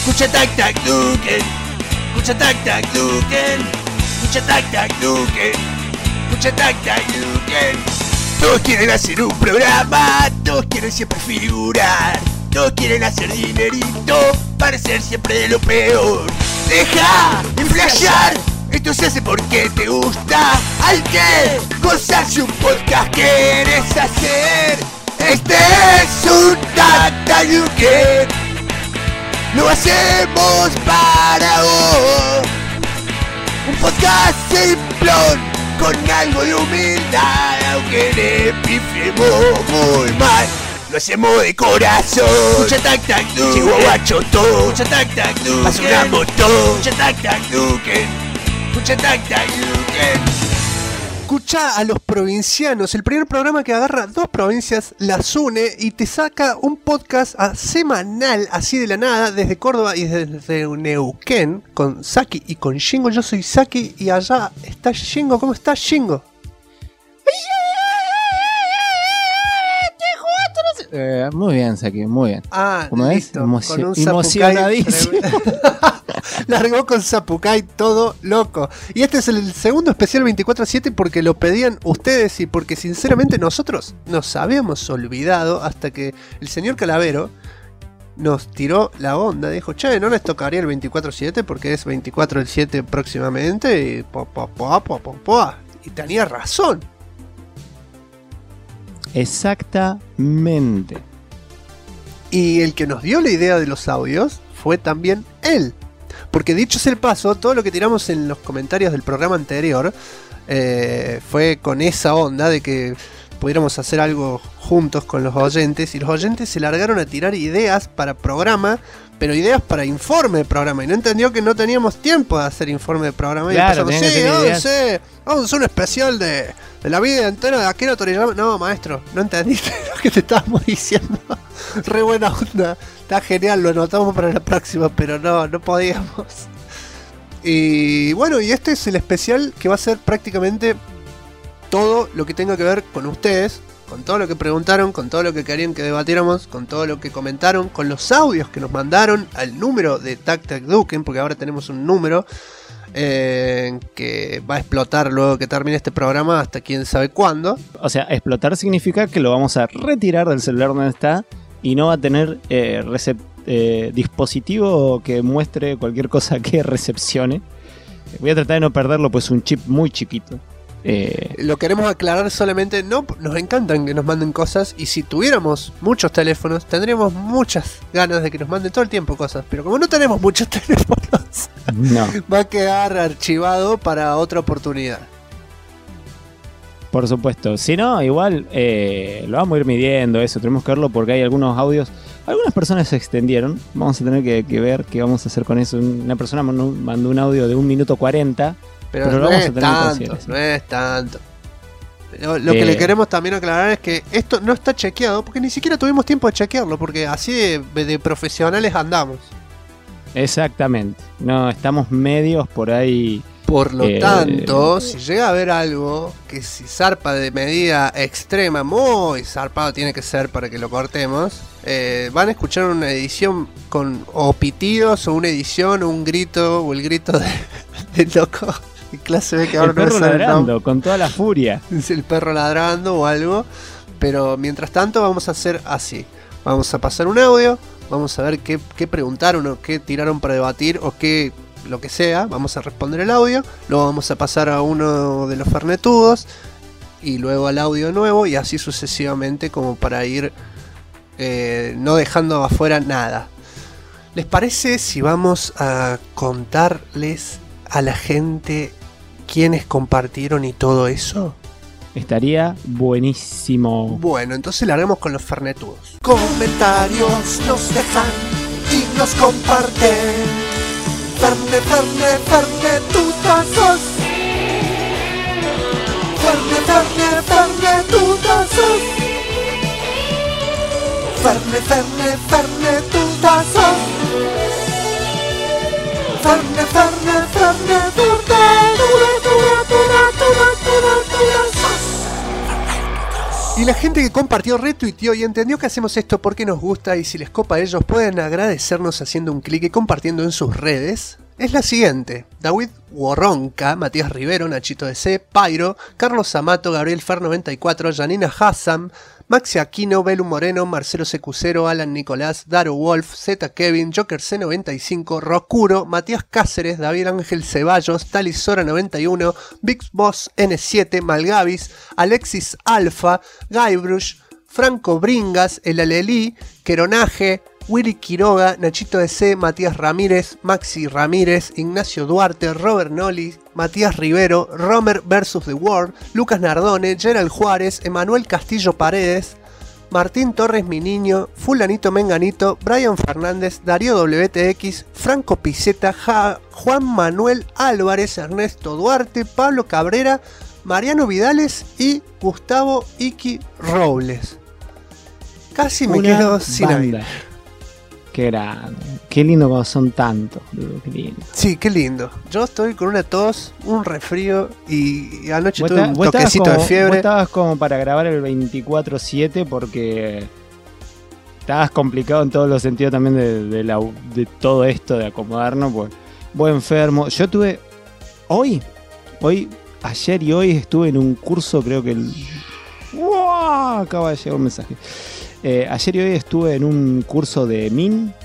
Escucha tac tac Duken. Escucha tac tac Duken. Escucha tac tac Duken. Escucha tac tac Duken. Todos quieren hacer un programa, todos quieren siempre figurar, todos quieren hacer dinerito, parecer siempre de lo peor. Deja de flashear, esto se hace porque te gusta. Hay que gozarse un podcast que quieres hacer. Este es un Tac Tac Duken. Lo hacemos para vos. Un podcast simplón con algo de humildad, aunque le pifiemos muy mal. Lo hacemos de corazón. Escucha tac tac Duken. Llegó guacho todo. Escucha tac tac Duken. Basuramos todo. Escucha tac tac Duken. Escucha tac tac Duken. Escucha a los provincianos, el primer programa que agarra dos provincias, las une y te saca un podcast semanal, así de la nada, desde Córdoba y desde Neuquén, con Saki y con Shingo. Yo soy Saki y allá está Shingo. ¿Cómo estás, Shingo? Muy bien, Saki, muy bien. ¿Cómo es? Con un Emocionadísimo. Largó con Zapucay todo loco. Y este es el segundo especial 24/7 porque lo pedían ustedes y porque sinceramente nosotros nos habíamos olvidado hasta que el señor Calavero nos tiró la onda. Dijo, che, no les tocaría el 24/7 porque es 24/7 próximamente. Y tenía razón. Exactamente. Y el que nos dio la idea de los audios fue también él. Porque dicho sea el paso, todo lo que tiramos en los comentarios del programa anterior fue con esa onda de que pudiéramos hacer algo juntos con los oyentes. Y los oyentes se largaron a tirar ideas para programa, pero ideas para informe de programa. Y no entendió que no teníamos tiempo de hacer informe de programa. Claro, y empezamos, vamos a hacer un especial de la vida entera de Akira Toriyama. No, maestro, no entendiste lo que te estábamos diciendo. Re buena onda, está genial, lo anotamos para la próxima, pero no podíamos. Y bueno, y este es el especial que va a ser prácticamente todo lo que tenga que ver con ustedes, con todo lo que preguntaron, con todo lo que querían que debatiéramos, con todo lo que comentaron, con los audios que nos mandaron al número de Tac Tac Duken, porque ahora tenemos un número que va a explotar luego que termine este programa hasta quién sabe cuándo. O sea, explotar significa que lo vamos a retirar del celular donde está y no va a tener dispositivo que muestre cualquier cosa que recepcione. Voy a tratar de no perderlo, pues es un chip muy chiquito. Lo queremos aclarar solamente, no, nos encantan que nos manden cosas y si tuviéramos muchos teléfonos tendríamos muchas ganas de que nos manden todo el tiempo cosas, pero como no tenemos muchos teléfonos, no. Va a quedar archivado para otra oportunidad. Por supuesto, si no, igual lo vamos a ir midiendo eso, tenemos que verlo porque hay algunos audios, algunas personas se extendieron, vamos a tener que ver qué vamos a hacer con eso. Una persona mandó un audio de 1 minuto 40. Pero no lo vamos es a tener tanto, no es tanto. Lo que le queremos también aclarar es que esto no está chequeado, porque ni siquiera tuvimos tiempo de chequearlo, porque así de profesionales andamos. Exactamente, no, estamos medios por ahí. Por lo tanto, si llega a haber algo que si zarpa de medida extrema, muy zarpado tiene que ser para que lo cortemos, van a escuchar una edición con o pitidos, o una edición, o un grito, o el grito de loco. Clase B que ahora el perro no ladrando, con toda la furia. Es el perro ladrando o algo. Pero mientras tanto vamos a hacer así. Vamos a pasar un audio. Vamos a ver qué preguntaron o qué tiraron para debatir o qué lo que sea. Vamos a responder el audio. Luego vamos a pasar a uno de los fernetudos. Y luego al audio nuevo. Y así sucesivamente como para ir no dejando afuera nada. ¿Les parece si vamos a contarles a la gente quiénes compartieron y todo eso? Estaría buenísimo. Bueno, entonces larguemos con los fernetudos. Comentarios nos dejan y nos comparten. Fernetudazos. Fernetudazos. Fernetudazos. Y la gente que compartió, retuiteó y entendió que hacemos esto porque nos gusta y si les copa a ellos pueden agradecernos haciendo un clic y compartiendo en sus redes, es la siguiente: David Worronca, Matías Rivero, Nachito DC, Pairo, Carlos Amato, Gabriel Fer94, Janina Hassan, Maxi Aquino, Belu Moreno, Marcelo Secucero, Alan Nicolás, Daru Wolf, Z Kevin, Joker C95, Rocuro, Matías Cáceres, David Ángel Ceballos, Talisora 91, Big Boss N7, Malgavis, Alexis Alfa, Guybrush, Franco Bringas, El Alelí, Queronaje, Willy Quiroga, Nachito DC, Matías Ramírez, Maxi Ramírez, Ignacio Duarte, Robert Noli, Matías Rivero, Romer vs. The World, Lucas Nardone, Gerald Juárez, Emanuel Castillo Paredes, Martín Torres Mi Niño, Fulanito Menganito, Brian Fernández, Darío WTX, Franco Piceta, Juan Manuel Álvarez, Ernesto Duarte, Pablo Cabrera, Mariano Vidales y Gustavo Iki Robles. Casi me quedo sin aire. Qué grande. Qué lindo cuando son tantos, boludo, qué lindo. Sí, qué lindo. Yo estoy con una tos, un resfrío y anoche tuve un toquecito de fiebre. Vos estabas como para grabar el 24/7 porque estabas complicado en todos los sentidos también de todo esto, de acomodarnos. Pues vos enfermo. Yo tuve ayer y hoy estuve en un curso, creo que ¡Wow! Acaba de llegar un mensaje. Ayer y hoy estuve en un curso de un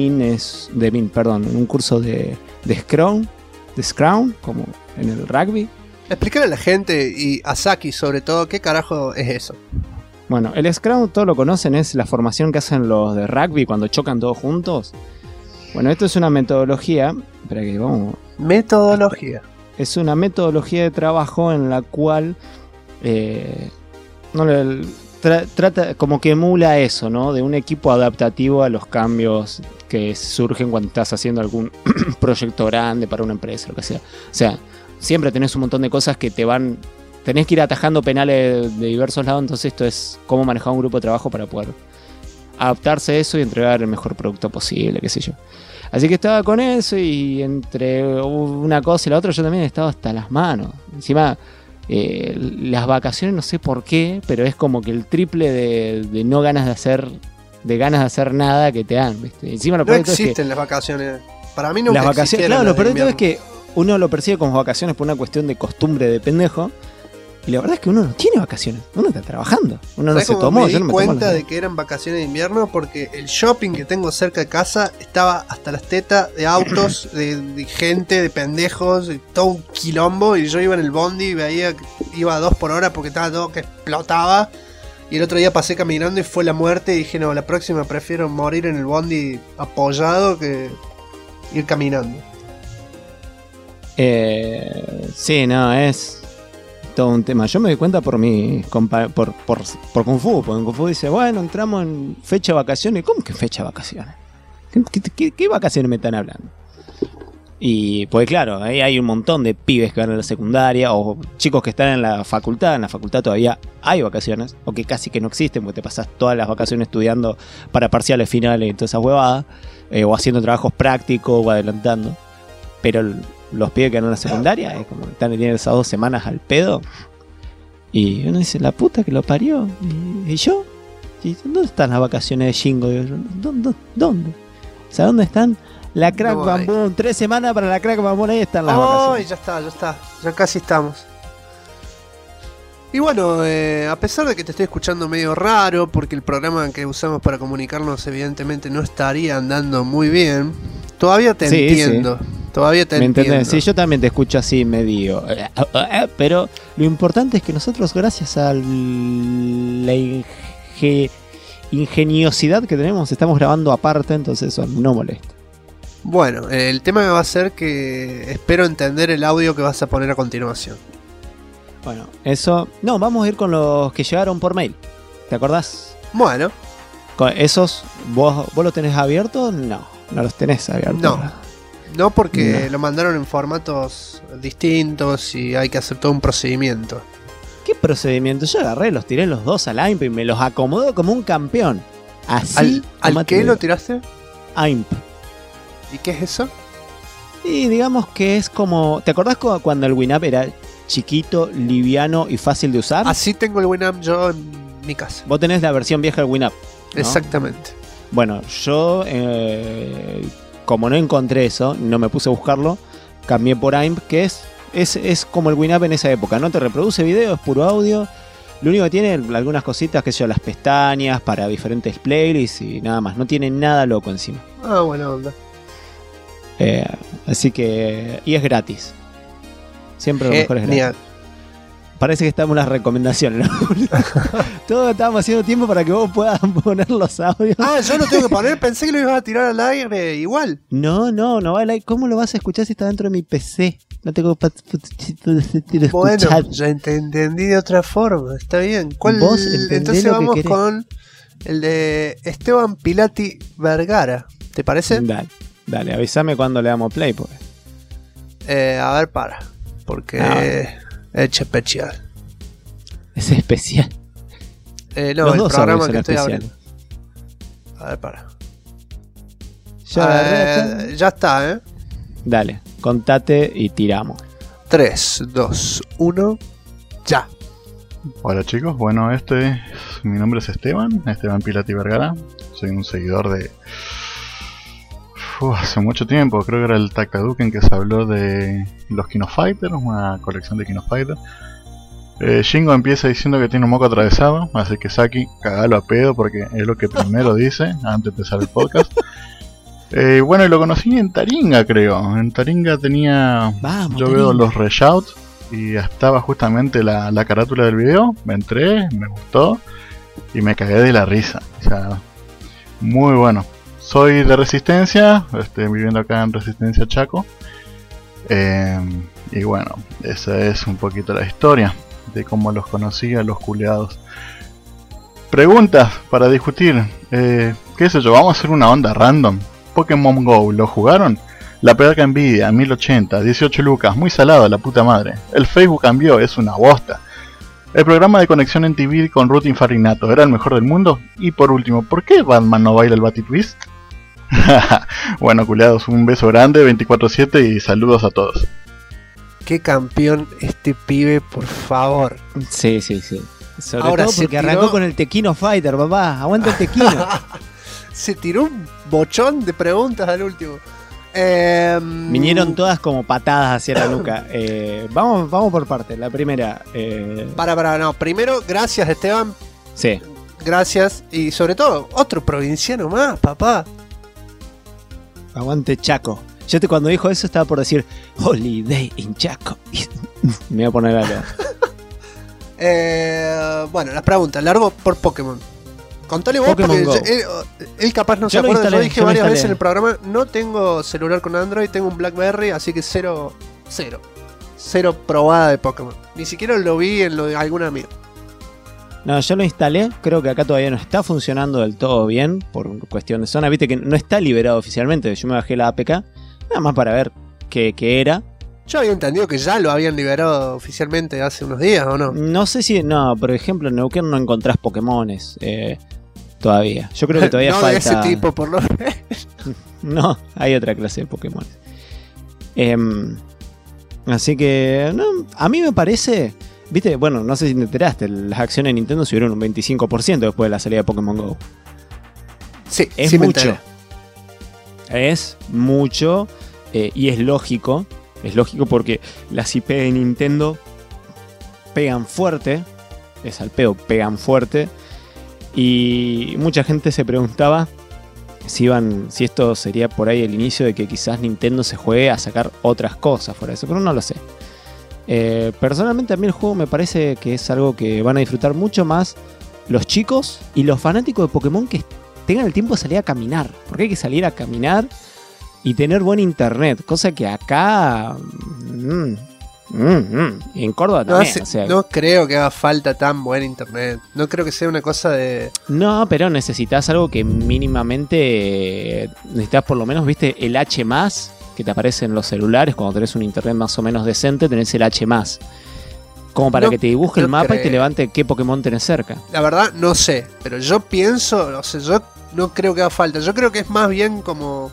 curso de Scrum, como en el rugby. Explicarle a la gente y a Saki sobre todo qué carajo es eso. Bueno, el Scrum todos lo conocen, es la formación que hacen los de rugby cuando chocan todos juntos. Bueno, esto es una metodología. Espera que vamos. Metodología. Es una metodología de trabajo en la cual trata como que emula eso, ¿no? De un equipo adaptativo a los cambios que surgen cuando estás haciendo algún proyecto grande para una empresa, lo que sea. O sea, siempre tenés un montón de cosas que tenés que ir atajando penales de diversos lados, entonces esto es cómo manejar un grupo de trabajo para poder adaptarse a eso y entregar el mejor producto posible, qué sé yo. Así que estaba con eso y entre una cosa y la otra yo también estaba hasta las manos. Encima las vacaciones no sé por qué, pero es como que el triple de no ganas de hacer nada que te dan, ¿viste? Encima lo no existen las vacaciones. Para mí nunca las vacaciones, claro, lo peor de todo es que uno lo percibe como vacaciones por una cuestión de costumbre de pendejo. Y la verdad es que uno no tiene vacaciones, uno está trabajando, uno no se tomó. Yo no me di cuenta de que eran vacaciones de invierno porque el shopping que tengo cerca de casa estaba hasta las tetas de autos, de gente, de pendejos, de todo un quilombo. Y yo iba en el bondi y veía que iba a 2 por hora porque estaba todo que explotaba. Y el otro día pasé caminando y fue la muerte y dije, no, la próxima prefiero morir en el bondi apoyado que ir caminando. Sí, no, es todo un tema. Yo me doy cuenta por Kung Fu, porque Kung Fu dice, bueno, entramos en fecha de vacaciones. ¿Cómo que fecha de vacaciones? ¿Qué vacaciones me están hablando? Y pues claro, ahí hay un montón de pibes que van a la secundaria o chicos que están en la facultad. En la facultad todavía hay vacaciones, o que casi que no existen, porque te pasas todas las vacaciones estudiando para parciales finales y todas esas huevadas, o haciendo trabajos prácticos o adelantando. Pero los pibes que van a la secundaria es como que tienen esas 2 semanas al pedo. Y uno dice, la puta que lo parió. ¿Y yo? ¿Y dónde están las vacaciones de Shingo? ¿Dónde? O sea, ¿dónde están? La Crack Bam Boom, 3 semanas para la Crack Bam Boom, ahí están las vacaciones. Ya está, ya casi estamos. Y bueno, a pesar de que te estoy escuchando medio raro, porque el programa que usamos para comunicarnos evidentemente no estaría andando muy bien, todavía te entiendo. Sí. Todavía te entiendo. Sí, yo también te escucho así medio. Pero lo importante es que nosotros, gracias a la ingeniosidad que tenemos, estamos grabando aparte, entonces eso no molesta. Bueno, el tema va a ser que espero entender el audio que vas a poner a continuación. Bueno, eso... No, vamos a ir con los que llegaron por mail. ¿Te acordás? Bueno. Con esos, ¿vos los tenés abiertos? No los tenés abiertos. No, porque lo mandaron en formatos distintos y hay que hacer todo un procedimiento. ¿Qué procedimiento? Yo agarré, los tiré los 2 al AIMP y me los acomodó como un campeón. Así. ¿Al qué lo tiraste? AIMP. ¿Y qué es eso? Y digamos que es como... ¿Te acordás cuando el Winamp era chiquito, liviano y fácil de usar? Así tengo el Winamp yo en mi casa. Vos tenés la versión vieja del Winamp, ¿no? Exactamente. Bueno, yo, como no encontré eso, no me puse a buscarlo, cambié por AIMP, que es como el Winamp en esa época. No te reproduce video, es puro audio. Lo único que tiene algunas cositas, que son las pestañas para diferentes playlists y nada más. No tiene nada loco encima. Ah, buena onda. Así que... Y es gratis. Siempre lo mejor es gratis. Genial. Parece que estamos en las recomendaciones, ¿no? Todos estábamos haciendo tiempo para que vos puedas poner los audios. Ah, yo lo tengo que poner. Pensé que lo ibas a tirar al aire igual. No va al aire. ¿Cómo lo vas a escuchar si está dentro de mi PC? No tengo Bueno, ya entendí de otra forma. Está bien. ¿Cuál? Vos entendés Entonces lo que vamos querés. con el de Esteban Pilati Vergara. ¿Te parece? Dale, avísame cuando le damos play, porque... A ver, para. Porque es especial. Es especial. No, Los el dos programa son que estoy especiales. abriendo. A ver, para. Ya, Ya está, ¿eh? Dale, contate y tiramos. 3, 2, 1, ya. Hola chicos, bueno, mi nombre es Esteban Pilati Vergara. Soy un seguidor de... hace mucho tiempo, creo que era el Takaduken que se habló de los Kino Fighters, una colección de Kino Fighters. Shingo empieza diciendo que tiene un moco atravesado, así que Saki, cagalo a pedo porque es lo que primero dice antes de empezar el podcast. Bueno, y lo conocí en Taringa, creo. En Taringa tenía... Vamos, yo Taringa. veo los reshouts y estaba justamente la carátula del video. Me entré, me gustó y me cagué de la risa. O sea, muy bueno. Soy de Resistencia, viviendo acá en Resistencia Chaco. Y bueno, esa es un poquito la historia de cómo los conocí a los culeados. Preguntas para discutir. ¿Qué sé yo? Vamos a hacer una onda random. Pokémon GO, ¿lo jugaron? La placa Nvidia, 1080, 18 lucas, muy salado la puta madre. El Facebook cambió, es una bosta. El programa de conexión en TV con routing Farinato era el mejor del mundo. Y por último, ¿por qué Batman no baila el Batitwist? Bueno, culiados, un beso grande, 24/7 y saludos a todos. Qué campeón este pibe, por favor. Sí. Sobre Ahora todo se porque tiró- arrancó con el Tequino Fighter, papá. Aguanta el Tequino. Se tiró un bochón de preguntas al último. Vinieron todas como patadas hacia la nuca. Vamos por partes. La primera. No. Primero, gracias Esteban. Sí. Gracias. Y sobre todo, otro provinciano más, papá. Aguante Chaco. Yo cuando dijo eso estaba por decir Holiday in Chaco. Me voy a poner algo. Bueno, las preguntas. Largo por Pokémon. Contale vos, Pokémon porque Go. él capaz no se Yo lo acuerda. Yo instalé, dije yo lo varias instalé. veces en el programa, no tengo celular con Android, tengo un BlackBerry, así que cero probada de Pokémon. Ni siquiera lo vi en lo de algún amigo. No, yo lo instalé. Creo que acá todavía no está funcionando del todo bien. Por cuestión de zona. Viste que no está liberado oficialmente. Yo me bajé la APK. Nada más para ver qué era. Yo había entendido que ya lo habían liberado oficialmente hace unos días, ¿o no? No sé si... No, por ejemplo, en Neuquén no encontrás Pokémones. Todavía. Yo creo que todavía no falta... de ese tipo, por lo menos. No, hay otra clase de Pokémon. Así que... No, a mí me parece... Viste, bueno, no sé si te enteraste. Las acciones de Nintendo subieron un 25% después de la salida de Pokémon GO. Sí, Es sí me mucho. enteré. Es mucho. Y es lógico. Es lógico porque las IP de Nintendo pegan fuerte. Es al pedo, pegan fuerte. Y mucha gente se preguntaba si esto sería por ahí el inicio de que quizás Nintendo se juegue a sacar otras cosas fuera de eso, pero no lo sé. Personalmente a mí el juego me parece que es algo que van a disfrutar mucho más los chicos y los fanáticos de Pokémon que tengan el tiempo de salir a caminar, porque hay que salir a caminar y tener buen internet, cosa que acá y en Córdoba No, también, o sea, no creo que haga falta tan buen internet. No creo que sea una cosa de... no, pero necesitas algo que mínimamente necesitas por lo menos, viste, el H+, que te aparece en los celulares cuando tenés un internet más o menos decente, tenés el H+. Como para No, que te dibuje no el mapa y te creo. levante qué Pokémon tenés cerca. La verdad, no sé. Pero yo pienso... O sea, yo no creo que haga falta. Yo creo que es más bien como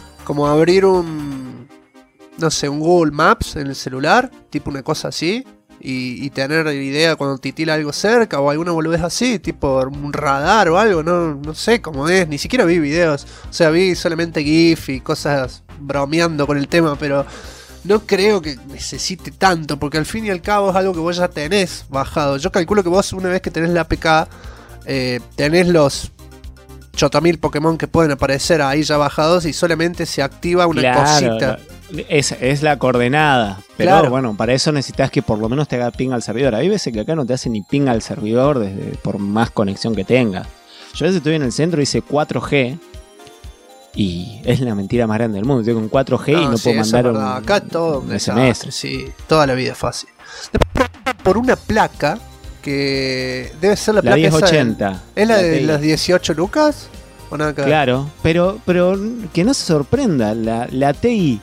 abrir un... No sé, un Google Maps en el celular. Tipo una cosa así. y tener idea cuando titila algo cerca o alguna boludez así, tipo un radar o algo, no sé cómo es, ni siquiera vi videos, o sea, vi solamente GIF y cosas bromeando con el tema, pero no creo que necesite tanto, porque al fin y al cabo es algo que vos ya tenés bajado. Yo calculo que vos una vez que tenés la APK, tenés los 8000 Pokémon que pueden aparecer ahí ya bajados y solamente se activa una cosita. Es la coordenada. Pero Claro. bueno, para eso necesitas que por lo menos te haga ping al servidor. Hay veces que acá no te hace ni ping al servidor por más conexión que tengas. Yo a veces estoy en el centro y hice 4G y es la mentira más grande del mundo. Estoy con 4G y no sí, puedo eso mandar es verdad. Acá todo un desastre, SMS. sí, toda la vida es fácil. Después, por una placa que debe ser la La placa esa 1080. ¿es la de TI. las 18 lucas? ¿O nada que ver? Claro, pero que no se sorprenda, la TI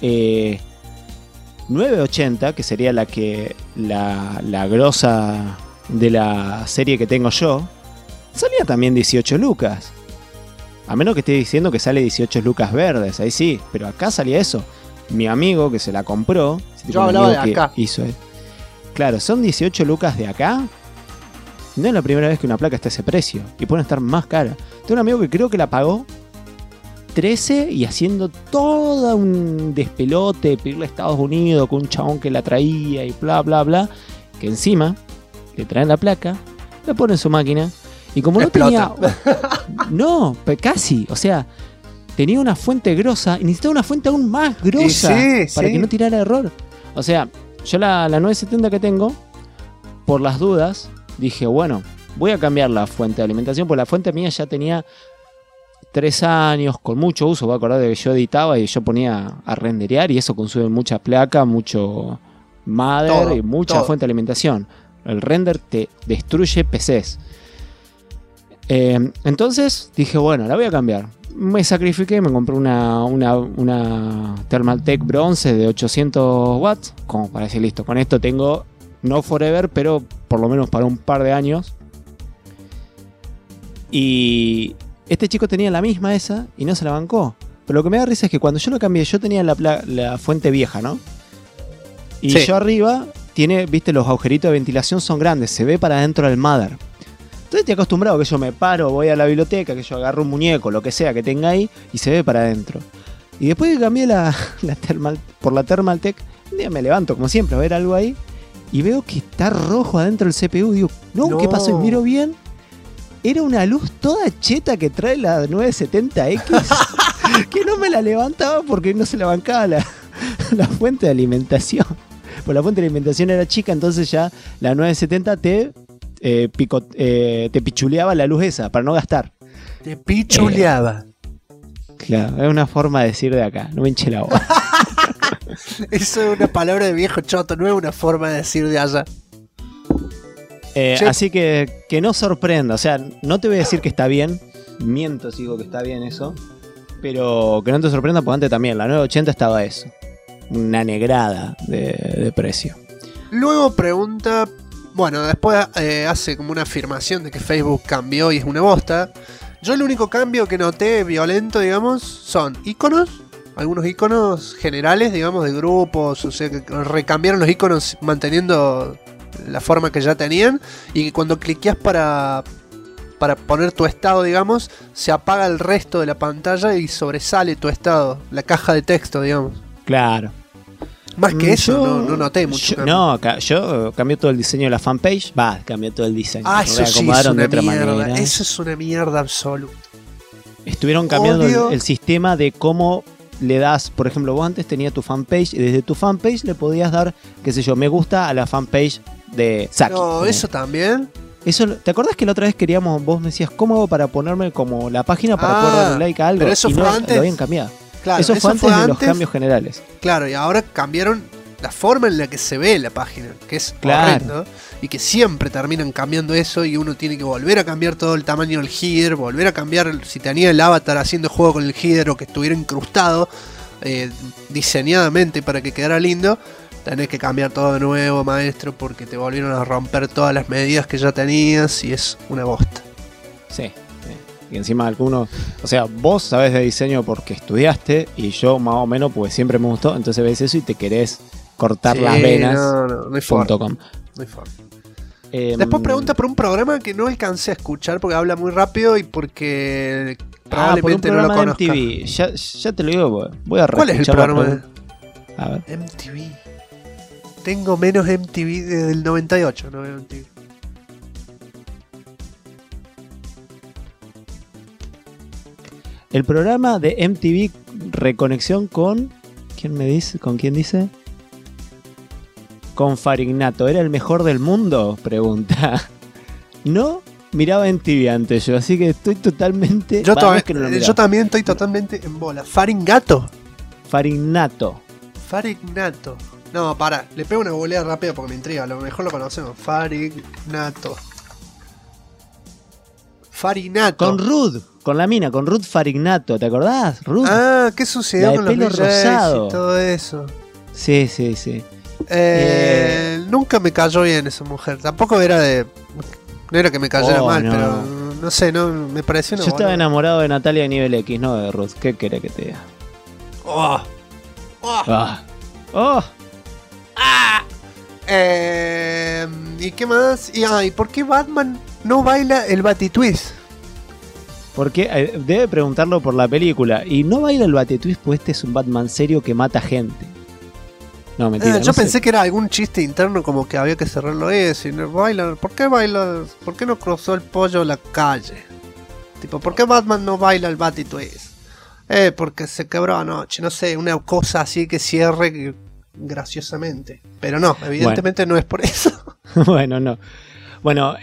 980, que sería la grosa de la serie que tengo yo, salía también 18 lucas. A menos que esté diciendo que sale 18 lucas verdes, ahí sí, pero acá salía eso. Mi amigo que se la compró, Yo un hablaba amigo de que acá. hizo él. Claro, son 18 lucas de acá. No es la primera vez que una placa está a ese precio. Y pueden estar más cara. Tengo un amigo que creo que la pagó 13 y haciendo todo un despelote, pedirle a Estados Unidos con un chabón que la traía y bla bla bla. Que encima le traen la placa, la pone en su máquina. Y como no Explota. tenía. No, casi. O sea, tenía una fuente grosa y necesitaba una fuente aún más grosa Y sí, para sí. que no tirara error. O sea, yo la 970 que tengo, por las dudas, dije, bueno, voy a cambiar la fuente de alimentación, porque la fuente mía ya tenía 3 años con mucho uso. Voy a acordar de que yo editaba y yo ponía a renderear y eso consume mucha placa, mucho mother Todo, y mucha todo. fuente de alimentación. El render te destruye PCs. Entonces dije, bueno, la voy a cambiar. Me sacrifiqué, me compré una Thermaltake bronce de 800 watts, como para decir, listo, con esto tengo, no forever, pero por lo menos para un par de años. Y este chico tenía la misma esa y no se la bancó. Pero lo que me da risa es que cuando yo lo cambié, yo tenía la fuente vieja, ¿no? Y Sí. yo arriba tiene, viste, los agujeritos de ventilación son grandes, se ve para adentro del mother. Entonces estoy acostumbrado que yo me paro, voy a la biblioteca, que yo agarro un muñeco, lo que sea que tenga ahí, y se ve para adentro. Y después que cambié por la Thermaltake, un día me levanto, como siempre, a ver algo ahí, y veo que está rojo adentro del CPU. Digo, no, ¿qué pasó? Y miro bien, era una luz toda cheta que trae la 970X, que no me la levantaba porque no se la bancaba la fuente de alimentación. Pues la fuente de alimentación era chica, entonces ya la 970 te pichuleaba la luz esa para no gastar. Te pichuleaba. Claro, es una forma de decir de acá, no me hinche la boca. Eso es una palabra de viejo choto, no es una forma de decir de allá. Sí. Así que no sorprenda, o sea, no te voy a decir que está bien, miento si digo que está bien eso, pero que no te sorprenda porque antes también, la 980 estaba eso, una negrada de precio. Luego pregunta, bueno, después hace como una afirmación de que Facebook cambió y es una bosta. Yo el único cambio que noté violento, digamos, son iconos, algunos iconos generales, digamos, de grupos, o sea, que recambiaron los iconos manteniendo la forma que ya tenían, y que cuando cliqueas para poner tu estado, digamos, se apaga el resto de la pantalla y sobresale tu estado, la caja de texto, digamos. Claro. Más que eso, Yo- no noté mucho cambio. No, yo cambié todo el diseño de la fanpage, cambié todo el diseño. Ah, eso sí es reacomodaron de una otra mierda. manera. Eso es una mierda absoluta. Estuvieron cambiando Odio. el sistema de cómo le das, por ejemplo, vos antes tenías tu fanpage y desde tu fanpage le podías dar, qué sé yo, me gusta a la fanpage de Saki. No, eso también. Eso, ¿te acordás que la otra vez queríamos, vos me decías, ¿cómo hago para ponerme como la página para poder darle like a algo? pero eso y fue no, antes. lo habían cambiado. Claro, eso fue antes de los cambios generales. Claro, y ahora cambiaron la forma en la que se ve la página, que es Claro. horrendo, y que siempre terminan cambiando eso y uno tiene que volver a cambiar todo el tamaño del header, volver a cambiar si tenía el avatar haciendo juego con el header o que estuviera incrustado diseñadamente para que quedara lindo. Tenés que cambiar todo de nuevo, maestro, porque te volvieron a romper todas las medidas que ya tenías y es una bosta. Sí. Y encima algunos, o sea, vos sabés de diseño porque estudiaste y yo más o menos pues siempre me gustó, entonces ves eso y te querés cortar Sí, las venas. no hay forma. .com. No hay forma. Después pregunta por un programa que no alcancé a escuchar porque habla muy rápido y porque probablemente por un no lo programa de conozca. MTV. Ya te lo digo, voy a ¿Cuál es el reescuchar la programa? pregunta. A ver. MTV. Tengo menos MTV desde el 98, no veo MTV. El programa de MTV Reconexión con... ¿Quién me dice? ¿Con quién dice? Con Farignato. ¿Era el mejor del mundo? Pregunta. No miraba MTV antes yo, así que estoy totalmente... Yo, no es que no lo miraba. yo también estoy totalmente en bola. Faringato. Farignato. Farignato. No, para, le pego una boleada rápida porque me intriga. A lo mejor lo conocemos. Farignato. Farinato. Con Ruth, con la mina, con Ruth Farignato, ¿te acordás? Ruth. Ah, ¿qué sucedió La de con los pelo DJs rosado. y todo eso? Sí. Nunca me cayó bien esa mujer. Tampoco era de... No era que me cayera mal, no. pero no sé, no me pareció una Yo estaba boluda. enamorado de Natalia de nivel X, no de Ruth. ¿Qué querés que te diga? Oh. Oh. Ah. Oh. ¿Y qué más? ¿Y por qué Batman no baila el Batitwist? Porque debe preguntarlo por la película. Y no baila el Batitwist, pues este es un Batman serio que mata gente. No, mentira. Yo no pensé sé. que era algún chiste interno como que había que cerrarlo eso. Y no baila. ¿Por qué baila? ¿Por qué no cruzó el pollo la calle? Tipo, ¿por qué Batman no baila el Batitwist? Porque se quebró anoche. No sé, una cosa así que cierre graciosamente. Pero no, evidentemente no es por eso. Bueno, no. Bueno,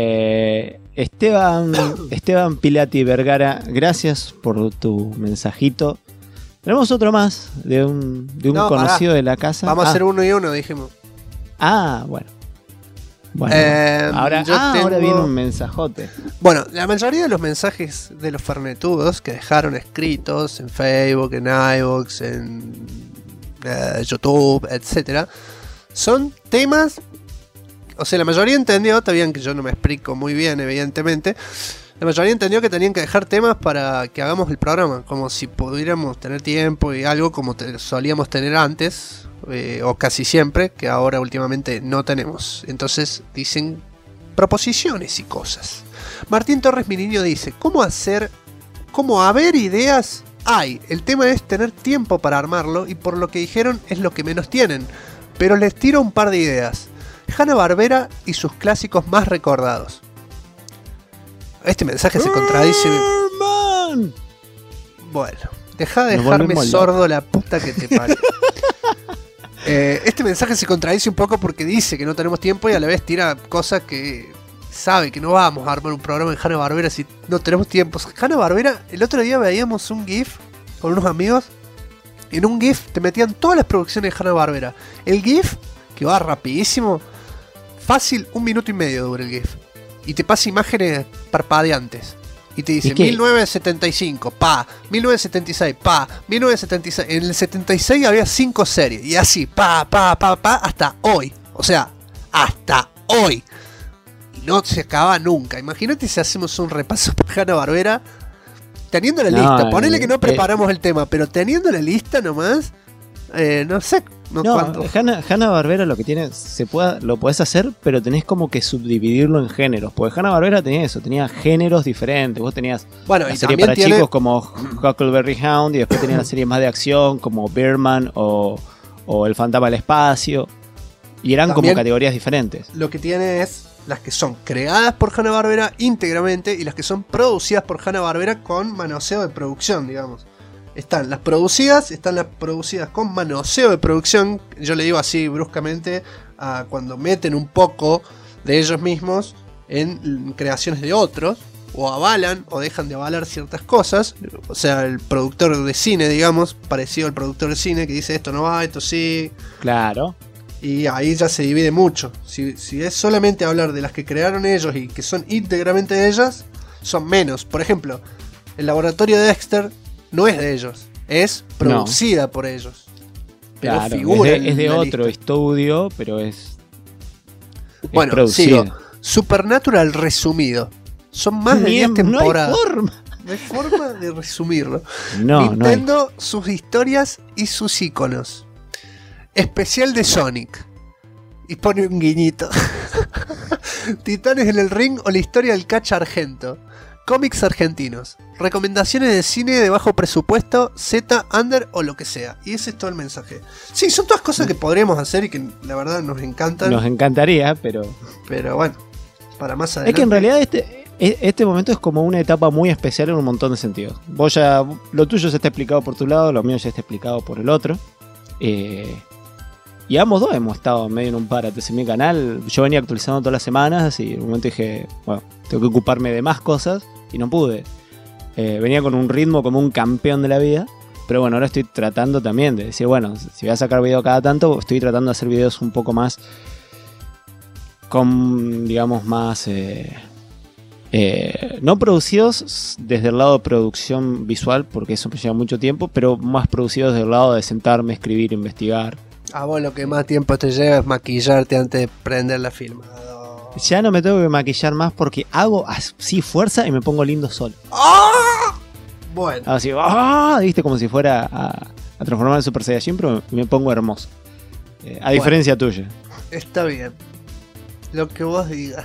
Esteban Pilati Vergara, gracias por tu mensajito. Tenemos otro más de un No, conocido pará. de la casa. Vamos a hacer uno y uno, dijimos. Bueno. Bueno, ahora yo viene tengo- un mensajote. Bueno, la mayoría de los mensajes de los fernetudos que dejaron escritos en Facebook, en iVoox, en YouTube, etcétera, son temas. O sea, la mayoría entendió, está bien que yo no me explico muy bien, evidentemente. La mayoría entendió que tenían que dejar temas para que hagamos el programa, como si pudiéramos tener tiempo y algo como solíamos tener antes, o casi siempre, que ahora últimamente no tenemos. Entonces dicen proposiciones y cosas. Martín Torres, mi niño, dice, ¿cómo haber ideas? Hay, el tema es tener tiempo para armarlo y por lo que dijeron es lo que menos tienen. Pero les tiro un par de ideas. Hanna-Barbera y sus clásicos más recordados. Este mensaje se contradice. Birdman. Bueno, deja de Nos dejarme volvemos sordo la puta que te parió. Este mensaje se contradice un poco porque dice que no tenemos tiempo y a la vez tira cosas que sabe que no vamos a armar un programa en Hanna-Barbera si no tenemos tiempo. Hanna-Barbera, el otro día veíamos un GIF con unos amigos y en un GIF te metían todas las producciones de Hanna-Barbera. El GIF, que va rapidísimo, fácil 1 minuto y medio dura el GIF. Y te pasa imágenes parpadeantes. Y te dice ¿Y qué? 1975, pa, 1976, pa, 1976. En el 76 había 5 series. Y así, pa, hasta hoy. O sea, hasta hoy. Y no se acaba nunca. Imagínate si hacemos un repaso por Hanna-Barbera. Teniendo la lista, ponele que no preparamos el tema, pero teniendo la lista nomás, no sé cuánto. Hanna-Barbera lo que tiene, lo podés hacer, pero tenés como que subdividirlo en géneros. Porque Hanna-Barbera tenía eso, tenía géneros diferentes. Vos tenías Bueno, la y serie también para tiene- chicos como Huckleberry Hound, y después tenías la serie más de acción como Birdman o El Fantasma del Espacio. Y eran También- como categorías diferentes. Lo que tiene es las que son creadas por Hanna-Barbera íntegramente y las que son producidas por Hanna-Barbera con manoseo de producción, digamos. Están las producidas con manoseo de producción. Yo le digo así bruscamente a cuando meten un poco de ellos mismos en creaciones de otros, o avalan o dejan de avalar ciertas cosas. O sea, el productor de cine, digamos, parecido al productor de cine que dice esto no va, esto sí. Claro. Y ahí ya se divide mucho. Si es solamente hablar de las que crearon ellos y que son íntegramente de ellas, son menos. Por ejemplo, el laboratorio de Dexter no es de ellos, es producida por ellos. Pero Claro, figura es de en la otro lista. estudio, pero es Bueno, producida. sigo. Supernatural resumido. Son más de 10 No hay temporadas. forma. No hay forma de resumirlo. No hay. Nintendo, sus historias y sus iconos. Especial de Sonic. Y pone un guiñito. Titanes en el ring o la historia del Cacha Argento. Cómics argentinos. Recomendaciones de cine de bajo presupuesto, Z, under o lo que sea. Y ese es todo el mensaje. Sí, son todas cosas que podríamos hacer y que la verdad nos encantan. Nos encantaría, pero bueno, para más adelante. es que en realidad este momento es como una etapa muy especial en un montón de sentidos. Vos ya, lo tuyo ya está explicado por tu lado, lo mío ya está explicado por el otro. Y ambos dos hemos estado medio en un parate en mi canal. Yo venía actualizando todas las semanas y en un momento dije, bueno, tengo que ocuparme de más cosas y no pude. Venía con un ritmo como un campeón de la vida. Pero bueno, ahora estoy tratando también de decir, bueno, si voy a sacar video cada tanto, estoy tratando de hacer videos un poco más con, digamos, más... no producidos desde el lado de producción visual, porque eso me lleva mucho tiempo, pero más producidos desde el lado de sentarme, escribir, investigar. A vos lo que más tiempo te lleva es maquillarte antes de prender la filmadora. Ya no me tengo que maquillar más porque hago así fuerza y me pongo lindo solo. ¡Ah! Bueno. Así, viste, como si fuera a transformar en Super Saiyajin, pero me pongo hermoso. A diferencia tuya. Está bien. Lo que vos digas.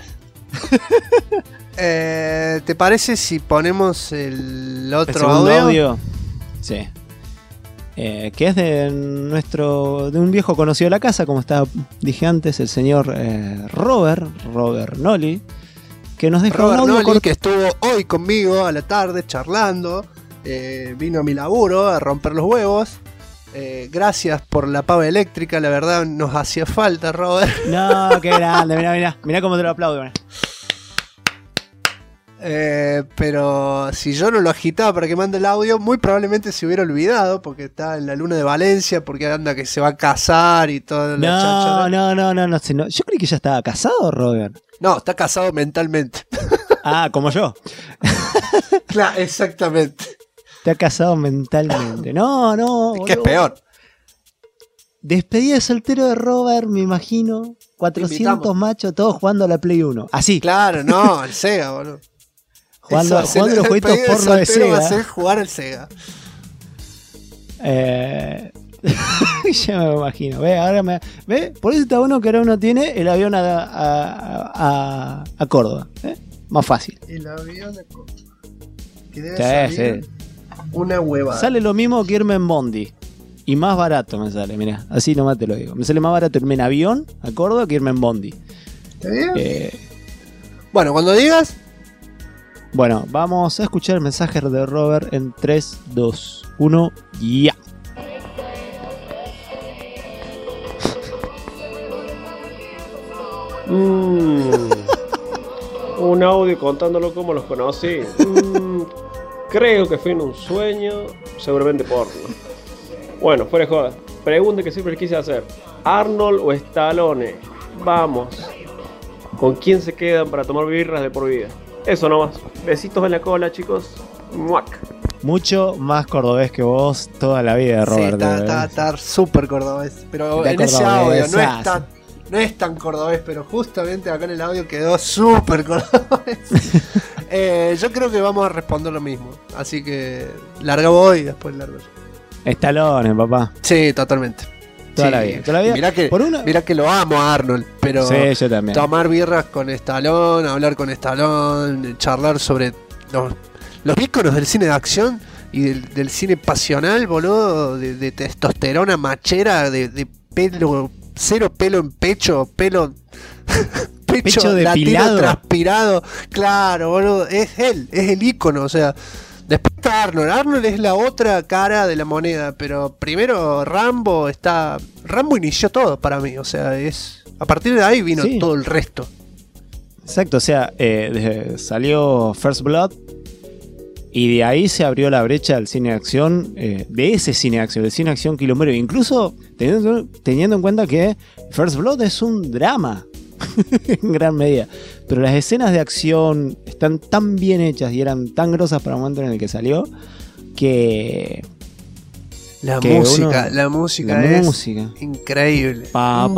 ¿Te parece si ponemos el otro audio? Sí. Que es de un viejo conocido de la casa, como dije antes, el señor Robert Noli, que nos deja Robert un audio Noli, que estuvo hoy conmigo a la tarde charlando, vino a mi laburo a romper los huevos. Gracias por la pava eléctrica, la verdad nos hacía falta, Robert. No, qué grande, mirá cómo te lo aplaudo. Mirá. Pero si yo no lo agitaba para que mande el audio, muy probablemente se hubiera olvidado, porque está en la luna de Valencia, porque anda que se va a casar y toda la cháchara. No. Yo creí que ya estaba casado, Robert. No, está casado mentalmente. Ah, como yo. Claro, exactamente. Está casado mentalmente. No. ¿Qué es peor? Despedida de soltero de Robert, me imagino. 400 machos, todos jugando a la Play 1. Así. Claro, no, al Sega, boludo. Jugando los jueguitos porno de Sega. Va a ser jugar al Sega. Ya me imagino. Ve, por eso está bueno que ahora uno tiene el avión a Córdoba. Más fácil. El avión a Córdoba. Que debe salir una huevada. Sale lo mismo que irme en Bondi. Y más barato me sale, mirá. Así nomás te lo digo. Me sale más barato irme en avión a Córdoba que irme en Bondi. ¿Está bien? Bueno, cuando digas. Bueno, vamos a escuchar el mensaje de Robert en 3, 2, 1, ya. Un audio contándolo cómo los conocí. Creo que fue en un sueño, seguramente porno. Bueno, fuera de joda. Pregunta que siempre quise hacer: ¿Arnold o Stallone? Vamos. ¿Con quién se quedan para tomar birras de por vida? Eso nomás. Besitos en la cola, chicos. ¡Muac! Mucho más cordobés que vos toda la vida, Robert. Sí, está súper cordobés. Pero en ese audio no es tan cordobés, pero justamente acá en el audio quedó súper cordobés. Yo creo que vamos a responder lo mismo. Así que larga vos y después largo yo. Stallone, papá. Sí, totalmente. Toda la vida. Mirá que lo amo a Arnold, pero sí, yo también. Tomar birras con Stallone, hablar con Stallone, charlar sobre los íconos del cine de acción y del cine pasional, boludo, de testosterona machera, de pelo, cero pelo en pecho pecho depilado, transpirado, claro, boludo, es el ícono, o sea. Después está Arnold es la otra cara de la moneda, pero primero Rambo inició todo para mí, o sea, a partir de ahí vino todo el resto. Exacto, o sea, salió First Blood y de ahí se abrió la brecha del cine de acción, de ese cine de acción, del cine de acción quilombero, incluso teniendo en cuenta que First Blood es un drama. En gran medida, pero las escenas de acción están tan bien hechas y eran tan grosas para el momento en el que salió que la música es increíble.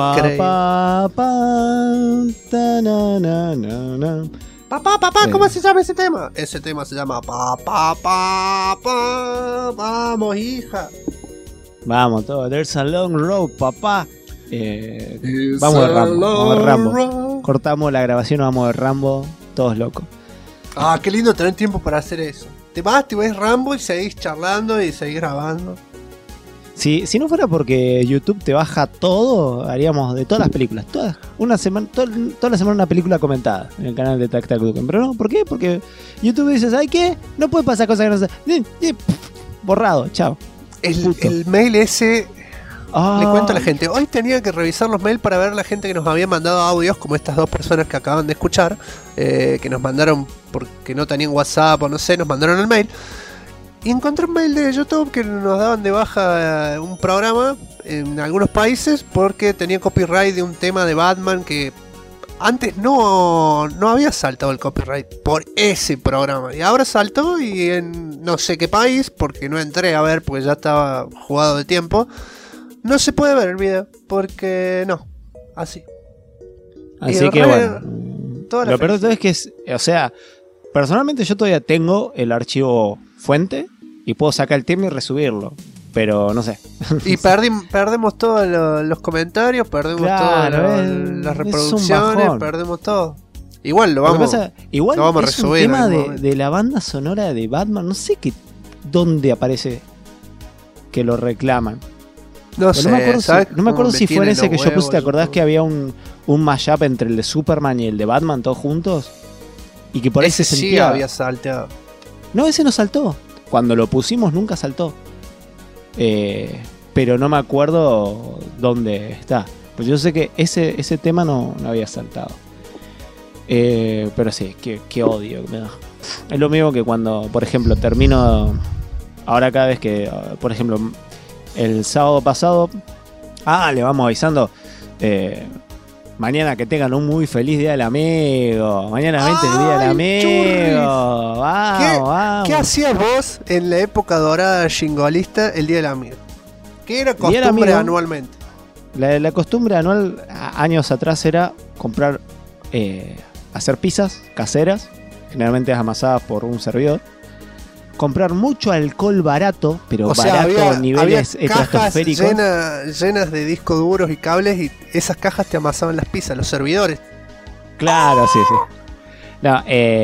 Papá, ¿cómo se llama ese tema? Ese tema se llama vamos, hija. Vamos, todo. There's a long road, papá. Vamos de Rambo. Vamos de Rambo. Cortamos la grabación, vamos de Rambo. Todos locos. Ah, qué lindo tener tiempo para hacer eso. Te vas, te ves Rambo y seguís charlando y seguís grabando. Si no fuera porque YouTube te baja todo, haríamos de todas las películas. Toda la semana una película comentada en el canal de Tac Tac Duken. Pero no, ¿por qué? Porque YouTube dice, ¿sabes qué? No puede pasar cosas que no se... Borrado, chao. El mail ese... Ah, Le cuento a la gente, hoy tenía que revisar los mails para ver la gente que nos había mandado audios, como estas dos personas que acaban de escuchar, que nos mandaron porque no tenían WhatsApp o no sé, nos mandaron el mail. Y encontré un mail de YouTube que nos daban de baja un programa en algunos países porque tenía copyright de un tema de Batman que antes no había saltado el copyright por ese programa. Y ahora saltó y en no sé qué país, porque no entré a ver porque ya estaba jugado de tiempo, no se puede ver el video porque no, así. Así que bueno, lo peor de todo es que o sea, personalmente yo todavía tengo el archivo fuente y puedo sacar el tema y resubirlo, pero no sé. Y perdemos todos los comentarios, perdemos todas las reproducciones, perdemos todo. Igual lo vamos a resubir. El tema de la banda sonora de Batman, no sé dónde aparece que lo reclaman. No sé, no me acuerdo si fue en ese que yo puse, ¿te acordás que había un mashup entre el de Superman y el de Batman todos juntos? Y que por ahí se sentía... sí había saltado. No, ese no saltó. Cuando lo pusimos nunca saltó. Pero no me acuerdo dónde está. Pues yo sé que ese tema no había saltado. Pero sí, qué odio que me da. Es lo mismo que cuando, por ejemplo, termino... Ahora cada vez que, por ejemplo... El sábado pasado, le vamos avisando, mañana que tengan un muy feliz día del amigo. Mañana 20 el día del amigo. Vamos. ¿Qué hacías vos en la época dorada shingolista el día del amigo? ¿Qué era costumbre anualmente? La costumbre anual años atrás era comprar, hacer pizzas caseras, generalmente amasadas por un servidor. Comprar mucho alcohol barato, pero barato a niveles estratosféricos. Llenas de discos duros y cables, y esas cajas te amasaban las pizzas, los servidores. Claro, sí. No,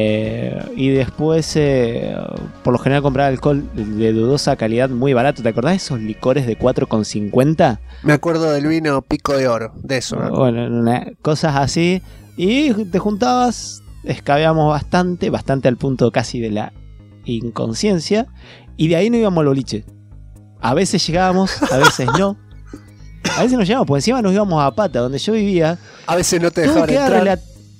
y después, por lo general, compraba alcohol de dudosa calidad muy barato. ¿Te acordás de esos licores de 4,50? Me acuerdo del vino Pico de Oro, de eso. Bueno, cosas así. Y te juntabas, escabeamos bastante al punto casi de la inconsciencia, y de ahí no íbamos al boliche. A veces llegábamos, a veces no. A veces nos llevábamos, por encima nos íbamos a Pata, donde yo vivía. A veces no te dejaban entrar.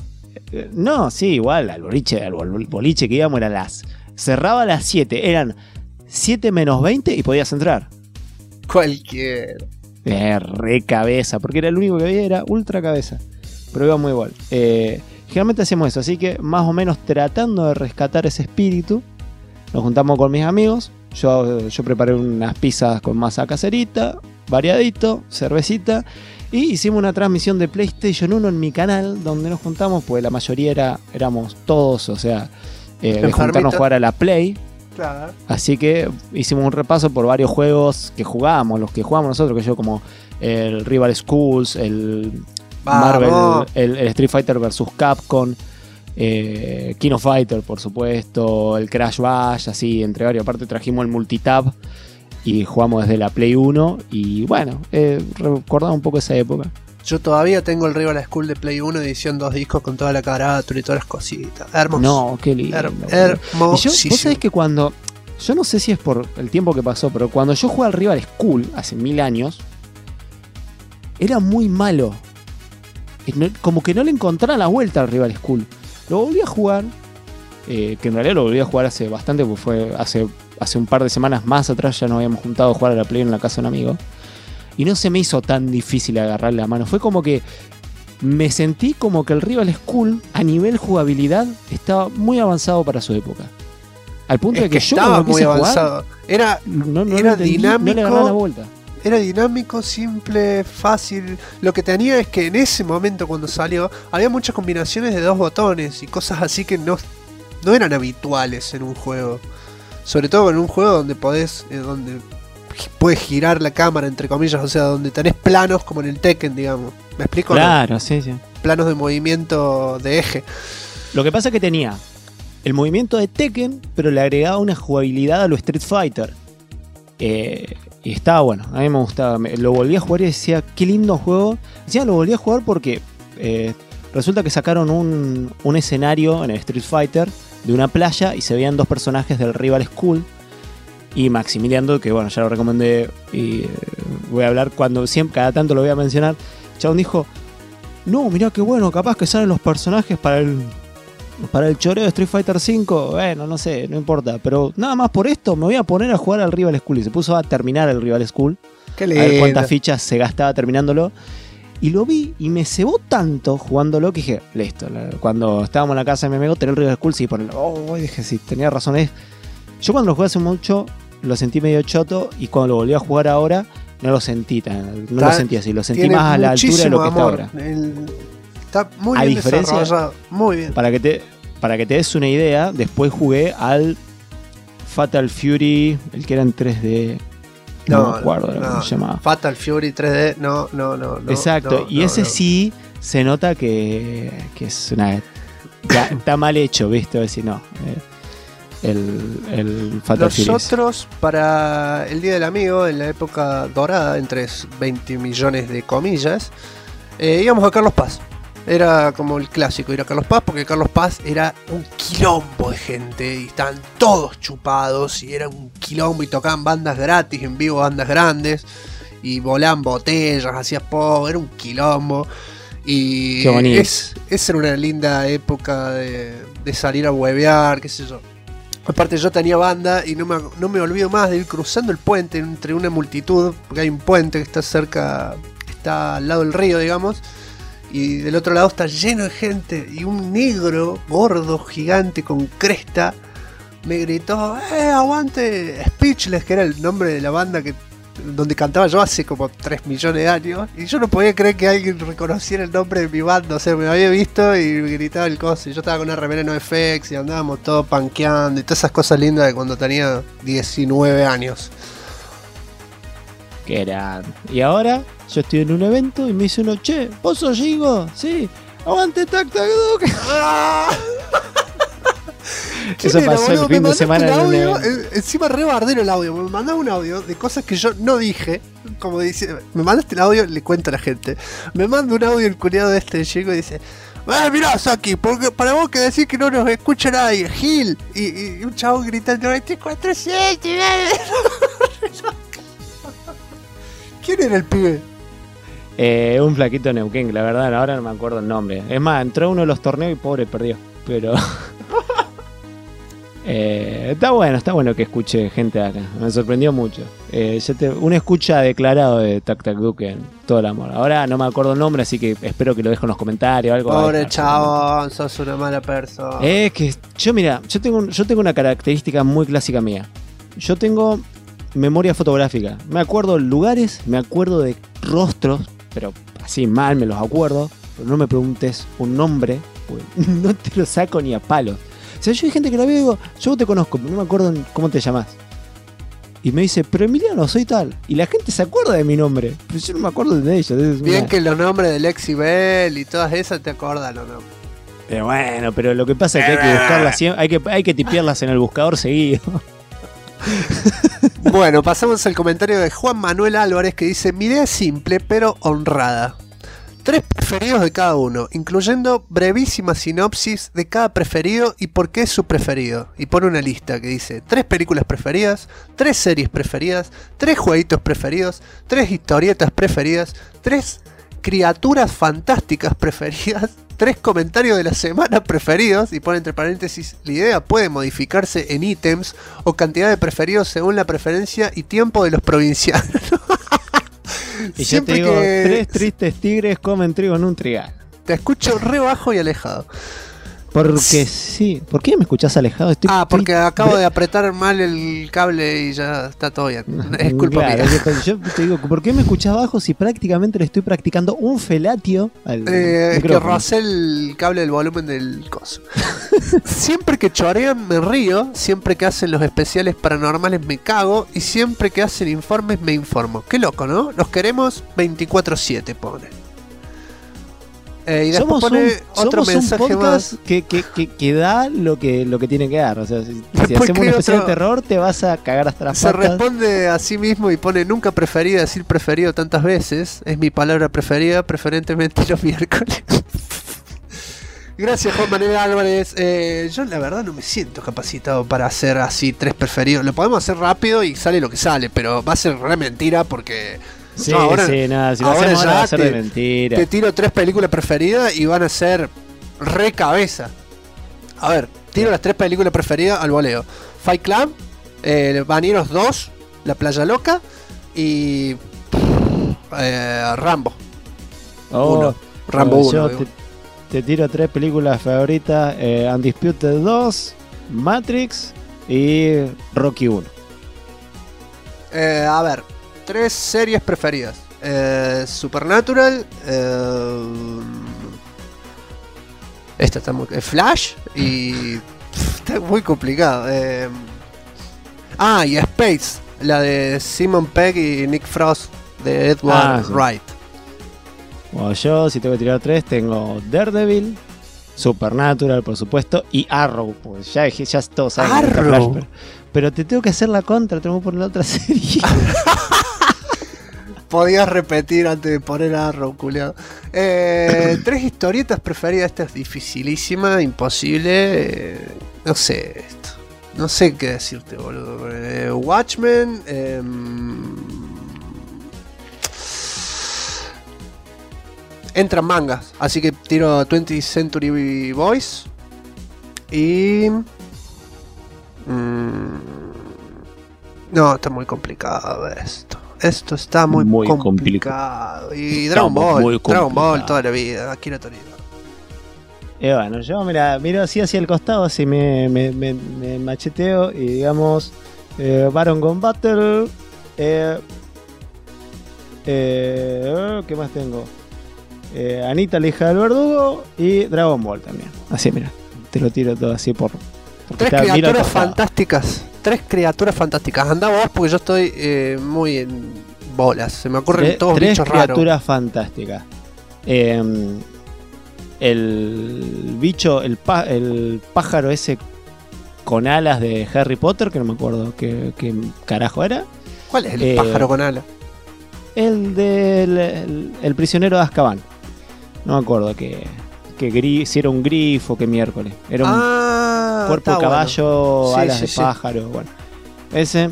No, sí, igual, al boliche que íbamos cerraba a las 7, eran 7 menos 20 y podías entrar. Cualquier. Re cabeza, porque era el único que había, era ultra cabeza. Pero íbamos igual. Generalmente hacemos eso, así que más o menos tratando de rescatar ese espíritu. Nos juntamos con mis amigos. Yo preparé unas pizzas con masa caserita, variadito, cervecita. Y hicimos una transmisión de PlayStation 1 en mi canal, donde nos juntamos, pues la mayoría éramos todos, o sea, de juntarnos a jugar a la Play. Claro. Así que hicimos un repaso por varios juegos que jugábamos, los que jugamos nosotros, que yo como el Rival Schools, el Marvel, el Street Fighter vs Capcom, King of Fighter, por supuesto, el Crash Bash, así entre varios. Aparte trajimos el multitab y jugamos desde la Play 1 y bueno, recordaba un poco esa época. Yo todavía tengo el Rival School de Play 1 edición 2 discos con toda la carátula y todas las cositas. Hermoso. No, qué lindo. Hermosísimo. Vos sabés que cuando, yo no sé si es por el tiempo que pasó, pero cuando yo jugué al Rival School hace 1000 años, era muy malo. Como que no le encontraba la vuelta al Rival School. Lo volví a jugar, que en realidad lo volví a jugar hace bastante, porque fue hace un par de semanas más atrás, ya nos habíamos juntado a jugar a la Play en la casa de un amigo. Y no se me hizo tan difícil agarrarle la mano. Fue como que me sentí como que el Rival School, a nivel jugabilidad, estaba muy avanzado para su época. Al punto de que yo estaba no muy avanzado. Era dinámico. No le agarraba la vuelta. Era dinámico, simple, fácil. Lo que tenía es que en ese momento cuando salió había muchas combinaciones de 2 botones y cosas así que no eran habituales en un juego. Sobre todo en un juego donde podés, donde puede girar la cámara, entre comillas, o sea, donde tenés planos como en el Tekken, digamos. ¿Me explico? Claro, sí. Planos de movimiento de eje. Lo que pasa es que tenía el movimiento de Tekken, pero le agregaba una jugabilidad a lo Street Fighter. Y estaba bueno, a mí me gustaba. Lo volví a jugar y decía, qué lindo juego. Decía, lo volví a jugar porque resulta que sacaron un escenario en el Street Fighter de una playa y se veían dos personajes del Rival School. Y Maximiliano, que bueno, ya lo recomendé y voy a hablar cuando siempre, cada tanto lo voy a mencionar. Chabón dijo, no, mirá qué bueno, capaz que salen los personajes para el choreo de Street Fighter 5. Bueno, no sé, no importa. Pero nada más por esto me voy a poner a jugar al Rival School. Y se puso a terminar el Rival School. Qué A lindo. ver cuántas fichas se gastaba terminándolo. Y lo vi y me cebó tanto jugándolo que dije, listo. Cuando estábamos en la casa de mi amigo, tenía el Rival School, sí, ponerlo. Oh, dije, sí, tenía razón. Yo cuando lo jugué hace mucho, lo sentí medio choto. Y cuando lo volví a jugar ahora, no lo sentí lo sentí así. Lo sentí Tiene más a la altura de lo que muchísimo está ahora. Está muy A bien diferencia- desarrollado. Muy bien. Para que te des una idea, después jugué al Fatal Fury, el que era en 3D. No me acuerdo de cómo se llamaba. Fatal Fury 3D, no. Exacto, no, y no, ese no. sí se nota que es una. Ya está mal hecho, ¿viste? Decir, no. El Fatal Fury. Nosotros, para el Día del Amigo, en la época dorada, entre 20 millones de comillas, íbamos a Carlos Paz. Era como el clásico ir a Carlos Paz, porque Carlos Paz era un quilombo de gente y estaban todos chupados y era un quilombo y tocaban bandas gratis, en vivo bandas grandes y volaban botellas, hacías pop, era un quilombo. Y Qué bonito. esa era una linda época de salir a huevear, qué sé yo. Aparte yo tenía banda y no me olvido más de ir cruzando el puente entre una multitud, porque hay un puente que está cerca, está al lado del río, digamos, y del otro lado está lleno de gente y un negro gordo gigante con cresta me gritó, aguante Speechless, que era el nombre de la banda donde cantaba yo hace como 3 millones de años, y yo no podía creer que alguien reconociera el nombre de mi banda. O sea, me había visto y me gritaba el coso, y yo estaba con una remera NoFX y andábamos todos panqueando y todas esas cosas lindas de cuando tenía 19 años. Que era. Y ahora yo estoy en un evento y me dice uno, che, ¿vos sos Gigo? Sí, aguante Tac Tac Duke. Eso ¿Quién era, pasó el boludo? fin Me de semana en mandaste un un audio, evento. encima re bardero el audio, me mandaba un audio de cosas que yo no dije, como dice, me mandaste el audio, le cuento a la gente, me manda un audio el culiado de este chico y dice, mirá Saki, porque para vos que decís que no nos escucha nadie, Gil, y un chavo gritando 24/7. ¿Quién era el pibe? Un flaquito de Neuquén, que la verdad ahora no me acuerdo el nombre. Es más, entró a uno de los torneos y pobre perdió. Pero está bueno que escuche gente acá. Me sorprendió mucho. Una escucha declarado de Tac Tac Duke en todo el amor. Ahora no me acuerdo el nombre, así que espero que lo dejen en los comentarios o algo. Pobre chabón, sos una mala persona. Es que yo tengo una característica muy clásica mía. Yo tengo memoria fotográfica. Me acuerdo de lugares, me acuerdo de rostros, pero así mal me los acuerdo. Pero no me preguntes un nombre, pues no te lo saco ni a palos. O sea, yo hay gente que la veo y digo, yo te conozco, pero no me acuerdo cómo te llamás. Y me dice, pero Emiliano, soy tal. Y la gente se acuerda de mi nombre, pero yo no me acuerdo de ellos. Es Bien una- que los nombres de Lexi Bell y todas esas te acordan, ¿o no? Pero bueno, pero lo que pasa es que hay que buscarlas siempre, hay que tipearlas en el buscador seguido. Bueno, pasamos al comentario de Juan Manuel Álvarez que dice: mi idea es simple pero honrada. 3 preferidos de cada uno, incluyendo brevísima sinopsis de cada preferido y por qué es su preferido. Y pone una lista que dice 3 películas preferidas, 3 series preferidas, 3 jueguitos preferidos, 3 historietas preferidas, 3 criaturas fantásticas preferidas, 3 comentarios de la semana preferidos, y pone entre paréntesis, la idea puede modificarse en ítems o cantidad de preferidos según la preferencia y tiempo de los provincianos. Y Siempre yo te digo, que 3 tristes tigres comen trigo en un trigal. te escucho re bajo y alejado. Porque sí. ¿Por qué me escuchás alejado? Porque acabo de apretar mal el cable y ya está todo bien. Es culpa Claro, mía. yo te digo, ¿por qué me escuchás bajo si prácticamente le estoy practicando un felatio al Es que micrófono? rocé el cable del volumen del coso. Siempre que chorean me río, siempre que hacen los especiales paranormales me cago y siempre que hacen informes me informo. Qué loco, ¿no? Los queremos 24/7, pone. Y después pone otro somos mensaje un podcast más. que da lo que tiene que dar. O sea, si Después hacemos un que especial otro- de terror, te vas a cagar hasta las Se patas. responde a sí mismo y pone nunca preferida decir preferido tantas veces. Es mi palabra preferida, preferentemente los miércoles. Gracias, Juan Manuel Álvarez. Yo la verdad no me siento capacitado para hacer así 3 preferidos. Lo podemos hacer rápido y sale lo que sale, pero va a ser re mentira porque Sí, no, ahora- sí, nada. Si lo ahora hacemos ahora ya va a ser de te- mentira. te tiro 3 películas preferidas y van a ser re cabeza. A ver, tiro las 3 películas preferidas al voleo. Fight Club, Bañeros 2, La Playa Loca y Rambo. Oh, Rambo 1. yo te tiro 3 películas favoritas: Undisputed 2, Matrix y Rocky 1. A ver, 3 series preferidas. Supernatural, esta está muy... Flash y... está muy complicado. Y Space, la de Simon Pegg y Nick Frost de Edward Sí. Wright. Bueno, yo, si tengo que tirar 3, tengo Daredevil, Supernatural, por supuesto, y Arrow. Pues ya todos saben que me gusta Arrow. Flash, pero te tengo que hacer la contra, tengo que poner la otra serie. Podías repetir antes de poner a Arrow, culiao. 3 historietas preferidas. Esta es dificilísima, imposible. No sé esto. No sé qué decirte, boludo. Watchmen. Entran mangas. Así que tiro 20th Century Boys. Y... no, está muy complicado esto. Esto está muy, Muy complicado. Y Está Dragon muy Ball, complicado. Dragon Ball toda la vida. Akira Toriyama. Bueno, yo miro así hacia el costado, así me macheteo y digamos Baron Gun Battle. ¿Qué más tengo? Anita, la hija del verdugo, y Dragon Ball también. Así, mira, te lo tiro todo así porque 3 miro al criaturas costado. fantásticas. 3 criaturas fantásticas. Anda vos porque yo estoy muy en bolas. Se me ocurren todos Tres bichos raros. criaturas fantásticas. El bicho, el pájaro ese con alas de Harry Potter, que no me acuerdo qué carajo era. ¿Cuál es el pájaro con ala? El del el prisionero de Azkaban. No me acuerdo si era un grifo, qué miércoles. Era un cuerpo de está caballo, bueno. Sí, alas sí, de sí. pájaro. Bueno, ese.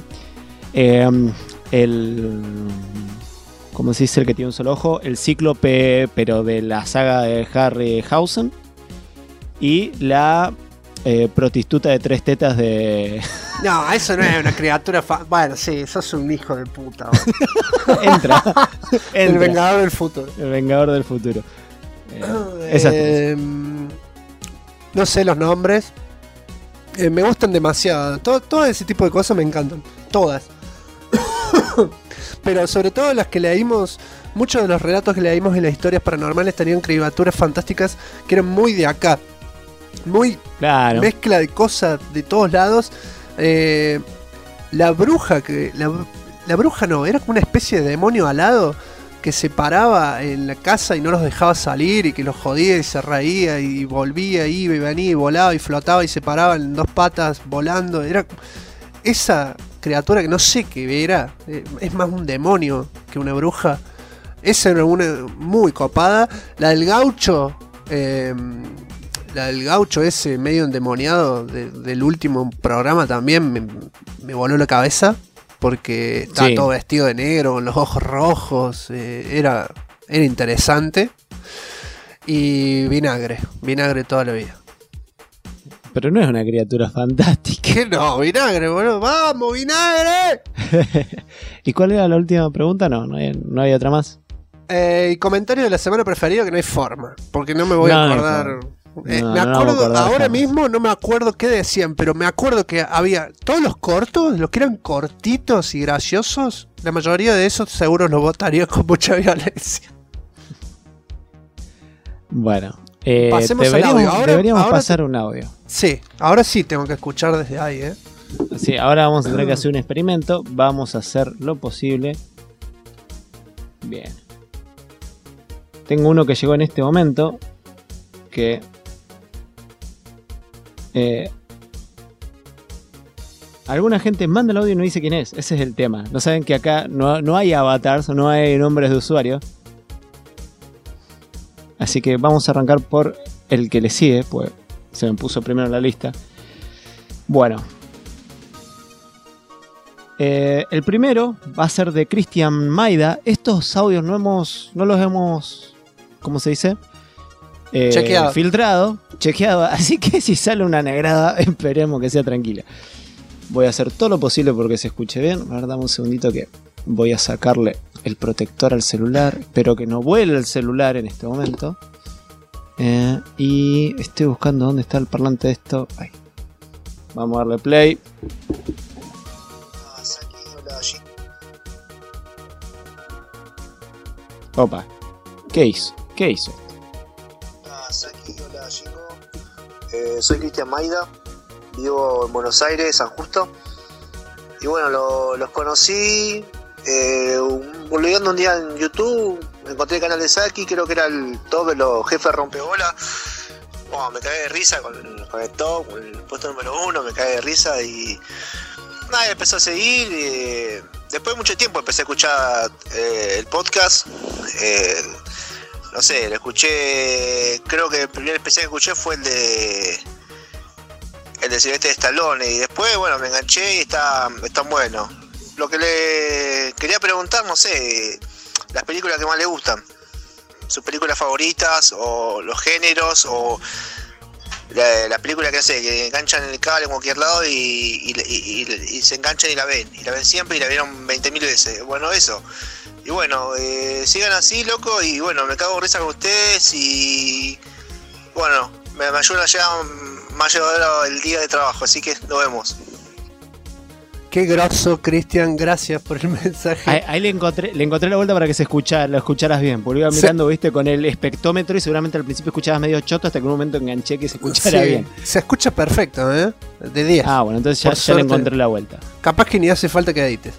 ¿Cómo se dice el que tiene un solo ojo? El cíclope, pero de la saga de Harryhausen. Y la prostituta de 3 tetas de. No, eso no es una criatura. Bueno, sí, sos un hijo de puta. Entra. El Vengador del Futuro. El Vengador del Futuro. Esas tres. No sé los nombres. Me gustan demasiado. Todo ese tipo de cosas me encantan. Todas. Pero sobre todo las que leímos. Muchos de los relatos que leímos en las historias paranormales tenían criaturas fantásticas que eran muy de acá. Muy Claro. mezcla de cosas de todos lados. La bruja la bruja no, era como una especie de demonio alado que se paraba en la casa y no los dejaba salir y que los jodía y se reía y volvía, iba y venía y volaba y flotaba y se paraba en 2 patas volando. Era esa criatura que no sé qué era, es más un demonio que una bruja. Esa era una muy copada. La del gaucho, ese medio endemoniado del último programa también me voló la cabeza. Porque estaba Sí. todo vestido de negro, con los ojos rojos. Era interesante. Y vinagre toda la vida. Pero no es una criatura fantástica. ¿Qué no? Vinagre, boludo. ¡Vamos, vinagre! ¿Y cuál era la última pregunta? No había otra más. Y comentario de la semana preferida que no hay forma. Porque no me voy a No hay acordar. forma. Me no me acuerdo, acordaba ahora jamás. mismo no me acuerdo qué decían, pero me acuerdo que había todos los cortos, los que eran cortitos y graciosos, la mayoría de esos seguro los votaría con mucha violencia. Bueno, Pasemos al deberíamos, audio. Ahora- deberíamos ahora pasar un audio. Sí, ahora sí tengo que escuchar desde ahí, ¿eh? Sí, ahora vamos a tener que hacer un experimento. Vamos a hacer lo posible. Bien. Tengo uno que llegó en este momento. Que... alguna gente manda el audio y no dice quién es. Ese es el tema. No saben que acá no hay avatars, no hay nombres de usuario. Así que vamos a arrancar por el que le sigue, pues se me puso primero en la lista. Bueno. El primero va a ser de Cristian Maida. Estos audios no los hemos, ¿cómo se dice? Chequeado. Chequeado. Así que si sale una negrada, esperemos que sea tranquila. Voy a hacer todo lo posible porque se escuche bien. A ver, dame un segundito que voy a sacarle el protector al celular. Espero que no vuele el celular en este momento. Y estoy buscando dónde está el parlante de esto. Ahí. Vamos a darle play. Opa. ¿Qué hizo? ¿Qué hizo? Saki, hola chicos. Soy Cristian Maida. Vivo en Buenos Aires, San Justo. Y bueno, los conocí volviendo un día en YouTube. Encontré el canal de Saki, creo que era el top de los jefes rompebola. Wow, me cagué de risa con el top, con el puesto número 1, me cagué de risa y nada, empecé a seguir. Después de mucho tiempo empecé a escuchar el podcast. No sé, lo escuché, creo que el primer especial que escuché fue el de Silvestre Stallone, y después, bueno, me enganché y está bueno. Lo que le quería preguntar, no sé, las películas que más le gustan, sus películas favoritas, o los géneros, o la película que enganchan en el cable en cualquier lado y se enganchan y la ven siempre y la vieron 20.000 veces. Bueno, eso. Y bueno, sigan así, loco, y bueno, me cago de risa con ustedes y bueno, me ayudan a llegar más llevadero el día de trabajo, así que nos vemos. Qué grosso, Cristian, gracias por el mensaje. Ahí le encontré la vuelta para que lo escucharas bien. Porque iba mirando, viste, con el espectómetro y seguramente al principio escuchabas medio choto hasta que en un momento enganché que se escuchara Sí, bien. se escucha perfecto, ¿eh? De 10. Ah, bueno, entonces Por ya le suerte. encontré la vuelta. Capaz que ni hace falta que edites.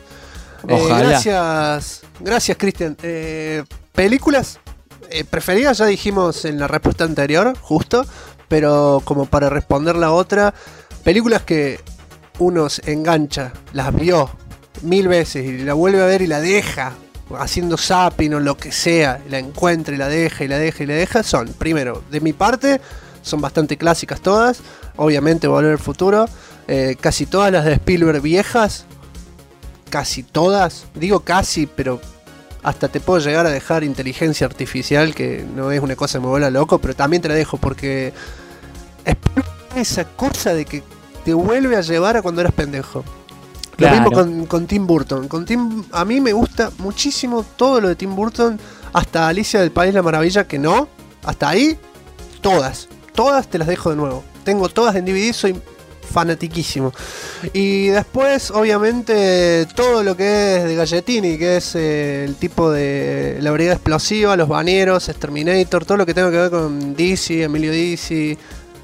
Ojalá. Gracias, Cristian. Películas preferidas ya dijimos en la respuesta anterior, justo, pero como para responder la otra, películas que uno se engancha, las vio 1000 veces y la vuelve a ver y la deja haciendo zapping o lo que sea, la encuentra y la deja y la deja y la deja, son, primero, de mi parte, son bastante clásicas todas, obviamente Volver al Futuro, casi todas las de Spielberg viejas, casi todas, digo casi, pero hasta te puedo llegar a dejar Inteligencia Artificial, que no es una cosa que me vuela loco, pero también te la dejo porque es esa cosa de que te vuelve a llevar a cuando eras pendejo. Claro. Lo mismo con Tim Burton. A mí me gusta muchísimo todo lo de Tim Burton, hasta Alicia del País de la Maravilla, que no, hasta ahí, todas te las dejo de nuevo. Tengo todas en DVD, soy fanatiquísimo. Y después, obviamente, todo lo que es de Galletini, que es el tipo de la Brigada Explosiva, Los Bañeros, Exterminator, todo lo que tenga que ver con Dizzy, Emilio Dizzy,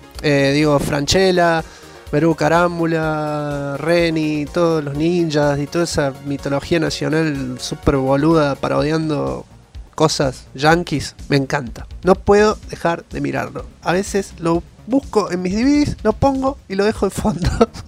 Franchella, Perú Carámbula, Reni, todos los ninjas y toda esa mitología nacional super boluda parodiando cosas yankees, me encanta. No puedo dejar de mirarlo. A veces lo busco en mis DVDs, lo pongo y lo dejo de fondo.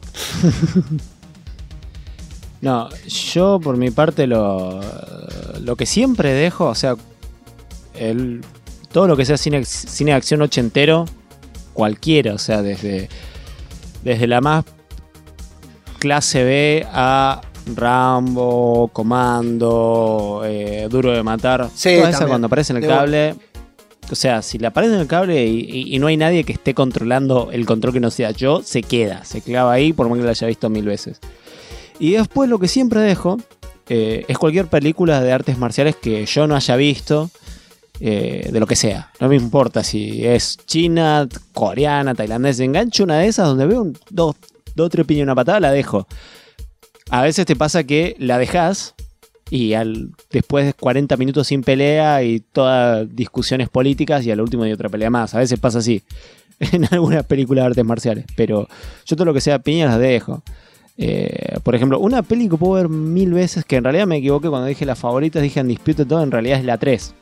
No, yo por mi parte lo que siempre dejo, o sea, todo lo que sea cine de acción ochentero, cualquiera, o sea, desde la más clase B a Rambo, Comando, Duro de Matar, Sí, toda esa también. cuando aparece en el De cable. O sea, si le aparece en el cable y no hay nadie que esté controlando el control que no sea yo, se clava ahí por más que lo haya visto 1000 veces. Y después lo que siempre dejo es cualquier película de artes marciales que yo no haya visto de lo que sea. No me importa si es china, coreana, tailandesa. Engancho una de esas donde veo dos, tres piñas y una patada, la dejo. A veces te pasa que la dejas y después de 40 minutos sin pelea y todas discusiones políticas y al último hay otra pelea más. A veces pasa así en algunas películas de artes marciales, pero yo todo lo que sea piña las dejo. Por ejemplo, una peli que puedo ver 1000 veces, que en realidad me equivoqué cuando dije las favoritas, dije Undisputed todo, en realidad es la 3.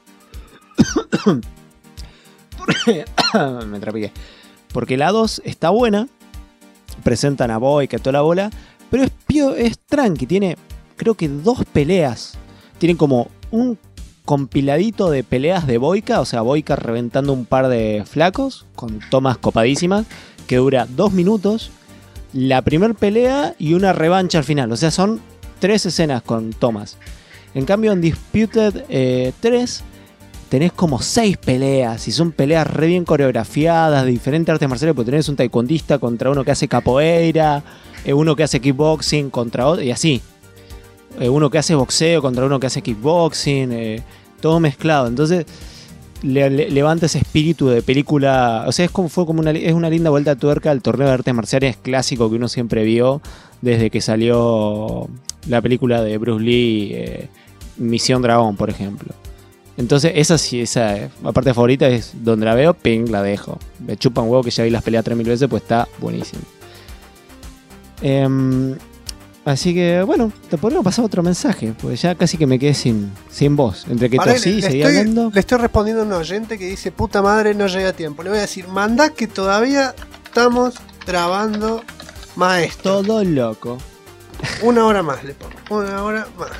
Me trapiqué. Porque la 2 está buena, presentan a Boyka toda la bola, pero es tranqui, tiene creo que 2 peleas. Tienen como un compiladito de peleas de Boyka, o sea, Boyka reventando un par de flacos con tomas copadísimas, que dura 2 minutos. La primer pelea y una revancha al final. O sea, son 3 escenas con tomas. En cambio, en Undisputed 3 tenés como 6 peleas. Y son peleas re bien coreografiadas, de diferentes artes marciales. Porque tenés un taekwondista contra uno que hace capoeira, uno que hace kickboxing contra otro, y así. Uno que hace boxeo contra uno que hace kickboxing. Todo mezclado. Entonces levanta ese espíritu de película. O sea, es una linda vuelta de tuerca al torneo de artes marciales clásico que uno siempre vio desde que salió la película de Bruce Lee, Misión Dragón, por ejemplo. Entonces esa parte favorita es donde la veo, ping, la dejo. Me chupa un huevo que ya vi las peleas 3000 veces, pues está buenísimo. Así que, bueno, te podríamos pasar otro mensaje, porque ya casi que me quedé sin voz. Entre que tosí y seguí hablando. Le estoy respondiendo a un oyente que dice, puta madre, no llega a tiempo. Le voy a decir, mandá que todavía estamos grabando, maestro. Todo loco. 1 hora más le pongo, 1 hora más.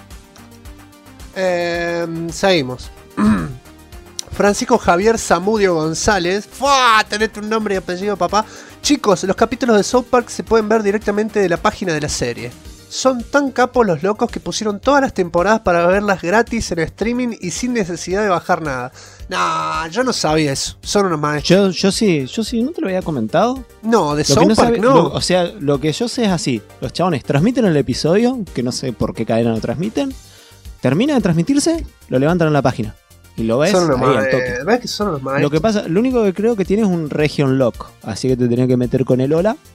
Seguimos. Francisco Javier Zamudio González. ¡Fua! Tenete un nombre y apellido, papá. Chicos, los capítulos de South Park se pueden ver directamente de la página de la serie. Son tan capos los locos que pusieron todas las temporadas para verlas gratis en streaming y sin necesidad de bajar nada. Nah, yo no sabía eso. Son unos maestros. Yo sí, ¿no te lo había comentado? No, de South Park no. O sea, lo que yo sé es así. Los chabones transmiten el episodio, que no sé por qué cadena lo transmiten. Termina de transmitirse, lo levantan en la página. Y lo ves son ahí al toque. ¿Ves que son los maestros? Lo único que creo que tiene es un region lock. Así que te tenés que meter con el hola.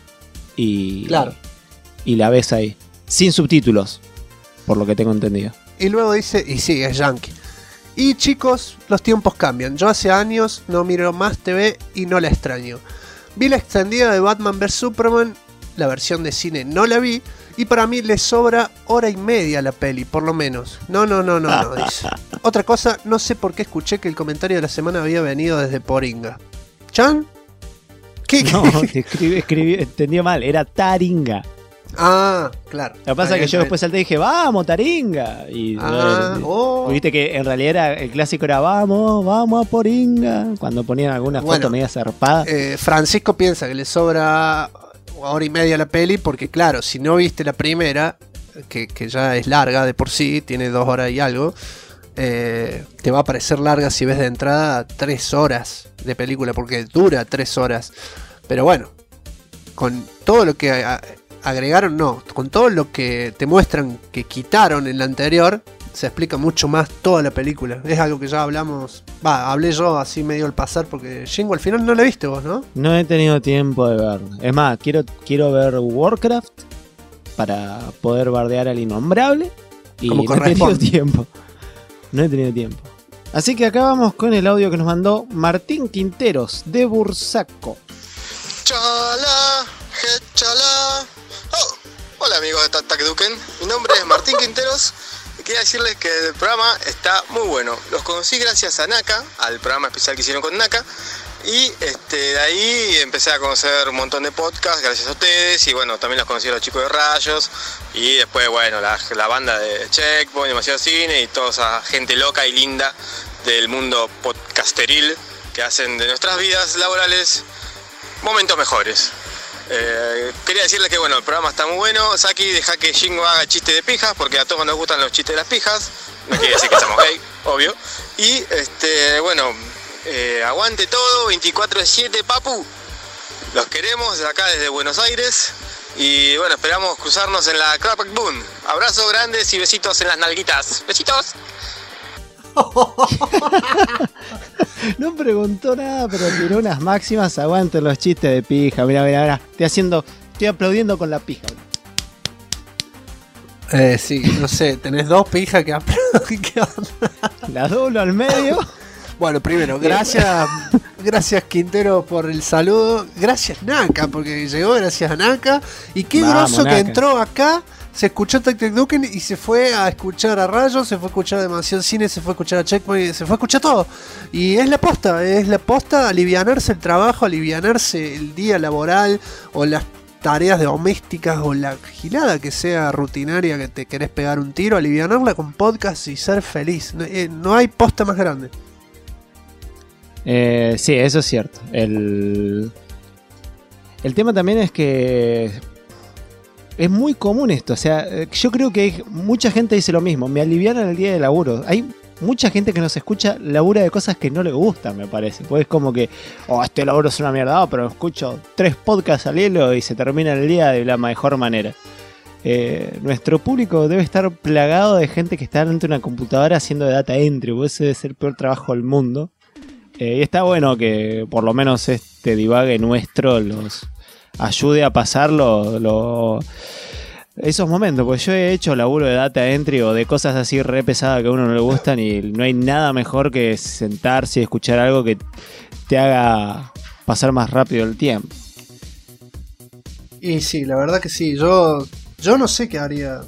Y. Claro. Y la ves ahí. Sin subtítulos. Por lo que tengo entendido. Y luego dice, y sí, es yankee. Y chicos, los tiempos cambian. Yo hace años no miro más TV y no la extraño. Vi la extendida de Batman vs Superman. La versión de cine no la vi. Y para mí le sobra 1h30 a la peli, por lo menos. No, dice. Otra cosa, no sé por qué escuché que el comentario de la semana había venido desde Poringa. ¿Chan? ¿Qué? No, te escribí, entendí mal, era Taringa. Ah, claro. Lo que pasa es que yo después salté y dije, ¡vamos, Taringa! Y viste que en realidad el clásico era vamos a Poringa. Cuando ponían alguna foto media zarpada. Francisco piensa que le sobra 1h30 a la peli porque claro, si no viste la primera, que ya es larga de por sí, tiene 2 horas y algo, te va a parecer larga si ves de entrada 3 horas de película, porque dura 3 horas. Pero bueno, con todo lo que agregaron, con todo lo que te muestran que quitaron en la anterior, se explica mucho más toda la película. Es algo que ya hablé yo así medio al pasar, porque Jingo al final no la viste vos, ¿no? No he tenido tiempo de verlo. Es más, quiero ver Warcraft para poder bardear al innombrable. Y no he tenido tiempo. No he tenido tiempo. Así que acá vamos con el audio que nos mandó Martín Quinteros de Bursaco. Chala, chala. Oh, hola amigos de Tac Duken. Mi nombre es Martín Quinteros. Y quería decirles que el programa está muy bueno. Los conocí gracias a Naka, al programa especial que hicieron con Naka. Y de ahí empecé a conocer un montón de podcasts gracias a ustedes. Y bueno, también los conocí a los chicos de Rayos. Y después, bueno, la banda de Checkpoint, Demasiado Cine y toda esa gente loca y linda del mundo podcasteril que hacen de nuestras vidas laborales momentos mejores. Quería decirles que bueno, el programa está muy bueno. Saki, deja que Jingo haga chistes de pijas, porque a todos nos gustan los chistes de las pijas. No quiere decir que somos gay, obvio. Y bueno, aguante todo, 24/7, papu. Los queremos de acá desde Buenos Aires. Y bueno, esperamos cruzarnos en la Crapac Boom. Abrazos grandes y besitos en las nalguitas. Besitos. No preguntó nada, pero tiró unas máximas. Aguanten los chistes de pija. Mira. Estoy aplaudiendo con la pija. Sí, no sé, tenés dos pijas que La doblo al medio. Bueno, primero, gracias Quintero por el saludo. Gracias Naka, porque llegó gracias a Naka. Y qué Vamos, groso que Naka. entró acá. Se escuchó Tac Tac Duken y se fue a escuchar a Rayos, se fue a escuchar Demasiado Cine, se fue a escuchar a Checkpoint, se fue a escuchar todo. Y es la posta, alivianarse el trabajo, alivianarse el día laboral o las tareas domésticas o la gilada que sea rutinaria que te querés pegar un tiro, alivianarla con podcast y ser feliz. No hay posta más grande. Sí, eso es cierto. El tema también es que es muy común esto. O sea, yo creo que mucha gente dice lo mismo. Me alivianan el día de laburo. Hay mucha gente que nos escucha labura de cosas que no le gustan, me parece. Pues es como que, este laburo es una mierda, pero escucho 3 podcasts al hilo y se termina el día de la mejor manera. Nuestro público debe estar plagado de gente que está delante de una computadora haciendo de data entry, porque ese debe ser el peor trabajo del mundo. Y está bueno que por lo menos este divague nuestro los ayude a pasar esos momentos, porque yo he hecho laburo de data entry o de cosas así re pesadas que a uno no le gustan y no hay nada mejor que sentarse y escuchar algo que te haga pasar más rápido el tiempo. Y sí, la verdad que sí. Yo no sé qué haría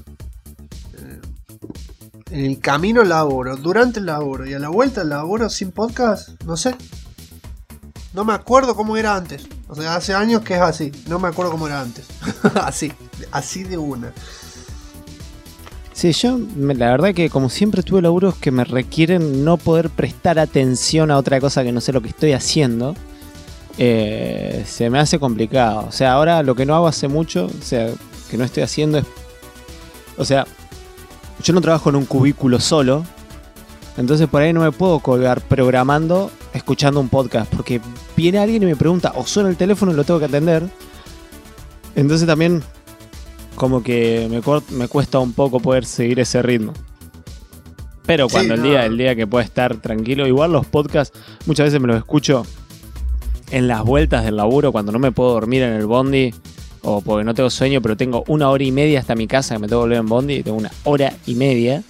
en el camino al laburo, durante el laburo y a la vuelta al laburo sin podcast. No sé. No me acuerdo cómo era antes. O sea, hace años que es así. No me acuerdo cómo era antes. así de una. Sí, yo la verdad que como siempre tuve laburos que me requieren no poder prestar atención a otra cosa que no sé lo que estoy haciendo. Se me hace complicado. O sea, ahora lo que no hago hace mucho, o sea, que no estoy haciendo es... O sea, yo no trabajo en un cubículo solo, entonces por ahí no me puedo colgar programando, escuchando un podcast, porque viene alguien y me pregunta, o suena el teléfono y lo tengo que atender. Entonces también como que me cuesta un poco poder seguir ese ritmo. Pero cuando Sí, el día que pueda estar tranquilo, igual los podcasts muchas veces me los escucho en las vueltas del laburo, cuando no me puedo dormir en el bondi, o porque no tengo sueño, pero tengo 1 hora y media hasta mi casa, que me tengo que volver en bondi, y tengo 1 hora y media.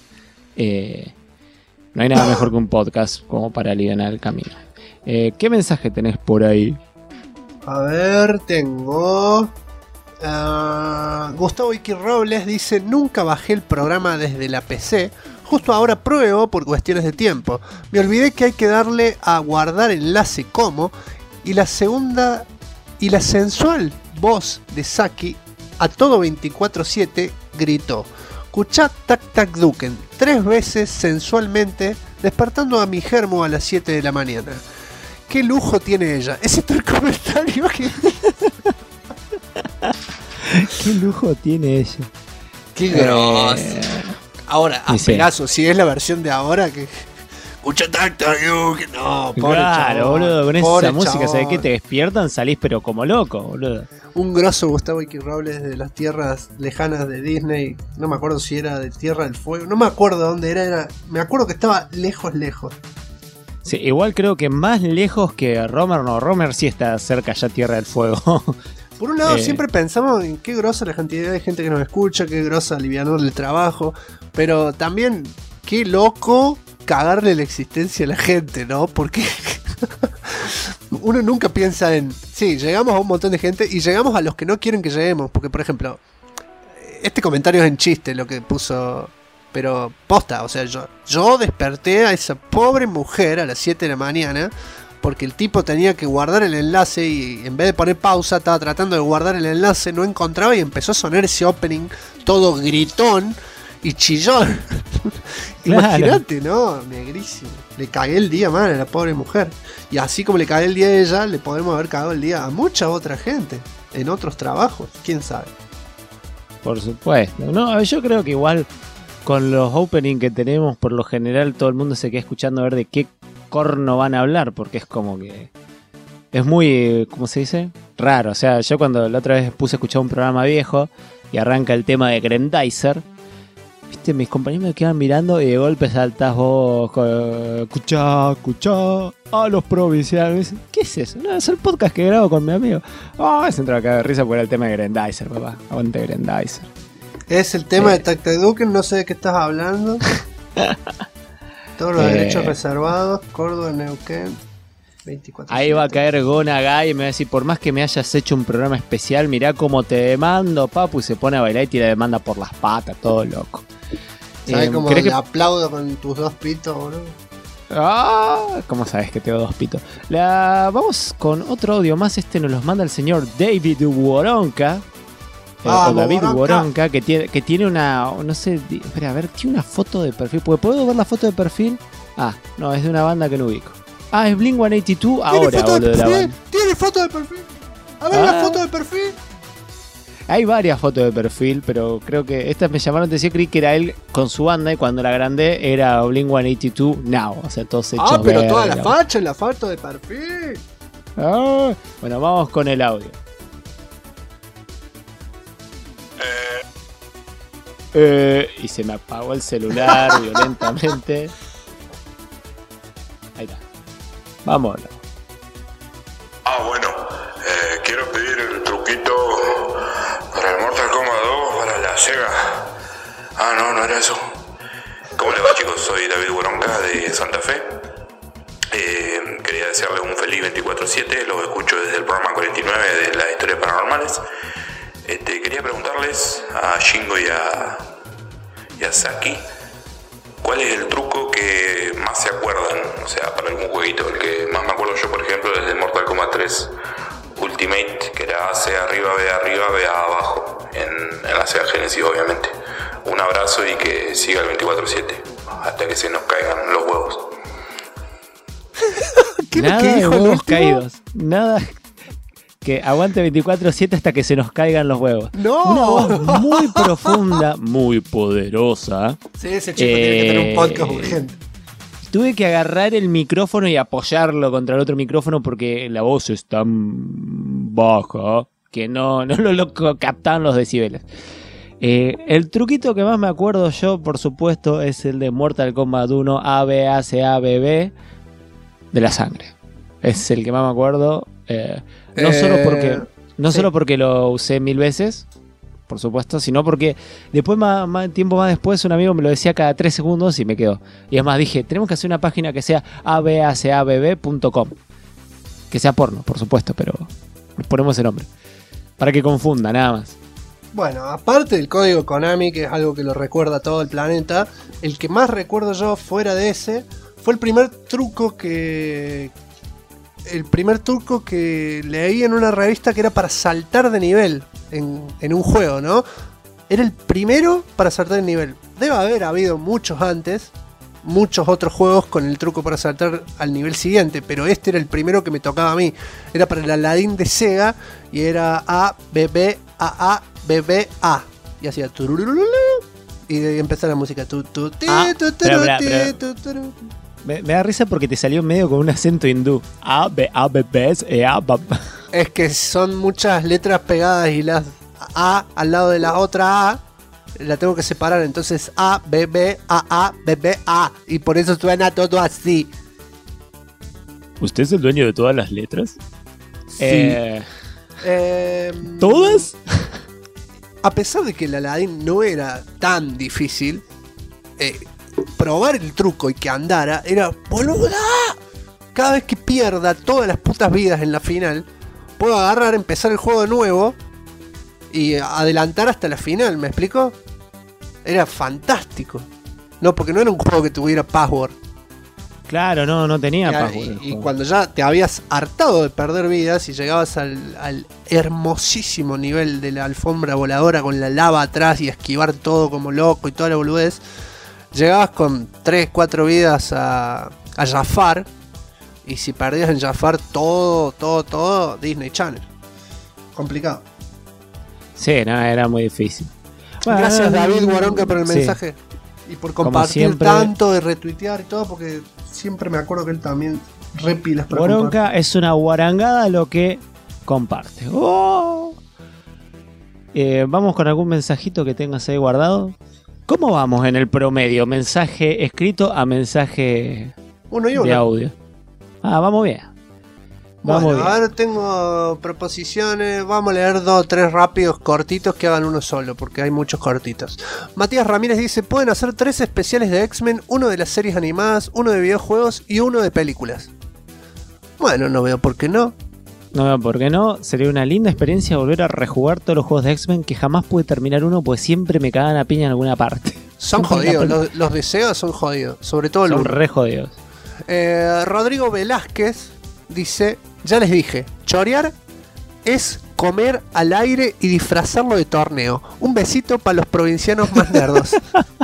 No hay nada mejor que un podcast como para aliviar el camino. ¿Qué mensaje tenés por ahí? A ver, tengo... Gustavo Iki Robles dice: nunca bajé el programa desde la PC. Justo ahora pruebo por cuestiones de tiempo. Me olvidé que hay que darle a guardar enlace como. Y la segunda y la sensual voz de Saki a todo 24/7 gritó: "Escuchá Tac Tac Duken" 3 veces sensualmente, despertando a mi germo a las 7 de la mañana. ¿Qué lujo tiene ella? Ese es el comentario que... ¿Qué lujo tiene ella? ¡Qué grosso! Ahora, a Dice, Pegaso, si es la versión de ahora que... Escucha Tac Tac Duken. No, pobre claro, chabón, boludo, con pobre esa música, chabón. ¿sabes qué? Te despiertan, salís pero como loco, boludo. Un grosso Gustavo Iki Robles de las tierras lejanas de Disney. No me acuerdo si era de Tierra del Fuego. No me acuerdo dónde era. Me acuerdo que estaba lejos. Sí, igual creo que más lejos que Romer, no, Romer sí está cerca ya Tierra del Fuego. Por un lado, siempre pensamos en qué grosa la cantidad de gente que nos escucha, qué grosa alivianar el trabajo. Pero también, qué loco cagarle la existencia a la gente, ¿no? Porque uno nunca piensa en... Sí, llegamos a un montón de gente y llegamos a los que no quieren que lleguemos. Porque, por ejemplo, este comentario es en chiste lo que puso... Pero posta, o sea, yo desperté a esa pobre mujer a las 7 de la mañana porque el tipo tenía que guardar el enlace y en vez de poner pausa estaba tratando de guardar el enlace, no encontraba y empezó a sonar ese opening todo gritón y chillón. Claro. Imagínate, ¿no? Negrísimo. Le cagué el día mal a la pobre mujer. Y así como le cagué el día a ella, le podemos haber cagado el día a mucha otra gente en otros trabajos, quién sabe. Por supuesto. No, yo creo que igual con los openings que tenemos, por lo general todo el mundo se queda escuchando a ver de qué corno van a hablar, porque es como que es muy, ¿cómo se dice? Raro. O sea, yo cuando la otra vez puse a escuchar un programa viejo y arranca el tema de Grandizer, viste, mis compañeros me quedan mirando y de golpe saltás vos, escuchá, a los provinciales. ¿Qué es eso? No, es el podcast que grabo con mi amigo. Se entró acá de risa por el tema de Grendizer, papá. Aguante Grendizer. Es el tema de Tactic Duken, no sé de qué estás hablando. Todos los derechos reservados, Córdoba, Neuquén, 24. Ahí va a caer Gona Guy y me va a decir, por más que me hayas hecho un programa especial, mirá cómo te demando, papu, y se pone a bailar y tira demanda por las patas, todo loco. ¿Sabes cómo le aplaudo con tus 2 pitos, boludo? ¿Cómo sabes que tengo 2 pitos? Vamos con otro audio más. Este nos los manda el señor David Woronka. O David Woronka, que tiene una... No sé, espera, a ver, tiene una foto de perfil. ¿Puedo ver la foto de perfil? No, es de una banda que no ubico. Es Blink-182 ahora, boludo, de la banda. ¿Tiene foto de perfil? A ver la foto de perfil. Hay varias fotos de perfil, pero creo que estas me llamaron la atención. Creí que era él con su banda y cuando la agrandé era Blink-182 Now. O sea, todos hechos pero verga. toda la facha en la foto de perfil. Bueno, vamos con el audio. Y se me apagó el celular violentamente. Ahí está. Vamos. Bueno, quiero pedir el truquito para el Mortal Kombat 2 para la Sega. No era eso. ¿Cómo le va, chicos? Soy David Woronka de Santa Fe. Quería desearles un feliz 24/7. Los escucho desde el programa 49 de las historias paranormales. Quería preguntarles a Shingo y a Saki, ¿cuál es el truco que más se acuerdan? O sea, para algún jueguito. El que más me acuerdo yo, por ejemplo, es de Mortal Kombat 3 Ultimate, que era AC arriba, B abajo, en la Sega Genesis, obviamente. Un abrazo y que siga el 24/7, hasta que se nos caigan los huevos. Nada de huevos caídos. Nada... Que aguante 24/7 hasta que se nos caigan los huevos. ¡No! Una voz muy profunda, muy poderosa. Sí, ese chico tiene que tener un podcast urgente. Tuve que agarrar el micrófono y apoyarlo contra el otro micrófono porque la voz es tan baja que no lo captaban los decibeles. El truquito que más me acuerdo yo, por supuesto, es el de Mortal Kombat 1 ABACABB de la sangre. Es el que más me acuerdo. Solo porque lo usé 1000 veces, por supuesto, sino porque después, tiempo más después, un amigo me lo decía cada 3 segundos y me quedó. Y además dije, tenemos que hacer una página que sea abacabb.com, que sea porno, por supuesto, pero ponemos el nombre para que confunda, nada más. Bueno, aparte del código Konami, que es algo que lo recuerda todo el planeta, el que más recuerdo yo fuera de ese fue el primer truco que leí en una revista, que era para saltar de nivel en un juego, ¿no? Era el primero para saltar de nivel. Debe haber habido muchos antes, muchos otros juegos con el truco para saltar al nivel siguiente, pero este era el primero que me tocaba a mí. Era para el Aladdin de Sega y era A, B, B, A, B, B, A. Y hacía tururururu, y de ahí empezaba la música. Me da risa porque te salió medio con un acento hindú. Es que son muchas letras pegadas y las A al lado de la otra A la tengo que separar. Entonces A, B, B, A, B, B, A. Y por eso suena todo así. ¿Usted es el dueño de todas las letras? Sí. ¿Todas? A pesar de que el Aladdin no era tan difícil, probar el truco y que andara era boluda. Cada vez que pierda todas las putas vidas en la final, puedo agarrar, empezar el juego de nuevo y adelantar hasta la final, ¿me explico? Era fantástico. No, porque no era un juego que tuviera password. Claro, no tenía password. Y cuando ya te habías hartado de perder vidas y llegabas al hermosísimo nivel de la alfombra voladora con la lava atrás y esquivar todo como loco y toda la boludez, llegabas con 3-4 vidas a Jafar. Y si perdías en Jafar, todo Disney Channel. Complicado. Sí, no, era muy difícil. Gracias David Woronka por el mensaje. Y por compartir siempre, tanto, y retuitear y todo, porque siempre me acuerdo que él también repilas para Woronka compartir. es una guarangada lo que comparte. ¡Oh! Vamos con algún mensajito que tengas ahí guardado. ¿Cómo vamos en el promedio? Mensaje escrito a mensaje Uno y de uno. audio. Ah, vamos bien. Vamos Bueno, bien. a ver, tengo proposiciones. Vamos a leer 2 o 3 rápidos cortitos que hagan uno solo, porque hay muchos cortitos. Matías Ramírez dice: pueden hacer 3 especiales de X-Men, uno de las series animadas, uno de videojuegos y uno de películas. Bueno, no veo por qué no. No veo por qué no. Sería una linda experiencia volver a rejugar todos los juegos de X-Men, que jamás pude terminar uno, pues siempre me cagan a piña en alguna parte. Son Siempre jodidos, la los de Sega son jodidos, sobre todo el Son uno. re jodidos. Rodrigo Velázquez dice: ya les dije, chorear es comer al aire y disfrazarlo de torneo. Un besito para los provincianos más nerdos.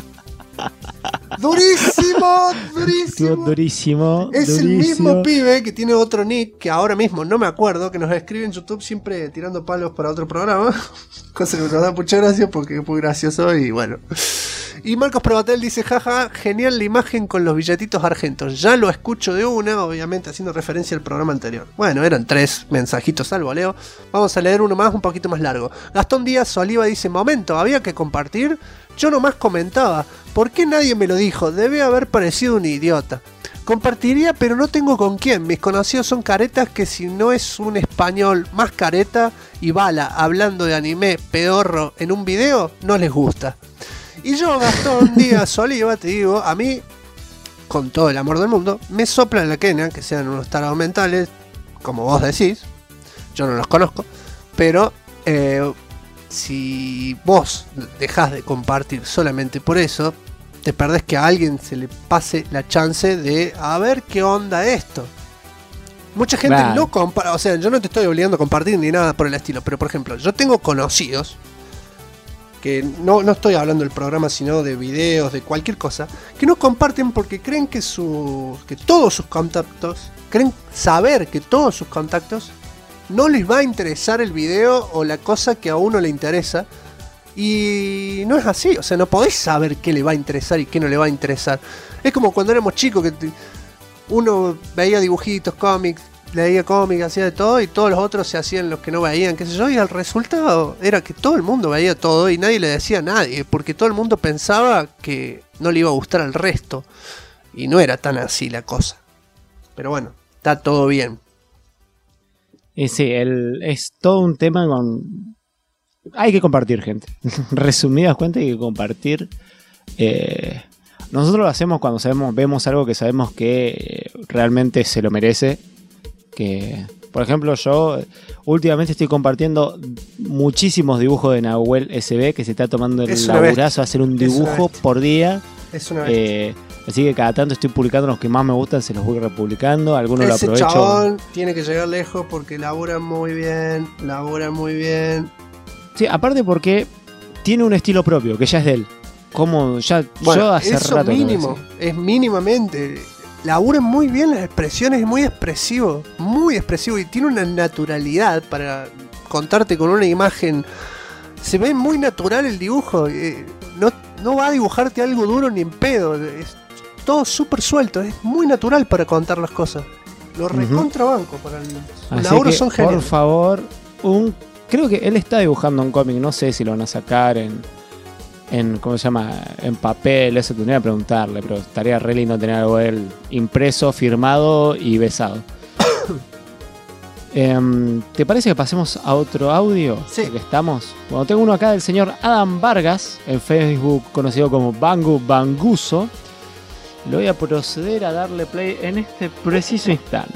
Durísimo, Estuvo durísimo. durísimo. Es el durísimo. mismo pibe que tiene otro nick que ahora mismo no me acuerdo, que nos escribe en YouTube siempre tirando palos para otro programa. Cosa que nos da mucha gracia porque es muy gracioso y bueno. Y Marcos Probatel dice: jaja, genial la imagen con los billetitos argentos. Ya lo escucho de una, obviamente haciendo referencia al programa anterior. Bueno, eran 3 mensajitos al voleo. Vamos a leer uno más, un poquito más largo. Gastón Díaz Oliva dice: momento, ¿había que compartir? Yo nomás comentaba. ¿Por qué nadie me lo dijo? Debe haber parecido un idiota. Compartiría, pero no tengo con quién. Mis conocidos son caretas que si no es un español más careta y bala hablando de anime pedorro en un video, no les gusta. Y yo, Gastón Díaz Oliva, te digo, a mí, con todo el amor del mundo, me sopla la quena que sean unos tarados mentales, como vos decís. Yo no los conozco, pero si vos dejás de compartir solamente por eso, te perdés que a alguien se le pase la chance de a ver qué onda esto. Mucha gente Claro. no comparte, o sea, yo no te estoy obligando a compartir ni nada por el estilo, pero por ejemplo, yo tengo conocidos que no estoy hablando del programa, sino de videos, de cualquier cosa, que no comparten porque creen que todos sus contactos, creen saber que todos sus contactos no les va a interesar el video o la cosa que a uno le interesa. Y no es así, o sea, no podés saber qué le va a interesar y qué no le va a interesar. Es como cuando éramos chicos, que uno veía dibujitos, cómics, leía cómics, hacía de todo, y todos los otros se hacían los que no veían, qué sé yo, y el resultado era que todo el mundo veía todo y nadie le decía a nadie, porque todo el mundo pensaba que no le iba a gustar al resto, y no era tan así la cosa. Pero bueno, está todo bien. Y sí, es todo un tema con... Hay que compartir, gente. Resumidas cuentas, hay que compartir. Nosotros lo hacemos cuando vemos algo que sabemos que realmente se lo merece. Que, por ejemplo, yo últimamente estoy compartiendo muchísimos dibujos de Nahuel SB, que se está tomando el Es una bestia. laburazo a hacer un Es una dibujo bestia. por día. Es una bestia. Así que cada tanto estoy publicando los que más me gustan, se los voy republicando. Algunos lo Ese aprovecho. chabón tiene que llegar lejos porque labura muy bien, Sí, aparte porque tiene un estilo propio, que ya es de él. Como ya Bueno, yo hace eso rato. mínimo, es mínimamente. Labura muy bien las expresiones, es muy expresivo y tiene una naturalidad para contarte con una imagen. Se ve muy natural el dibujo, no va a dibujarte algo duro ni en pedo, es todo súper suelto, es muy natural para contar las cosas. Lo recontrabanco para el Así laburo, que, son por geniales. favor, creo que él está dibujando un cómic, no sé si lo van a sacar en ¿cómo se llama? En papel, eso tendría que preguntarle, pero estaría re lindo tener algo de él impreso, firmado y besado. ¿Te parece que pasemos a otro audio? Sí. Porque estamos. Bueno, tengo uno acá del señor Adam Vargas, en Facebook conocido como Bangu Banguso. Le voy a proceder a darle play en este preciso instante.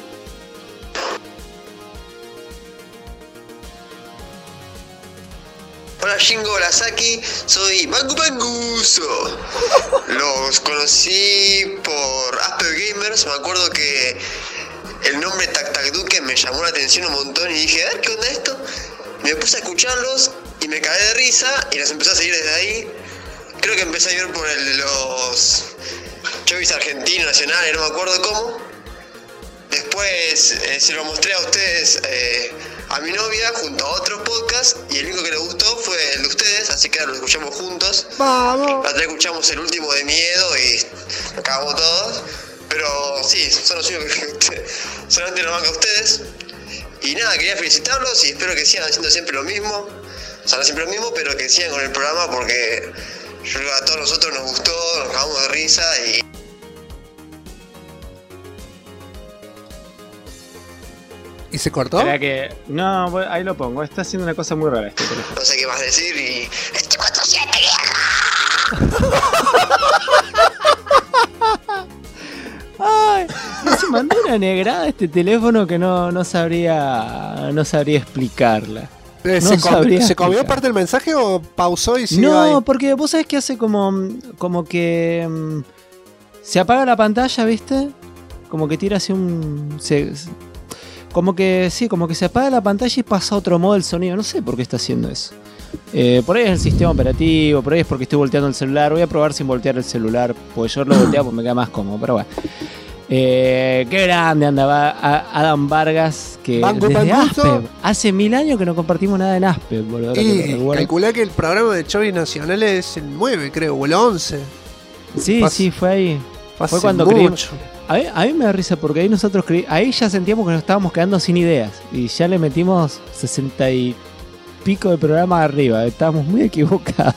Hola Shingo, hola Saki, soy Bangu Banguso. Los conocí por Asper Gamers, me acuerdo que el nombre Tac Tac Duken me llamó la atención un montón y dije, a ver, ¿qué onda esto? Me puse a escucharlos y me cagué de risa y los empecé a seguir desde ahí. Creo que empecé a ir por los chovis argentinos, nacionales, no me acuerdo cómo. Después se lo mostré a ustedes, a mi novia, junto a otros podcasts, y el único que le gustó fue el de ustedes, así que ahora lo escuchamos juntos. Vamos. La otra vez escuchamos el último de Miedo y lo cagamos todos. Pero sí, son los únicos que solamente nos van a ustedes. Y nada, quería felicitarlos y espero que sigan haciendo siempre lo mismo. O sea, no siempre lo mismo, pero que sigan con el programa porque Yo creo que a todos nosotros nos gustó, nos cagamos de risa y ¿Y se cortó? Espera que. No, bueno, ahí lo pongo. Está haciendo una cosa muy rara este teléfono. no sé qué más decir y... ¡Este 47, vieja! Ay, se mandó una negrada este teléfono que no sabría explicarla. No ¿Se comió explicar. parte del mensaje o pausó y siguió No, ahí? porque vos sabés que hace como que se apaga la pantalla, ¿viste? Como que tira así como que se apaga la pantalla y pasa a otro modo el sonido. No sé por qué está haciendo eso. Por ahí es el sistema operativo, por ahí es porque estoy volteando el celular. Voy a probar sin voltear el celular, porque yo lo volteo porque me queda más cómodo, pero bueno. Qué grande andaba Adam Vargas, que Banco desde Banguso. Aspeb. Hace 1000 años que no compartimos nada en Aspeb, boludo. ahora que lo Y recuerdo. calculá que el programa de Chovis Nacional es el 9, creo, o el 11. Sí, fue ahí. Fue cuando mucho. creímos. A mí me da risa porque ahí nosotros ahí ya sentíamos que nos estábamos quedando sin ideas. Y ya le metimos 60 y pico de programa arriba. Estábamos muy equivocados.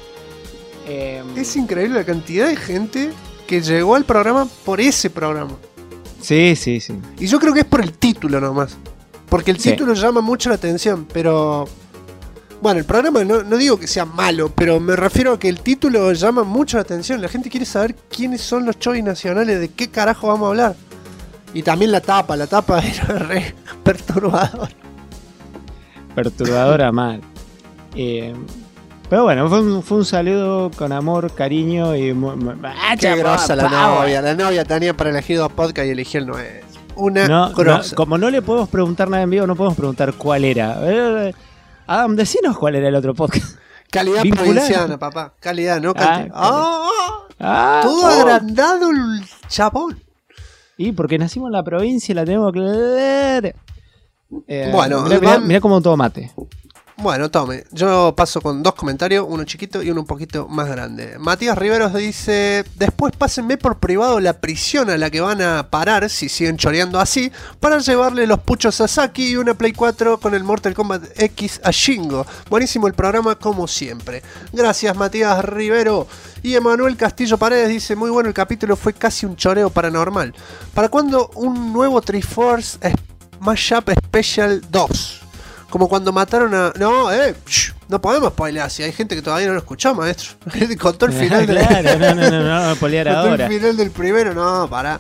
Es increíble la cantidad de gente que llegó al programa por ese programa. Sí. Y yo creo que es por el título nomás. Porque el Sí. título llama mucho la atención, pero... Bueno, el programa no digo que sea malo, pero me refiero a que el título llama mucho la atención. La gente quiere saber quiénes son los Chovis nacionales, de qué carajo vamos a hablar. Y también la tapa era re perturbadora. Perturbadora mal. Pero bueno, fue un saludo con amor, cariño y... Qué grosa la novia. La novia tenía para elegir 2 podcasts y eligió el 9. Una No, grosa. como no le podemos preguntar nada en vivo, no podemos preguntar cuál era. Adam, decinos cuál era el otro podcast. Calidad vincular. provinciana, papá. Calidad, no cantidad. Ah, Todo agrandado el chabón. Y porque nacimos en la provincia y la tenemos clara. Bueno, mirá cómo todo mate. Bueno, tome. Yo paso con 2 comentarios, uno chiquito y uno un poquito más grande. Matías Riveros dice: después pásenme por privado la prisión a la que van a parar, si siguen choreando así, para llevarle los puchos a Saki y una Play 4 con el Mortal Kombat X a Shingo. Buenísimo el programa como siempre. Gracias, Matías Rivero. Y Emanuel Castillo Paredes dice: muy bueno el capítulo, fue casi un choreo paranormal. ¿Para cuándo un nuevo Triforce Mashup Special 2? Como cuando mataron a... No, no podemos spoilear, si hay gente que todavía no lo escuchó, maestro. Contó el final Claro, no, spoilear contó ahora. el final del primero, no, pará.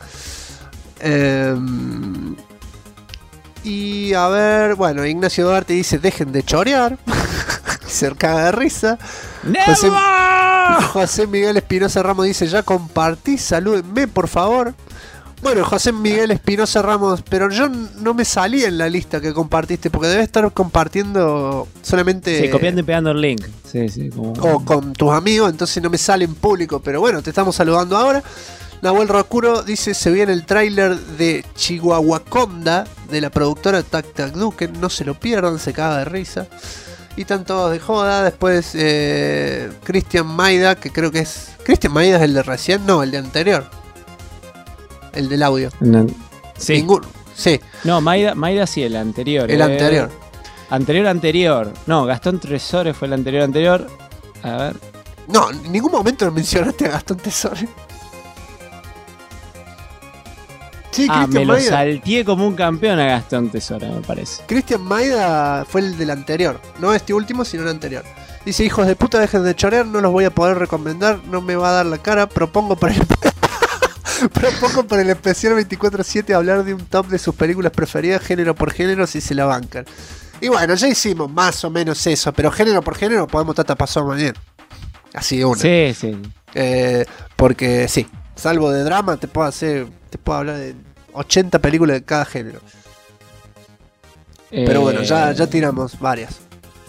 Y a ver, bueno, Ignacio Duarte dice: dejen de chorear. Se caga de risa. José Miguel Espinosa Ramos dice: ya compartí, salúdenme por favor. Bueno, José Miguel Espinosa Ramos, pero yo no me salí en la lista que compartiste, porque debes estar compartiendo solamente... Sí, copiando y pegando el link. Sí, como... O con tus amigos, entonces no me sale en público, pero bueno, te estamos saludando ahora. Nahuel Rocuro dice: se viene el tráiler de Chihuahuaconda de la productora Tac Tac Duken, no se lo pierdan, se caga de risa. Y están todos de joda. Después Cristian Maida, que creo que es... ¿Cristian Maida es el de recién? No, el de anterior. El del audio. Sí. Ninguno. Sí. No, Maida sí, el anterior. El anterior. Anterior. No, Gastón Tresores fue el anterior. A ver. No, en ningún momento mencionaste a Gastón Tesori. Sí, Me lo salteé como un campeón a Gastón Tesoro, me parece. Cristian Maida fue el del anterior. No este último, sino el anterior. Dice: hijos de puta, dejen de chorear, no los voy a poder recomendar, no me va a dar la cara. Propongo para el especial 24/7 hablar de un top de sus películas preferidas, género por género, si se la bancan. Y bueno, ya hicimos más o menos eso, pero género por género podemos estar pasado mañana. Así de una. Sí. Porque sí, salvo de drama, te puedo hablar de 80 películas de cada género. Pero bueno, ya tiramos varias.